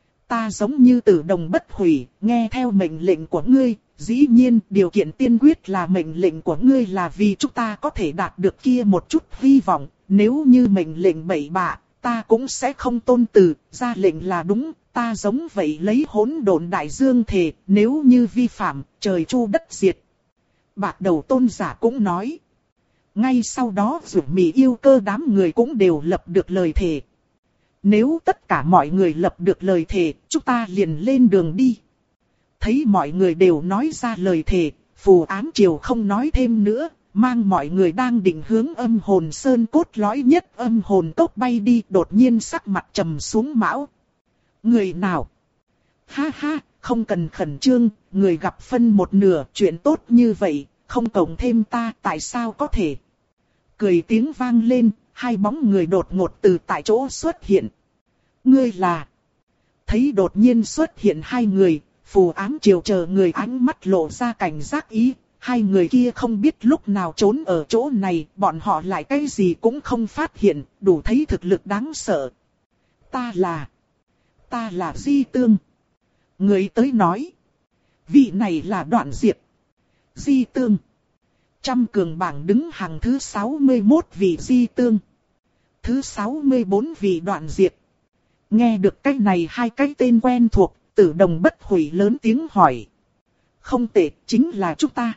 Ta giống như Tử Đồng Bất Hủy, nghe theo mệnh lệnh của ngươi, dĩ nhiên điều kiện tiên quyết là mệnh lệnh của ngươi là vì chúng ta có thể đạt được kia một chút hy vọng, nếu như mệnh lệnh bậy bạ, ta cũng sẽ không tôn từ, ra lệnh là đúng, ta giống vậy lấy hỗn độn đại dương thề, nếu như vi phạm, trời chu đất diệt. Bạc đầu tôn giả cũng nói. Ngay sau đó Dụ Mị Yêu Cơ đám người cũng đều lập được lời thề. Nếu tất cả mọi người lập được lời thề, chúng ta liền lên đường đi. Thấy mọi người đều nói ra lời thề, Phù Ám Triều không nói thêm nữa, mang mọi người đang định hướng âm hồn sơn cốt lõi nhất âm hồn cốc bay đi, đột nhiên sắc mặt trầm xuống mão. Người nào? Ha ha, không cần khẩn trương, người gặp phân một nửa, chuyện tốt như vậy, không cộng thêm ta, tại sao có thể? Cười tiếng vang lên, hai bóng người đột ngột từ tại chỗ xuất hiện. Ngươi là? Thấy đột nhiên xuất hiện hai người, Phù Ám Triều chờ người ánh mắt lộ ra cảnh giác ý. Hai người kia không biết lúc nào trốn ở chỗ này, bọn họ lại cái gì cũng không phát hiện, đủ thấy thực lực đáng sợ. Ta là... Ta là Di Tương. Người tới nói. Vị này là Đoạn Diệp. Di Tương. Trăm cường bảng đứng hàng thứ sáu mươi mốt vị Di Tương. Thứ sáu mươi bốn vị Đoạn Diệp. Nghe được cái này hai cái tên quen thuộc, Tử Đồng Bất Hủy lớn tiếng hỏi. Không tệ, chính là chúng ta.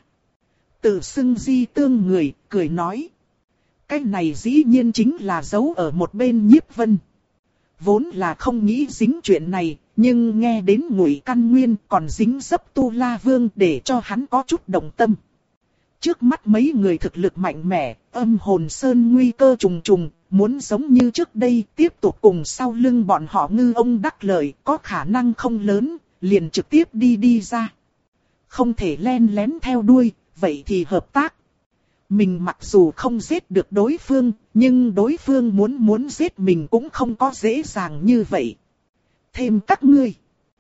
Tự xưng Di Tương người, cười nói. Cái này dĩ nhiên chính là giấu ở một bên Nhiếp Vân. Vốn là không nghĩ dính chuyện này, nhưng nghe đến Ngụy Căn Nguyên còn dính dấp Tu La Vương để cho hắn có chút động tâm. Trước mắt mấy người thực lực mạnh mẽ, âm hồn sơn nguy cơ trùng trùng, muốn giống như trước đây tiếp tục cùng sau lưng bọn họ ngư ông đắc lợi có khả năng không lớn, liền trực tiếp đi đi ra. Không thể len lén theo đuôi, vậy thì hợp tác. Mình mặc dù không giết được đối phương, nhưng đối phương muốn muốn giết mình cũng không có dễ dàng như vậy. Thêm các ngươi.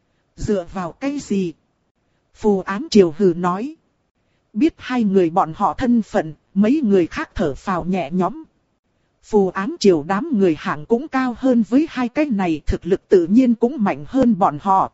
Dựa vào cái gì? Phù Ám Triều hừ nói. Biết hai người bọn họ thân phận, mấy người khác thở phào nhẹ nhõm. Phù Ám Triều đám người hạng cũng cao hơn với hai cái này, thực lực tự nhiên cũng mạnh hơn bọn họ.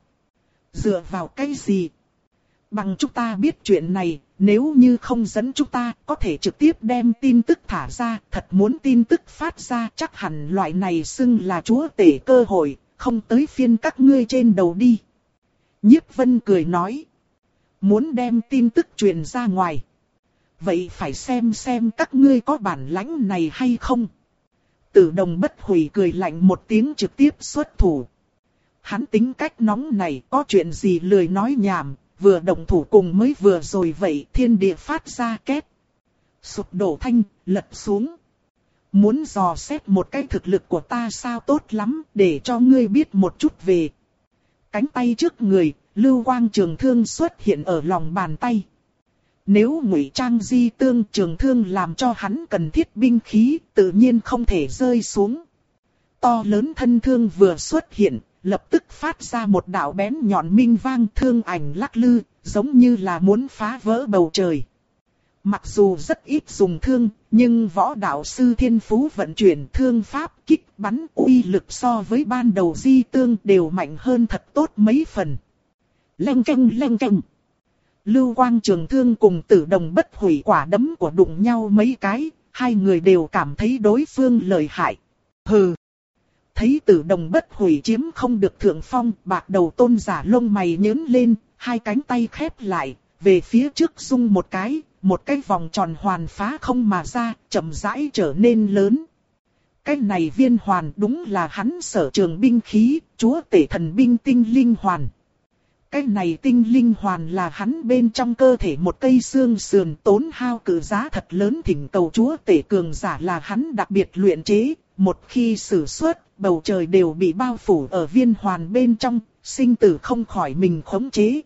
Dựa vào cái gì? Bằng chúng ta biết chuyện này, nếu như không dẫn chúng ta, có thể trực tiếp đem tin tức thả ra, thật muốn tin tức phát ra, chắc hẳn loại này xưng là chúa tể cơ hội, không tới phiên các ngươi trên đầu đi. Nhiếp Vân cười nói, muốn đem tin tức truyền ra ngoài. Vậy phải xem xem các ngươi có bản lãnh này hay không. Tử Đồng Bất Hủy cười lạnh một tiếng trực tiếp xuất thủ. Hắn tính cách nóng này, có chuyện gì lười nói nhảm, vừa động thủ cùng mới vừa rồi vậy, thiên địa phát ra két. Sụp đổ thanh, lật xuống. Muốn dò xét một cái thực lực của ta sao, tốt lắm, để cho ngươi biết một chút về. Cánh tay trước người, lưu quang trường thương xuất hiện ở lòng bàn tay. Nếu ngụy trang di tương, trường thương làm cho hắn cần thiết binh khí, tự nhiên không thể rơi xuống. To lớn thân thương vừa xuất hiện, lập tức phát ra một đạo bén nhọn minh vang, thương ảnh lắc lư, giống như là muốn phá vỡ bầu trời. Mặc dù rất ít dùng thương, nhưng võ đạo sư thiên phú vận chuyển thương pháp kích bắn uy lực so với ban đầu di tương đều mạnh hơn thật tốt mấy phần. Leng keng leng keng. Lưu quang trường thương cùng Tử Đồng Bất Hủy quả đấm của đụng nhau mấy cái, hai người đều cảm thấy đối phương lợi hại. Hừ. Thấy Tử Đồng Bất Hủy chiếm không được thượng phong, Bạc Đầu Tôn giả lông mày nhướng lên, hai cánh tay khép lại, về phía trước rung một cái, một cái vòng tròn hoàn phá không mà ra, chậm rãi trở nên lớn. Cái này viên hoàn đúng là hắn sở trường binh khí, chúa tể thần binh tinh linh hoàn. Cái này tinh linh hoàn là hắn bên trong cơ thể một cây xương sườn, tốn hao cự giá thật lớn, thỉnh cầu chúa tể cường giả là hắn đặc biệt luyện chế, một khi sử xuất, bầu trời đều bị bao phủ ở viên hoàn bên trong, sinh tử không khỏi mình khống chế.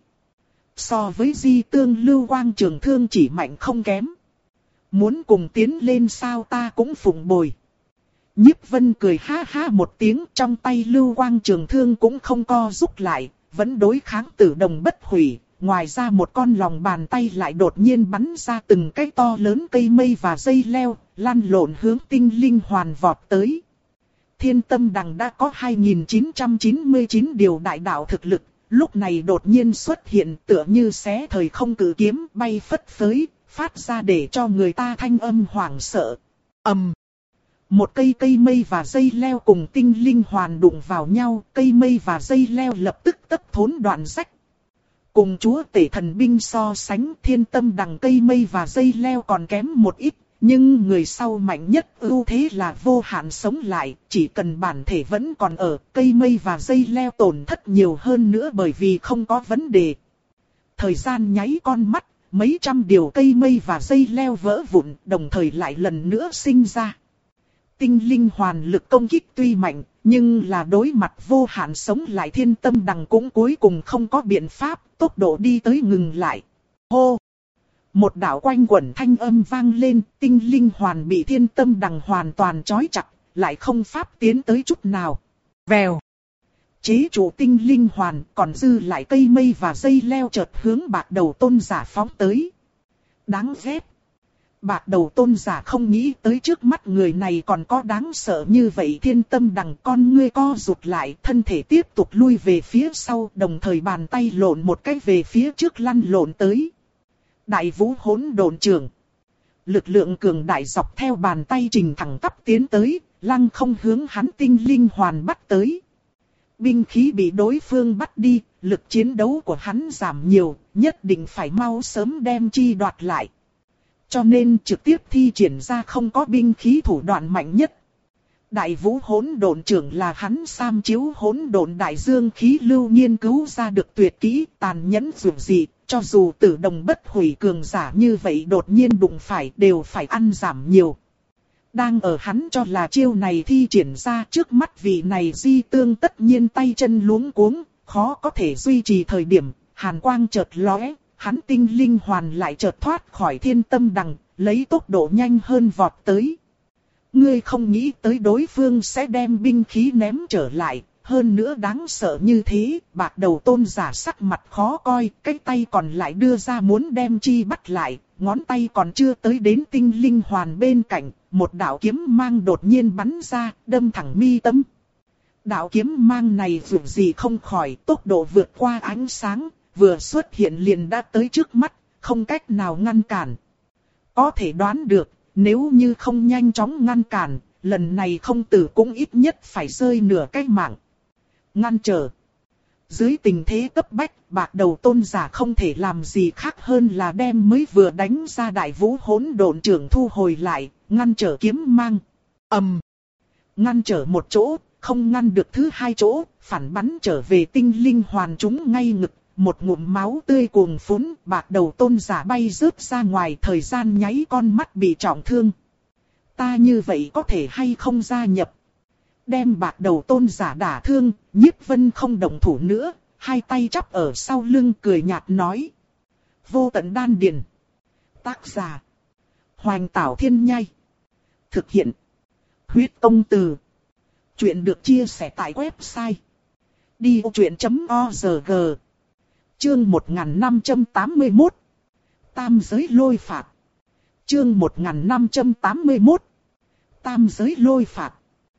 So với di tương lưu quang trường thương chỉ mạnh không kém. Muốn cùng tiến lên sao, ta cũng phụng bồi. Nhiếp Vân cười ha ha một tiếng, trong tay lưu quang trường thương cũng không co rút lại, vẫn đối kháng Tử Đồng Bất Hủy. Ngoài ra một con lòng bàn tay lại đột nhiên bắn ra từng cái to lớn cây mây và dây leo, lăn lộn hướng tinh linh hoàn vọt tới. Thiên Tâm Đằng đã có hai nghìn chín trăm chín mươi chín điều đại đạo thực lực, lúc này đột nhiên xuất hiện tựa như xé thời không cử kiếm bay phất phới, phát ra để cho người ta thanh âm hoảng sợ. Ầm. Một cây cây mây và dây leo cùng tinh linh hoàn đụng vào nhau, cây mây và dây leo lập tức tấp thốn đoạn rách. Cùng chúa tể thần binh so sánh, Thiên Tâm Đằng cây mây và dây leo còn kém một ít, nhưng người sau mạnh nhất ưu thế là vô hạn sống lại, chỉ cần bản thể vẫn còn ở, cây mây và dây leo tổn thất nhiều hơn nữa bởi vì không có vấn đề. Thời gian nháy con mắt, mấy trăm điều cây mây và dây leo vỡ vụn, đồng thời lại lần nữa sinh ra. Tinh linh hoàn lực công kích tuy mạnh, nhưng là đối mặt vô hạn sống lại, Thiên Tâm Đằng cũng cuối cùng không có biện pháp, tốc độ đi tới ngừng lại. Hô! Một đạo quanh quẩn thanh âm vang lên, tinh linh hoàn bị Thiên Tâm Đằng hoàn toàn trói chặt, lại không pháp tiến tới chút nào. Vèo! Chế trụ tinh linh hoàn, còn dư lại cây mây và dây leo chợt hướng Bạc Đầu Tôn giả phóng tới. Đáng ghét! Bạc Đầu Tôn giả không nghĩ tới trước mắt người này còn có đáng sợ như vậy. Thiên Tâm Đằng con ngươi co rụt lại, thân thể tiếp tục lui về phía sau, đồng thời bàn tay lộn một cái về phía trước lăn lộn tới. Đại Vũ Hỗn Độn Trường. Lực lượng cường đại dọc theo bàn tay trình thẳng tắp tiến tới, lăng không hướng hắn tinh linh hoàn bắt tới. Binh khí bị đối phương bắt đi, lực chiến đấu của hắn giảm nhiều, nhất định phải mau sớm đem chi đoạt lại. Cho nên trực tiếp thi triển ra không có binh khí thủ đoạn mạnh nhất. Đại vũ hỗn độn trưởng là hắn Sam chiếu hỗn độn đại dương khí lưu nghiên cứu ra được tuyệt kỹ, tàn nhẫn dường dị, cho dù tử đồng bất hủy cường giả như vậy đột nhiên đụng phải đều phải ăn giảm nhiều. Đang ở hắn cho là chiêu này thi triển ra trước mắt vị này Di Tương tất nhiên tay chân luống cuống, khó có thể duy trì thời điểm, hàn quang chợt lóe, hắn tinh linh hoàn lại chợt thoát khỏi thiên tâm đằng, lấy tốc độ nhanh hơn vọt tới. Ngươi không nghĩ tới đối phương sẽ đem binh khí ném trở lại, hơn nữa đáng sợ như thế, bạc đầu tôn giả sắc mặt khó coi, cái tay còn lại đưa ra muốn đem chi bắt lại, ngón tay còn chưa tới đến tinh linh hoàn bên cạnh, một đạo kiếm mang đột nhiên bắn ra, đâm thẳng mi tâm. Đạo kiếm mang này dù gì không khỏi, tốc độ vượt qua ánh sáng, vừa xuất hiện liền đã tới trước mắt, không cách nào ngăn cản. Có thể đoán được, nếu như không nhanh chóng ngăn cản, lần này không tử cũng ít nhất phải rơi nửa cái mạng. Ngăn trở. Dưới tình thế cấp bách, bạc đầu tôn giả không thể làm gì khác hơn là đem mới vừa đánh ra đại vũ hỗn độn trưởng thu hồi lại, ngăn trở kiếm mang. ầm, ngăn trở một chỗ, không ngăn được thứ hai chỗ, phản bắn trở về tinh linh hoàn chúng ngay ngực, một ngụm máu tươi cuồn phún, bạc đầu tôn giả bay rớt ra ngoài, thời gian nháy con mắt bị trọng thương. Ta như vậy có thể hay không gia nhập? Đem bạc đầu tôn giả đả thương, Nhiếp Vân không động thủ nữa, hai tay chắp ở sau lưng cười nhạt nói. Vô tận đan điền. Tác giả. Hoành Tảo Thiên Nhai. Thực hiện. Huyết Tông Từ. Chuyện được chia sẻ tại website. đi vô chuyện chấm org. Chương một nghìn năm trăm tám mươi mốt. Tam giới lôi phạt. Chương một nghìn năm trăm tám mươi mốt. Tam giới lôi phạt.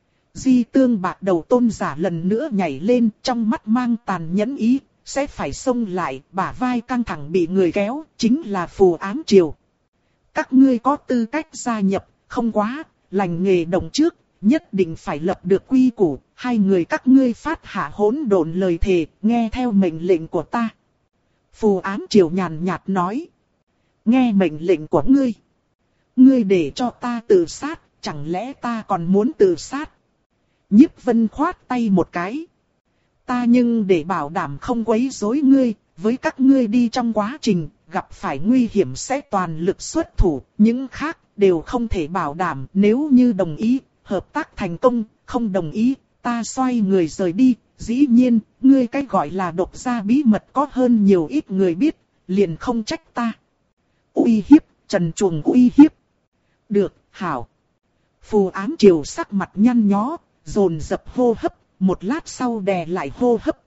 Di Tương bạc đầu tôn giả lần nữa nhảy lên, trong mắt mang tàn nhẫn ý, sẽ phải xông lại, bả vai căng thẳng bị người kéo, chính là Phù Ám Triều. Các ngươi có tư cách gia nhập, không quá, lành nghề đồng trước, nhất định phải lập được quy củ, hai người các ngươi phát hạ hỗn độn lời thề, nghe theo mệnh lệnh của ta. Phù Ám Triều nhàn nhạt nói. Nghe mệnh lệnh của ngươi. Ngươi để cho ta tự sát, chẳng lẽ ta còn muốn tự sát? Nhiếp Vân khoát tay một cái. Ta nhưng để bảo đảm không quấy rối ngươi, với các ngươi đi trong quá trình, gặp phải nguy hiểm sẽ toàn lực xuất thủ, những khác đều không thể bảo đảm. Nếu như đồng ý, hợp tác thành công, không đồng ý, ta xoay người rời đi. Dĩ nhiên, ngươi cái gọi là độc gia bí mật có hơn nhiều ít người biết, liền không trách ta. Uy hiếp, trần truồng uy hiếp. Được, hảo. Phù Ám Triều sắc mặt nhăn nhó, dồn dập hô hấp, một lát sau đè lại hô hấp.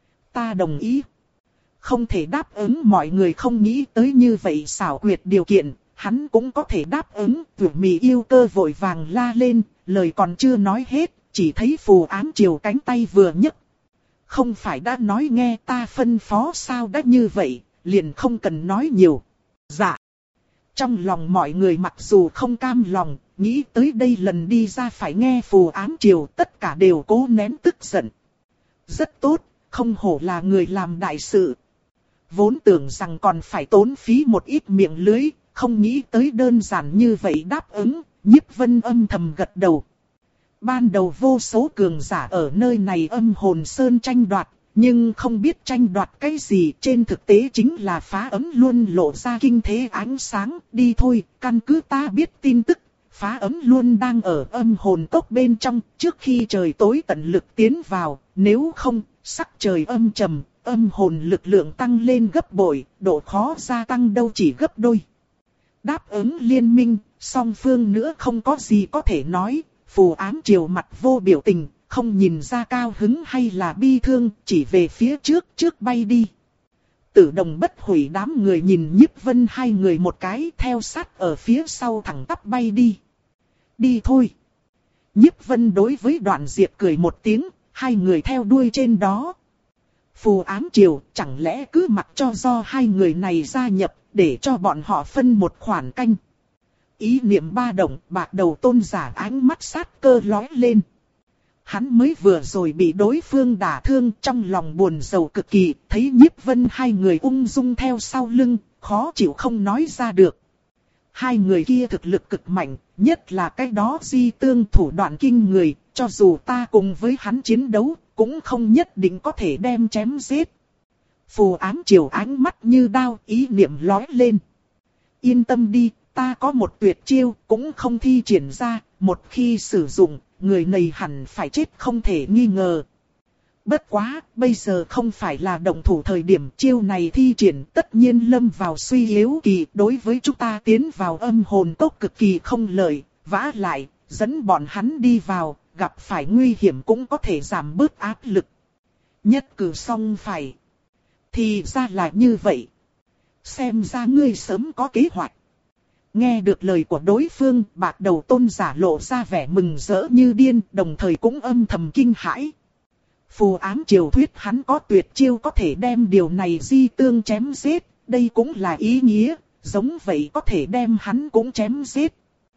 Ta đồng ý. Không thể đáp ứng mọi người không nghĩ tới như vậy xảo quyệt điều kiện, hắn cũng có thể đáp ứng. Tuyển Mị Yêu Cơ vội vàng la lên, lời còn chưa nói hết, chỉ thấy Phù Ám Triều cánh tay vừa nhấc. Không phải đã nói nghe ta phân phó sao đã như vậy, liền không cần nói nhiều. Dạ. Trong lòng mọi người mặc dù không cam lòng, nghĩ tới đây lần đi ra phải nghe Phù Ám Triều, tất cả đều cố nén tức giận. Rất tốt, không hổ là người làm đại sự. Vốn tưởng rằng còn phải tốn phí một ít miệng lưới, không nghĩ tới đơn giản như vậy đáp ứng, Nhiếp Vân âm thầm gật đầu. Ban đầu vô số cường giả ở nơi này âm hồn sơn tranh đoạt, nhưng không biết tranh đoạt cái gì, trên thực tế chính là phá ấm luôn lộ ra kinh thế ánh sáng. Đi thôi, căn cứ ta biết tin tức, phá ấm luôn đang ở âm hồn cốc bên trong, trước khi trời tối tận lực tiến vào, nếu không, sắc trời âm trầm, âm hồn lực lượng tăng lên gấp bội, độ khó gia tăng đâu chỉ gấp đôi. Đáp ứng liên minh, song phương nữa không có gì có thể nói. Phù Ám Triều mặt vô biểu tình, không nhìn ra cao hứng hay là bi thương, chỉ về phía trước, trước bay đi. Tử Đồng bất hủy đám người nhìn Nhiếp Vân hai người một cái, theo sát ở phía sau thẳng tắp bay đi. Đi thôi. Nhiếp Vân đối với Đoạn Diệp cười một tiếng, hai người theo đuôi trên đó. Phù Ám Triều chẳng lẽ cứ mặc cho do hai người này gia nhập, để cho bọn họ phân một khoản canh. Ý niệm ba động, bạc đầu tôn giả ánh mắt sát cơ lóe lên. Hắn mới vừa rồi bị đối phương đả thương, trong lòng buồn rầu cực kỳ, thấy Nhiếp Vân hai người ung dung theo sau lưng, khó chịu không nói ra được. Hai người kia thực lực cực mạnh, nhất là cái đó Di Tương thủ đoạn kinh người, cho dù ta cùng với hắn chiến đấu, cũng không nhất định có thể đem chém giết. Phù Ám Triều ánh mắt như đao, ý niệm lóe lên. Yên tâm đi, ta có một tuyệt chiêu, cũng không thi triển ra, một khi sử dụng, người này hẳn phải chết không thể nghi ngờ. Bất quá, bây giờ không phải là động thủ thời điểm, chiêu này thi triển tất nhiên lâm vào suy yếu kỳ, đối với chúng ta tiến vào âm hồn cốc cực kỳ không lợi, vả lại, dẫn bọn hắn đi vào, gặp phải nguy hiểm cũng có thể giảm bớt áp lực. Nhất cử xong phải. Thì ra là như vậy. Xem ra ngươi sớm có kế hoạch. Nghe được lời của đối phương, bạc đầu tôn giả lộ ra vẻ mừng rỡ như điên, đồng thời cũng âm thầm kinh hãi. Phù Ám Triều thuyết hắn có tuyệt chiêu có thể đem điều này Di Tương chém giết, đây cũng là ý nghĩa, giống vậy có thể đem hắn cũng chém giết.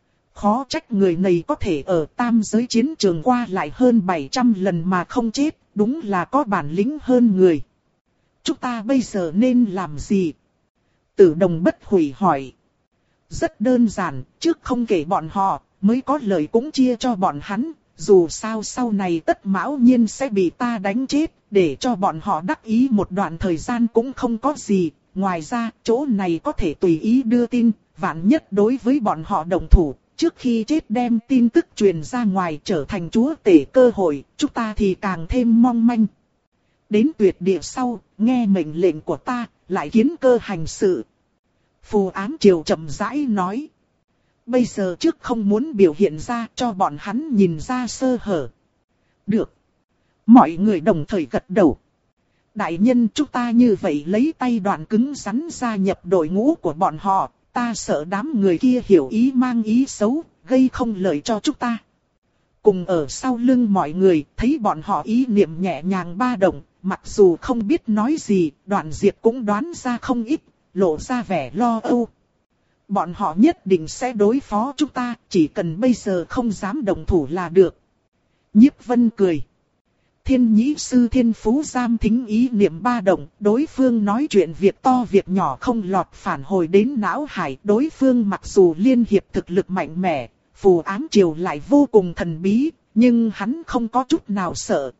Khó trách người này có thể ở tam giới chiến trường qua lại hơn bảy trăm lần mà không chết, đúng là có bản lĩnh hơn người. Chúng ta bây giờ nên làm gì? Tử Đồng Bất Hủy hỏi. Rất đơn giản, trước không kể bọn họ, mới có lời cũng chia cho bọn hắn. Dù sao sau này tất mão nhiên sẽ bị ta đánh chết, để cho bọn họ đắc ý một đoạn thời gian cũng không có gì. Ngoài ra, chỗ này có thể tùy ý đưa tin, vạn nhất đối với bọn họ đồng thủ. Trước khi chết đem tin tức truyền ra ngoài trở thành chúa tể cơ hội, chúng ta thì càng thêm mong manh. Đến tuyệt địa sau, nghe mệnh lệnh của ta, lại kiến cơ hành sự. Phù Ám Triều chậm rãi nói. Bây giờ trước không muốn biểu hiện ra cho bọn hắn nhìn ra sơ hở. Được. Mọi người đồng thời gật đầu. Đại nhân chúng ta như vậy lấy tay đoạn cứng rắn gia nhập đội ngũ của bọn họ. Ta sợ đám người kia hiểu ý mang ý xấu, gây không lợi cho chúng ta. Cùng ở sau lưng mọi người, thấy bọn họ ý niệm nhẹ nhàng ba động, mặc dù không biết nói gì, Đoạn Diệp cũng đoán ra không ít, lộ ra vẻ lo âu. Bọn họ nhất định sẽ đối phó chúng ta, chỉ cần bây giờ không dám động thủ là được. Nhiếp Vân cười. Thiên Nhĩ Sư Thiên Phú giam thính ý niệm ba động, đối phương nói chuyện việc to việc nhỏ không lọt phản hồi đến não hải. Đối phương mặc dù liên hiệp thực lực mạnh mẽ, Phù Ám Triều lại vô cùng thần bí, nhưng hắn không có chút nào sợ.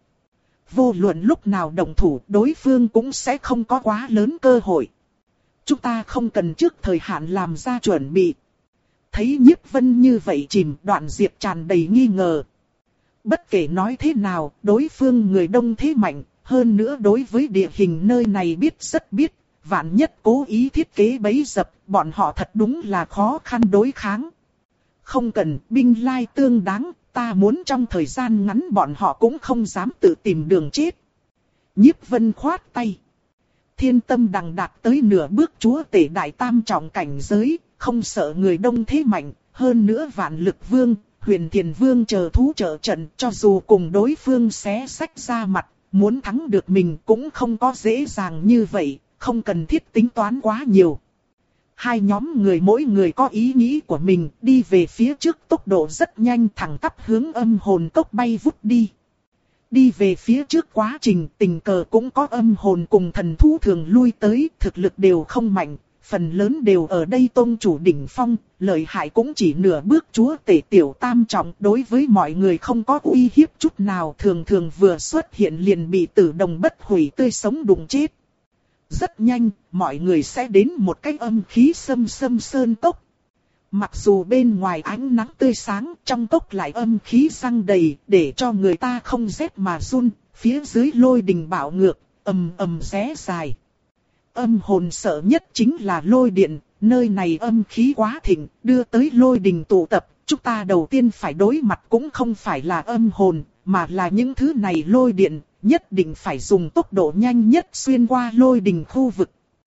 Vô luận lúc nào động thủ, đối phương cũng sẽ không có quá lớn cơ hội. Chúng ta không cần trước thời hạn làm ra chuẩn bị. Thấy Nhiếp Vân như vậy chìm, Đoạn Diệp tràn đầy nghi ngờ. Bất kể nói thế nào, đối phương người đông thế mạnh, hơn nữa đối với địa hình nơi này biết rất biết, vạn nhất cố ý thiết kế bẫy dập, bọn họ thật đúng là khó khăn đối kháng. Không cần, binh lai tương đáng, ta muốn trong thời gian ngắn bọn họ cũng không dám tự tìm đường chết. Nhiếp Vân khoát tay. Thiên Tâm đằng đạt tới nửa bước chúa tể đại tam trọng cảnh giới, không sợ người đông thế mạnh, hơn nữa vạn lực vương, huyền thiền vương chờ thú trợ trận, cho dù cùng đối phương xé sách ra mặt, muốn thắng được mình cũng không có dễ dàng như vậy, không cần thiết tính toán quá nhiều. Hai nhóm người mỗi người có ý nghĩ của mình, đi về phía trước tốc độ rất nhanh, thẳng tắp hướng âm hồn cốc bay vút đi. Đi về phía trước quá trình tình cờ cũng có âm hồn cùng thần thú thường lui tới, thực lực đều không mạnh, phần lớn đều ở đây tôn chủ đỉnh phong, lợi hại cũng chỉ nửa bước chúa tể tiểu tam trọng, đối với mọi người không có uy hiếp chút nào, thường thường vừa xuất hiện liền bị Tử Đồng Bất Hủy tươi sống đụng chết. Rất nhanh, mọi người sẽ đến một cái âm khí xâm xâm sơn cốc. Mặc dù bên ngoài ánh nắng tươi sáng, trong cốc lại âm khí răng đầy, để cho người ta không rét mà run, phía dưới lôi đình bạo ngược, ầm ầm rẽ dài. Âm hồn sợ nhất chính là lôi điện, nơi này âm khí quá thịnh, đưa tới lôi đình tụ tập, chúng ta đầu tiên phải đối mặt cũng không phải là âm hồn, mà là những thứ này lôi điện, nhất định phải dùng tốc độ nhanh nhất xuyên qua lôi đình khu vực.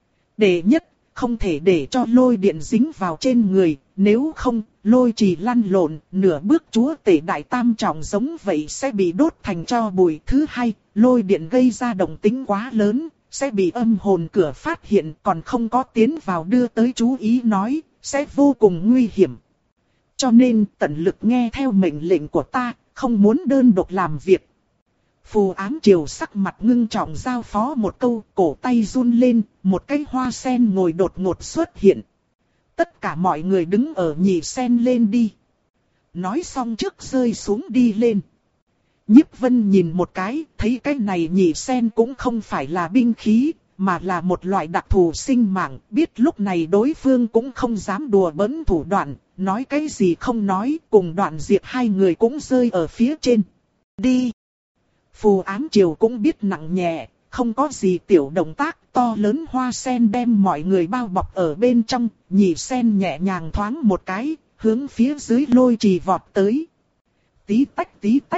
Đệ nhất, không thể để cho lôi điện dính vào trên người, nếu không, lôi trì lăn lộn, nửa bước chúa tể đại tam trọng giống vậy sẽ bị đốt thành tro bụi. Thứ hai, lôi điện gây ra động tính quá lớn, sẽ bị âm hồn cửa phát hiện, còn không có tiến vào đưa tới chú ý nói, sẽ vô cùng nguy hiểm. Cho nên tận lực nghe theo mệnh lệnh của ta, không muốn đơn độc làm việc. Phù Ám Triều sắc mặt ngưng trọng giao phó một câu, cổ tay run lên, một cái hoa sen ngồi đột ngột xuất hiện. Tất cả mọi người đứng ở nhị sen lên đi. Nói xong trước rơi xuống đi lên. Nhiếp Vân nhìn một cái, thấy cái này nhị sen cũng không phải là binh khí, mà là một loại đặc thù sinh mạng. Biết lúc này đối phương cũng không dám đùa bỡn thủ đoạn, nói cái gì không nói, cùng Đoạn Diệp hai người cũng rơi ở phía trên. Đi! Phù Ám Triều cũng biết nặng nhẹ, không có gì tiểu động tác, to lớn hoa sen đem mọi người bao bọc ở bên trong, nhị sen nhẹ nhàng thoáng một cái, hướng phía dưới lôi trì vọt tới. Tí tách tí tách.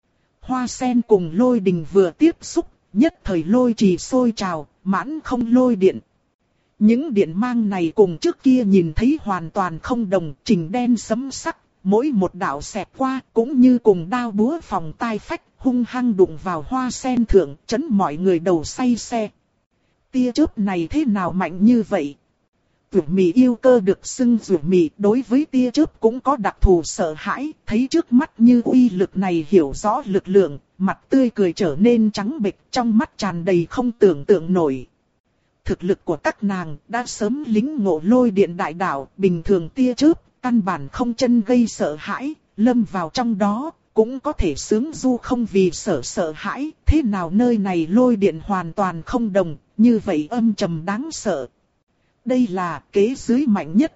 Hoa sen cùng lôi đình vừa tiếp xúc, nhất thời lôi trì sôi trào, mãn không lôi điện. Những điện mang này cùng trước kia nhìn thấy hoàn toàn không đồng, trình đen sấm sắc, mỗi một đạo xẹt qua cũng như cùng đao búa phòng tai phách, hung hăng đụng vào hoa sen thượng, chấn mọi người đầu say xe. Tia chớp này thế nào mạnh như vậy? Tuyển Mị yêu cơ được xưng Tuyển Mị đối với tia chớp cũng có đặc thù sợ hãi, thấy trước mắt như uy lực này hiểu rõ lực lượng, mặt tươi cười trở nên trắng bệch, trong mắt tràn đầy không tưởng tượng nổi. Thực lực của các nàng đã sớm lính ngộ lôi điện đại đạo, bình thường tia chớp, căn bản không chân gây sợ hãi, lâm vào trong đó, cũng có thể sướng du không vì sợ sợ hãi, thế nào nơi này lôi điện hoàn toàn không đồng, như vậy âm trầm đáng sợ. Đây là kế dưới mạnh nhất.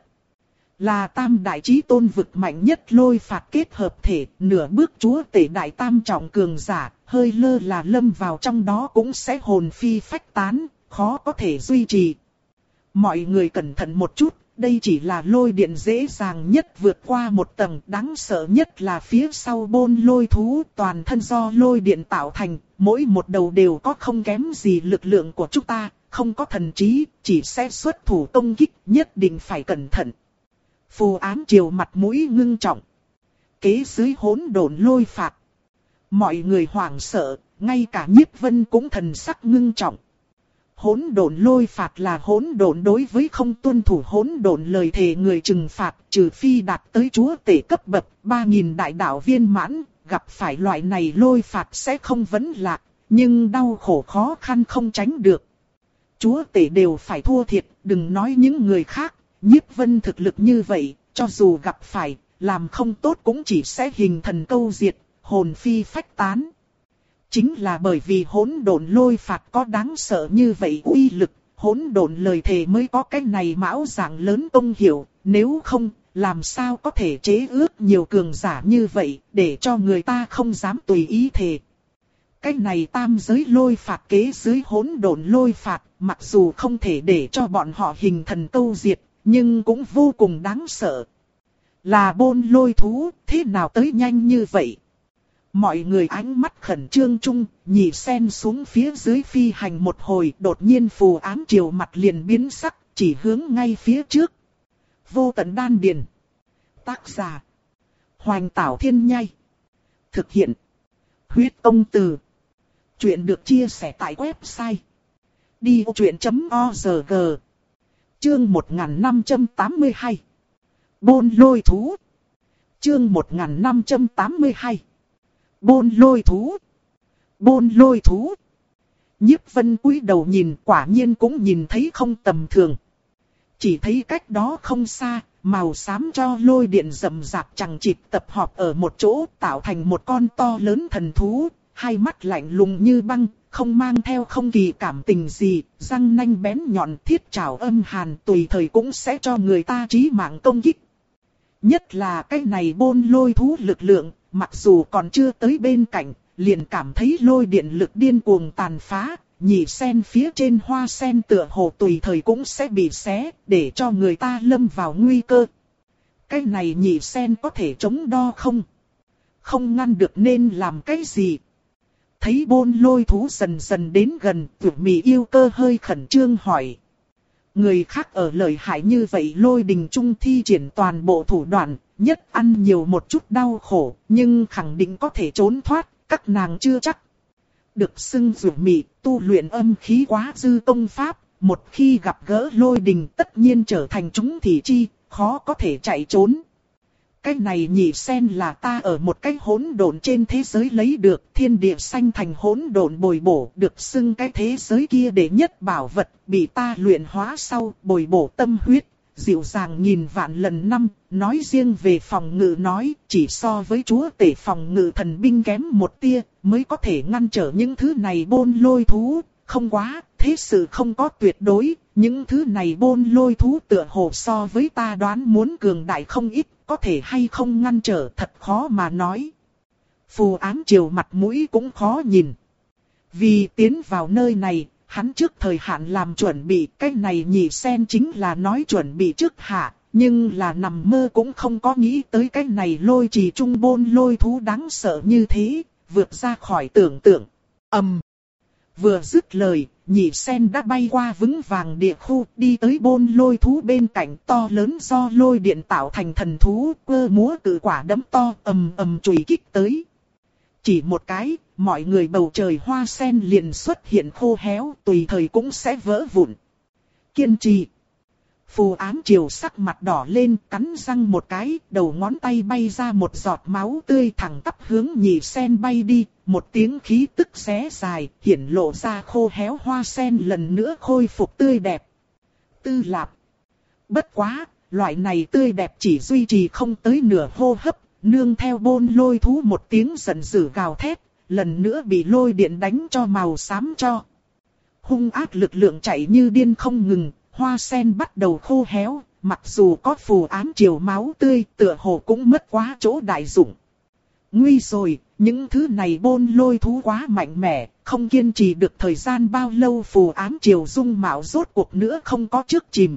Là tam đại chí tôn vực mạnh nhất lôi phạt kết hợp thể, nửa bước chúa tể đại tam trọng cường giả, hơi lơ là lâm vào trong đó cũng sẽ hồn phi phách tán, khó có thể duy trì. Mọi người cẩn thận một chút, đây chỉ là lôi điện dễ dàng nhất vượt qua một tầng, đáng sợ nhất là phía sau bôn lôi thú, toàn thân do lôi điện tạo thành, mỗi một đầu đều có không kém gì lực lượng của chúng ta, không có thần trí, chỉ sẽ xuất thủ công kích, nhất định phải cẩn thận. Phù Ám Triều mặt mũi ngưng trọng. Kế dưới hỗn độn lôi phạt. Mọi người hoảng sợ, ngay cả Nhiếp Vân cũng thần sắc ngưng trọng. Hỗn độn lôi phạt là hỗn độn đối với không tuân thủ hỗn độn lời thề người trừng phạt, trừ phi đạt tới chúa tể cấp bậc ba nghìn đại đạo viên mãn, gặp phải loại này lôi phạt sẽ không vấn lạc, nhưng đau khổ khó khăn không tránh được. Chúa tể đều phải thua thiệt, đừng nói những người khác, Nhiếp Vân thực lực như vậy, cho dù gặp phải, làm không tốt cũng chỉ sẽ hình thần câu diệt, hồn phi phách tán. Chính là bởi vì hỗn độn lôi phạt có đáng sợ như vậy uy lực, hỗn độn lời thề mới có cái này mão dạng lớn công hiệu, nếu không, làm sao có thể chế ước nhiều cường giả như vậy, để cho người ta không dám tùy ý thề. Cái này tam giới lôi phạt kế dưới hỗn độn lôi phạt, mặc dù không thể để cho bọn họ hình thần câu diệt, nhưng cũng vô cùng đáng sợ. Là bôn lôi thú, thế nào tới nhanh như vậy? Mọi người ánh mắt khẩn trương chung, nhị sen xuống phía dưới phi hành một hồi, đột nhiên Phù Ám Triều mặt liền biến sắc, chỉ hướng ngay phía trước. Vô tận đan điền. Tác giả: Hoành Tảo Thiên Nhai. Thực hiện: Huyết Công Từ. Chuyện được chia sẻ tại website đi ô chuyện chấm org. Chương một nghìn năm trăm tám mươi hai. Bôn lôi thú. Chương một nghìn năm trăm tám mươi hai. Bôn lôi thú. Bôn lôi thú. Nhiếp Vân cúi đầu nhìn, quả nhiên cũng nhìn thấy không tầm thường. Chỉ thấy cách đó không xa, màu xám cho lôi điện rậm rạp chằng chịt tập hợp ở một chỗ, tạo thành một con to lớn thần thú, hai mắt lạnh lùng như băng, không mang theo không kỳ cảm tình gì, răng nanh bén nhọn, thiết trảo âm hàn, tùy thời cũng sẽ cho người ta chí mạng công kích. Nhất là cái này bôn lôi thú lực lượng, mặc dù còn chưa tới bên cạnh, liền cảm thấy lôi điện lực điên cuồng tàn phá, nhị sen phía trên hoa sen tựa hồ tùy thời cũng sẽ bị xé, để cho người ta lâm vào nguy cơ. Cái này nhị sen có thể chống đo không? Không ngăn được nên làm cái gì? Thấy bôn lôi thú dần dần đến gần, Tuyển Mị yêu cơ hơi khẩn trương hỏi. Người khác ở lợi hại như vậy lôi đình trung thi triển toàn bộ thủ đoạn, nhất ăn nhiều một chút đau khổ, nhưng khẳng định có thể trốn thoát, các nàng chưa chắc. Được xưng Tuyển Mị, tu luyện âm khí quá dư công pháp, một khi gặp gỡ lôi đình tất nhiên trở thành chúng thị chi, khó có thể chạy trốn. Cái này nhị sen là ta ở một cái hỗn độn trên thế giới lấy được, thiên địa sanh thành hỗn độn bồi bổ, được xưng cái thế giới kia để nhất bảo vật, bị ta luyện hóa sau, bồi bổ tâm huyết, dịu dàng nghìn vạn lần năm, nói riêng về phòng ngự nói, chỉ so với chúa tể phòng ngự thần binh kém một tia, mới có thể ngăn trở những thứ này bôn lôi thú, không quá, thế sự không có tuyệt đối, những thứ này bôn lôi thú tựa hồ so với ta đoán muốn cường đại không ít, có thể hay không ngăn trở thật khó mà nói. Phù Ám Triều mặt mũi cũng khó nhìn. Vì tiến vào nơi này, hắn trước thời hạn làm chuẩn bị, cái này Nhị Sen chính là nói chuẩn bị trước hạ, nhưng là nằm mơ cũng không có nghĩ tới cái này lôi trì trung bôn lôi thú đáng sợ như thế, vượt ra khỏi tưởng tượng. Ầm. Vừa dứt lời, Nhị Sen đã bay qua vững vàng địa khu, đi tới bôn lôi thú bên cạnh, to lớn do lôi điện tạo thành thần thú, cơ múa cự quả đấm to ầm ầm chùy kích tới. Chỉ một cái, mọi người bầu trời hoa sen liền xuất hiện khô héo, tùy thời cũng sẽ vỡ vụn. Kiên trì. Phù Ám Triều sắc mặt đỏ lên, cắn răng một cái, đầu ngón tay bay ra một giọt máu tươi thẳng tắp hướng Nhị Sen bay đi, một tiếng khí tức xé dài, hiển lộ ra khô héo hoa sen lần nữa khôi phục tươi đẹp. Tư Lạp. Bất quá, loại này tươi đẹp chỉ duy trì không tới nửa hô hấp, nương theo bôn lôi thú một tiếng giận dữ gào thét, lần nữa bị lôi điện đánh cho màu xám cho. Hung ác lực lượng chạy như điên không ngừng, hoa sen bắt đầu khô héo, mặc dù có Phù Ám Triều máu tươi tựa hồ cũng mất quá chỗ đại dụng. Nguy rồi, những thứ này bôn lôi thú quá mạnh mẽ, không kiên trì được thời gian bao lâu Phù Ám Triều dung mạo rốt cuộc nữa không có trước chìm.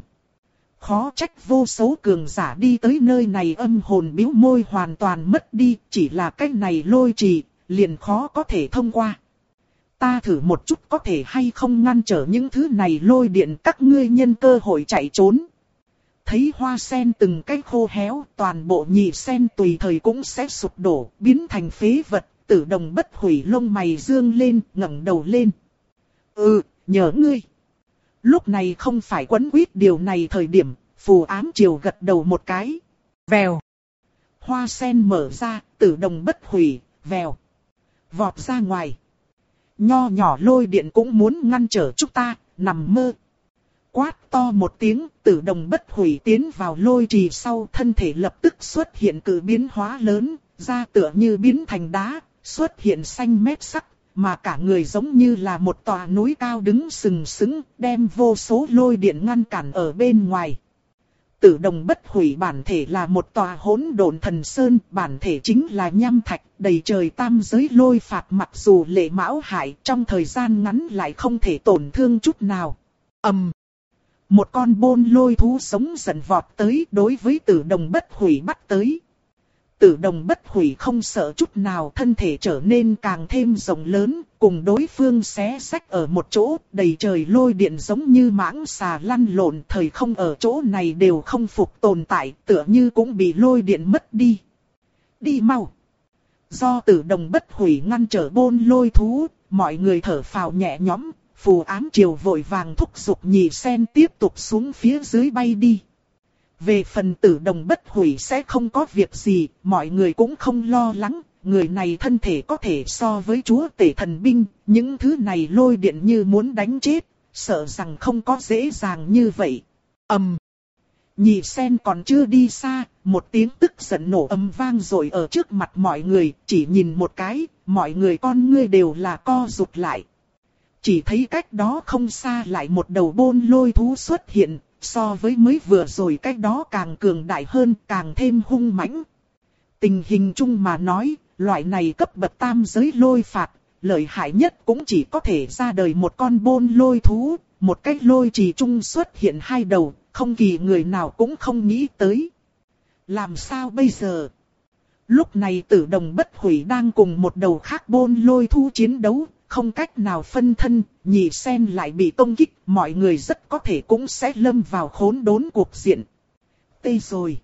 Khó trách vô số cường giả đi tới nơi này âm hồn bĩu môi hoàn toàn mất đi, chỉ là cách này lôi trì, liền khó có thể thông qua. Ta thử một chút có thể hay không ngăn trở những thứ này lôi điện các ngươi nhân cơ hội chạy trốn. Thấy hoa sen từng cái khô héo, toàn bộ Nhị Sen tùy thời cũng sẽ sụp đổ, biến thành phế vật, Tử Đồng Bất Hủy lông mày dương lên, ngẩng đầu lên. Ừ, nhờ ngươi. Lúc này không phải quấn quýt điều này thời điểm, Phù Ám Triều gật đầu một cái. Vèo. Hoa sen mở ra, Tử Đồng Bất Hủy, vèo. Vọt ra ngoài. Nho nhỏ lôi điện cũng muốn ngăn trở chúng ta, nằm mơ. Quát to một tiếng, Tử Đồng Bất Hủy tiến vào lôi trì sau, thân thể lập tức xuất hiện cự biến hóa lớn, da tựa như biến thành đá, xuất hiện xanh mét sắc, mà cả người giống như là một tòa núi cao đứng sừng sững, đem vô số lôi điện ngăn cản ở bên ngoài. Tử Đồng Bất Hủy bản thể là một tòa hỗn độn thần sơn, bản thể chính là nham thạch, đầy trời tam giới lôi phạt, mặc dù lệ mão hại, trong thời gian ngắn lại không thể tổn thương chút nào. Ầm. Um. Một con bôn lôi thú sống dần vọt tới, đối với Tử Đồng Bất Hủy bắt tới. Tử Đồng Bất Hủy không sợ chút nào, thân thể trở nên càng thêm rộng lớn, cùng đối phương xé xách ở một chỗ, đầy trời lôi điện giống như mãng xà lăn lộn, thời không ở chỗ này đều không phục tồn tại, tựa như cũng bị lôi điện mất đi. Đi mau! Do Tử Đồng Bất Hủy ngăn trở bôn lôi thú, mọi người thở phào nhẹ nhõm, Phù Ám Triều vội vàng thúc giục Nhị Sen tiếp tục xuống phía dưới bay đi. Về phần Tử Đồng Bất Hủy sẽ không có việc gì, mọi người cũng không lo lắng, người này thân thể có thể so với chúa tể thần binh, những thứ này lôi điện như muốn đánh chết, sợ rằng không có dễ dàng như vậy. Ầm. Um. Nhị Sen còn chưa đi xa, một tiếng tức giận nổ ầm vang rồi ở trước mặt mọi người, chỉ nhìn một cái, mọi người con ngươi đều là co rụt lại. Chỉ thấy cách đó không xa lại một đầu bôn lôi thú xuất hiện, so với mới vừa rồi cách đó càng cường đại hơn, càng thêm hung mãnh. Tình hình chung mà nói, loại này cấp bậc tam giới lôi phạt, lợi hại nhất cũng chỉ có thể ra đời một con bôn lôi thú, một cách lôi trì chung xuất hiện hai đầu, không kỳ người nào cũng không nghĩ tới. Làm sao bây giờ? Lúc này Tử Đồng Bất Hủy đang cùng một đầu khác bôn lôi thú chiến đấu, không cách nào phân thân, Nhị Sen lại bị công kích, mọi người rất có thể cũng sẽ lâm vào khốn đốn cuộc diện. Tê rồi.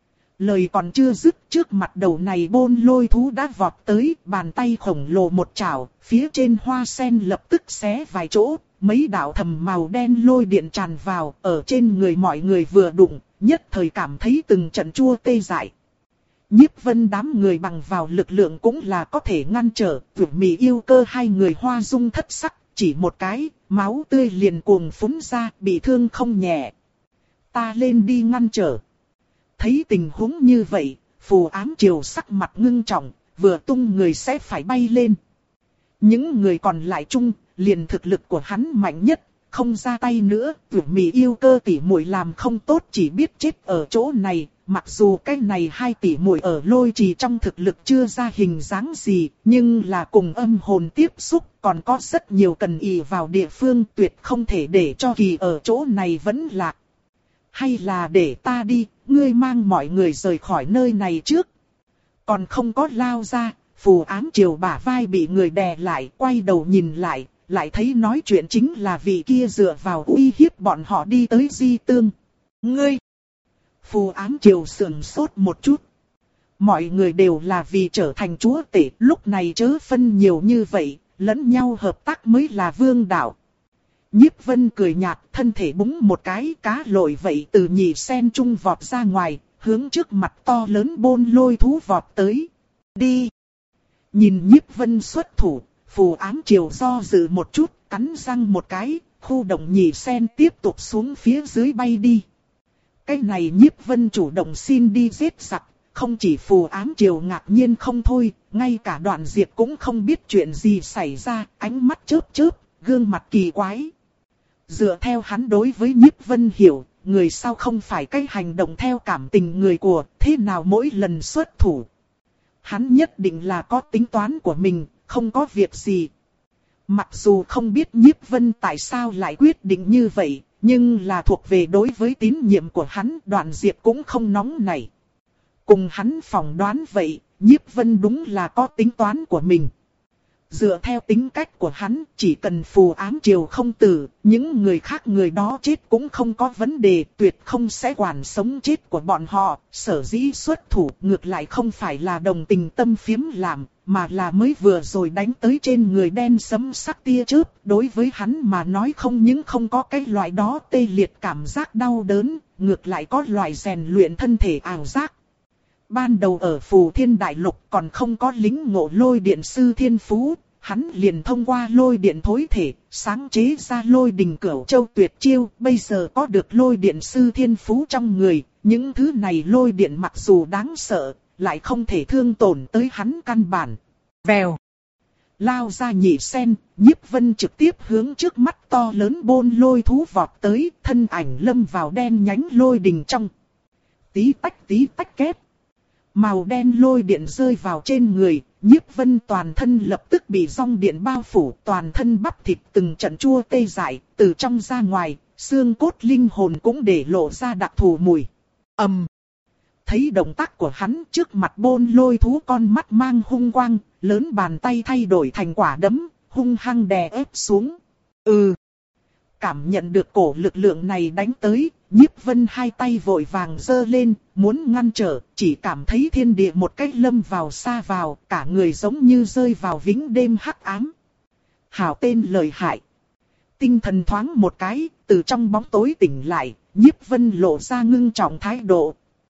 Lời còn chưa dứt, trước mặt đầu này bôn lôi thú đã vọt tới, bàn tay khổng lồ một chảo, phía trên hoa sen lập tức xé vài chỗ, mấy đạo thầm màu đen lôi điện tràn vào, ở trên người mọi người vừa đụng, nhất thời cảm thấy từng trận chua tê dại. Nhiếp Vân đám người bằng vào lực lượng cũng là có thể ngăn trở, Vượt Mị Yêu Cơ hai người hoa dung thất sắc, chỉ một cái, máu tươi liền cuồng phúng ra, bị thương không nhẹ. ta lên đi ngăn trở. Thấy tình huống như vậy, Phù Ám Triều sắc mặt ngưng trọng, vừa tung người sẽ phải bay lên. Những người còn lại chung, liền thực lực của hắn mạnh nhất, không ra tay nữa, Tử Mị yêu cơ tỷ muội làm không tốt chỉ biết chết ở chỗ này. Mặc dù cái này hai tỷ muội ở Lôi Trì trong thực lực chưa ra hình dáng gì, nhưng là cùng âm hồn tiếp xúc, còn có rất nhiều cần ỷ vào địa phương, tuyệt không thể để cho kỳ ở chỗ này vẫn lạc. Hay là để ta đi, ngươi mang mọi người rời khỏi nơi này trước. Còn không có lao ra, Phù Ám Triều bả vai bị người đè lại, quay đầu nhìn lại, lại thấy nói chuyện chính là vị kia dựa vào uy hiếp bọn họ đi tới Di Tương. Ngươi! Phù Ám Triều sườn sốt một chút. Mọi người đều là vì trở thành chúa tể, lúc này chớ phân nhiều như vậy, lẫn nhau hợp tác mới là vương đạo. Nhiếp Vân cười nhạt, thân thể búng một cái, cá lội vậy từ nhị sen trung vọt ra ngoài, hướng trước mặt to lớn Bôn Lôi thú vọt tới. Đi! Nhìn Nhiếp Vân xuất thủ, Phù Ám Triều do dự một chút, cắn răng một cái, khu động nhị sen tiếp tục xuống phía dưới bay đi. Cái này Nhiếp Vân chủ động xin đi giết giặc, không chỉ Phù Ám Triều ngạc nhiên không thôi, ngay cả Đoạn Diệp cũng không biết chuyện gì xảy ra, ánh mắt chớp chớp, gương mặt kỳ quái. Dựa theo hắn đối với Nhiếp Vân hiểu, người sau không phải cái hành động theo cảm tình người của, thế nào mỗi lần xuất thủ. Hắn nhất định là có tính toán của mình, không có việc gì. Mặc dù không biết Nhiếp Vân tại sao lại quyết định như vậy, nhưng là thuộc về đối với tín nhiệm của hắn, Đoạn Diệp cũng không nóng nảy. Cùng hắn phỏng đoán vậy, Nhiếp Vân đúng là có tính toán của mình. Dựa theo tính cách của hắn, chỉ cần Phù Ám Triều không tử, những người khác người đó chết cũng không có vấn đề, tuyệt không sẽ quản sống chết của bọn họ. Sở dĩ xuất thủ ngược lại không phải là đồng tình tâm phiếm làm, mà là mới vừa rồi đánh tới trên người đen sấm sắc tia chớp. Đối với hắn mà nói không những không có cái loại đó tê liệt cảm giác đau đớn, ngược lại có loại rèn luyện thân thể ảo giác. Ban đầu ở Phù Thiên Đại Lục còn không có lính ngộ lôi điện sư thiên phú, hắn liền thông qua lôi điện thối thể, sáng chế ra lôi đình cửu châu tuyệt chiêu, bây giờ có được lôi điện sư thiên phú trong người, những thứ này lôi điện mặc dù đáng sợ, lại không thể thương tổn tới hắn căn bản. Vèo! Lao ra nhị sen, Nhiếp Vân trực tiếp hướng trước mắt to lớn Bôn Lôi thú vọt tới, thân ảnh lâm vào đen nhánh lôi đình trong. Tí tách tí tách két. Màu đen lôi điện rơi vào trên người, Nhiếp Vân toàn thân lập tức bị giông điện bao phủ, toàn thân bắp thịt từng trận chua tê dại, từ trong ra ngoài, xương cốt linh hồn cũng để lộ ra đặc thù mùi. ầm, um. Thấy động tác của hắn, trước mặt Bôn Lôi thú con mắt mang hung quang, lớn bàn tay thay đổi thành quả đấm, hung hăng đè ép xuống. Ừ. Cảm nhận được cổ lực lượng này đánh tới, Nhiếp Vân hai tay vội vàng giơ lên, muốn ngăn trở, chỉ cảm thấy thiên địa một cách lâm vào xa vào, cả người giống như rơi vào vĩnh đêm hắc ám. Hảo tên lợi hại. Tinh thần thoáng một cái, từ trong bóng tối tỉnh lại, Nhiếp Vân lộ ra ngưng trọng thái độ.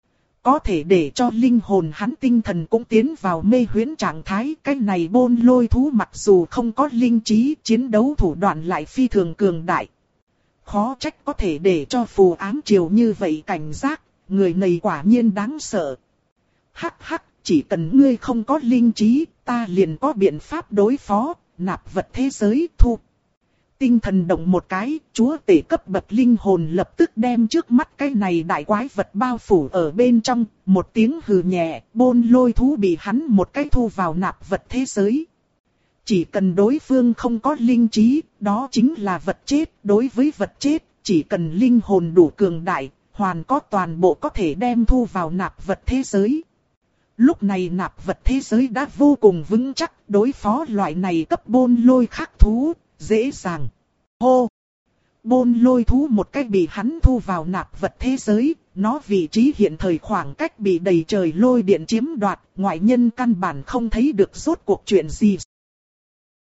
Có thể để cho linh hồn hắn tinh thần cũng tiến vào mê huyễn trạng thái. Cái này Bôn Lôi thú mặc dù không có linh trí, chiến đấu thủ đoạn lại phi thường cường đại. Khó trách có thể để cho Phù Ám Triều như vậy cảnh giác, người này quả nhiên đáng sợ. Hắc hắc, chỉ cần ngươi không có linh trí, ta liền có biện pháp đối phó, nạp vật thế giới thu. Tinh thần động một cái, chúa tể cấp bậc linh hồn lập tức đem trước mắt cái này đại quái vật bao phủ ở bên trong, một tiếng hừ nhẹ, Bôn Lôi thú bị hắn một cái thu vào nạp vật thế giới. Chỉ cần đối phương không có linh trí, đó chính là vật chết, đối với vật chết, chỉ cần linh hồn đủ cường đại, hoàn có toàn bộ có thể đem thu vào nạp vật thế giới. Lúc này nạp vật thế giới đã vô cùng vững chắc, đối phó loại này cấp Bôn Lôi khắc thú, dễ dàng. Hô! Bôn Lôi thú một cách bị hắn thu vào nạp vật thế giới, nó vị trí hiện thời khoảng cách bị đầy trời lôi điện chiếm đoạt, ngoại nhân căn bản không thấy được rốt cuộc chuyện gì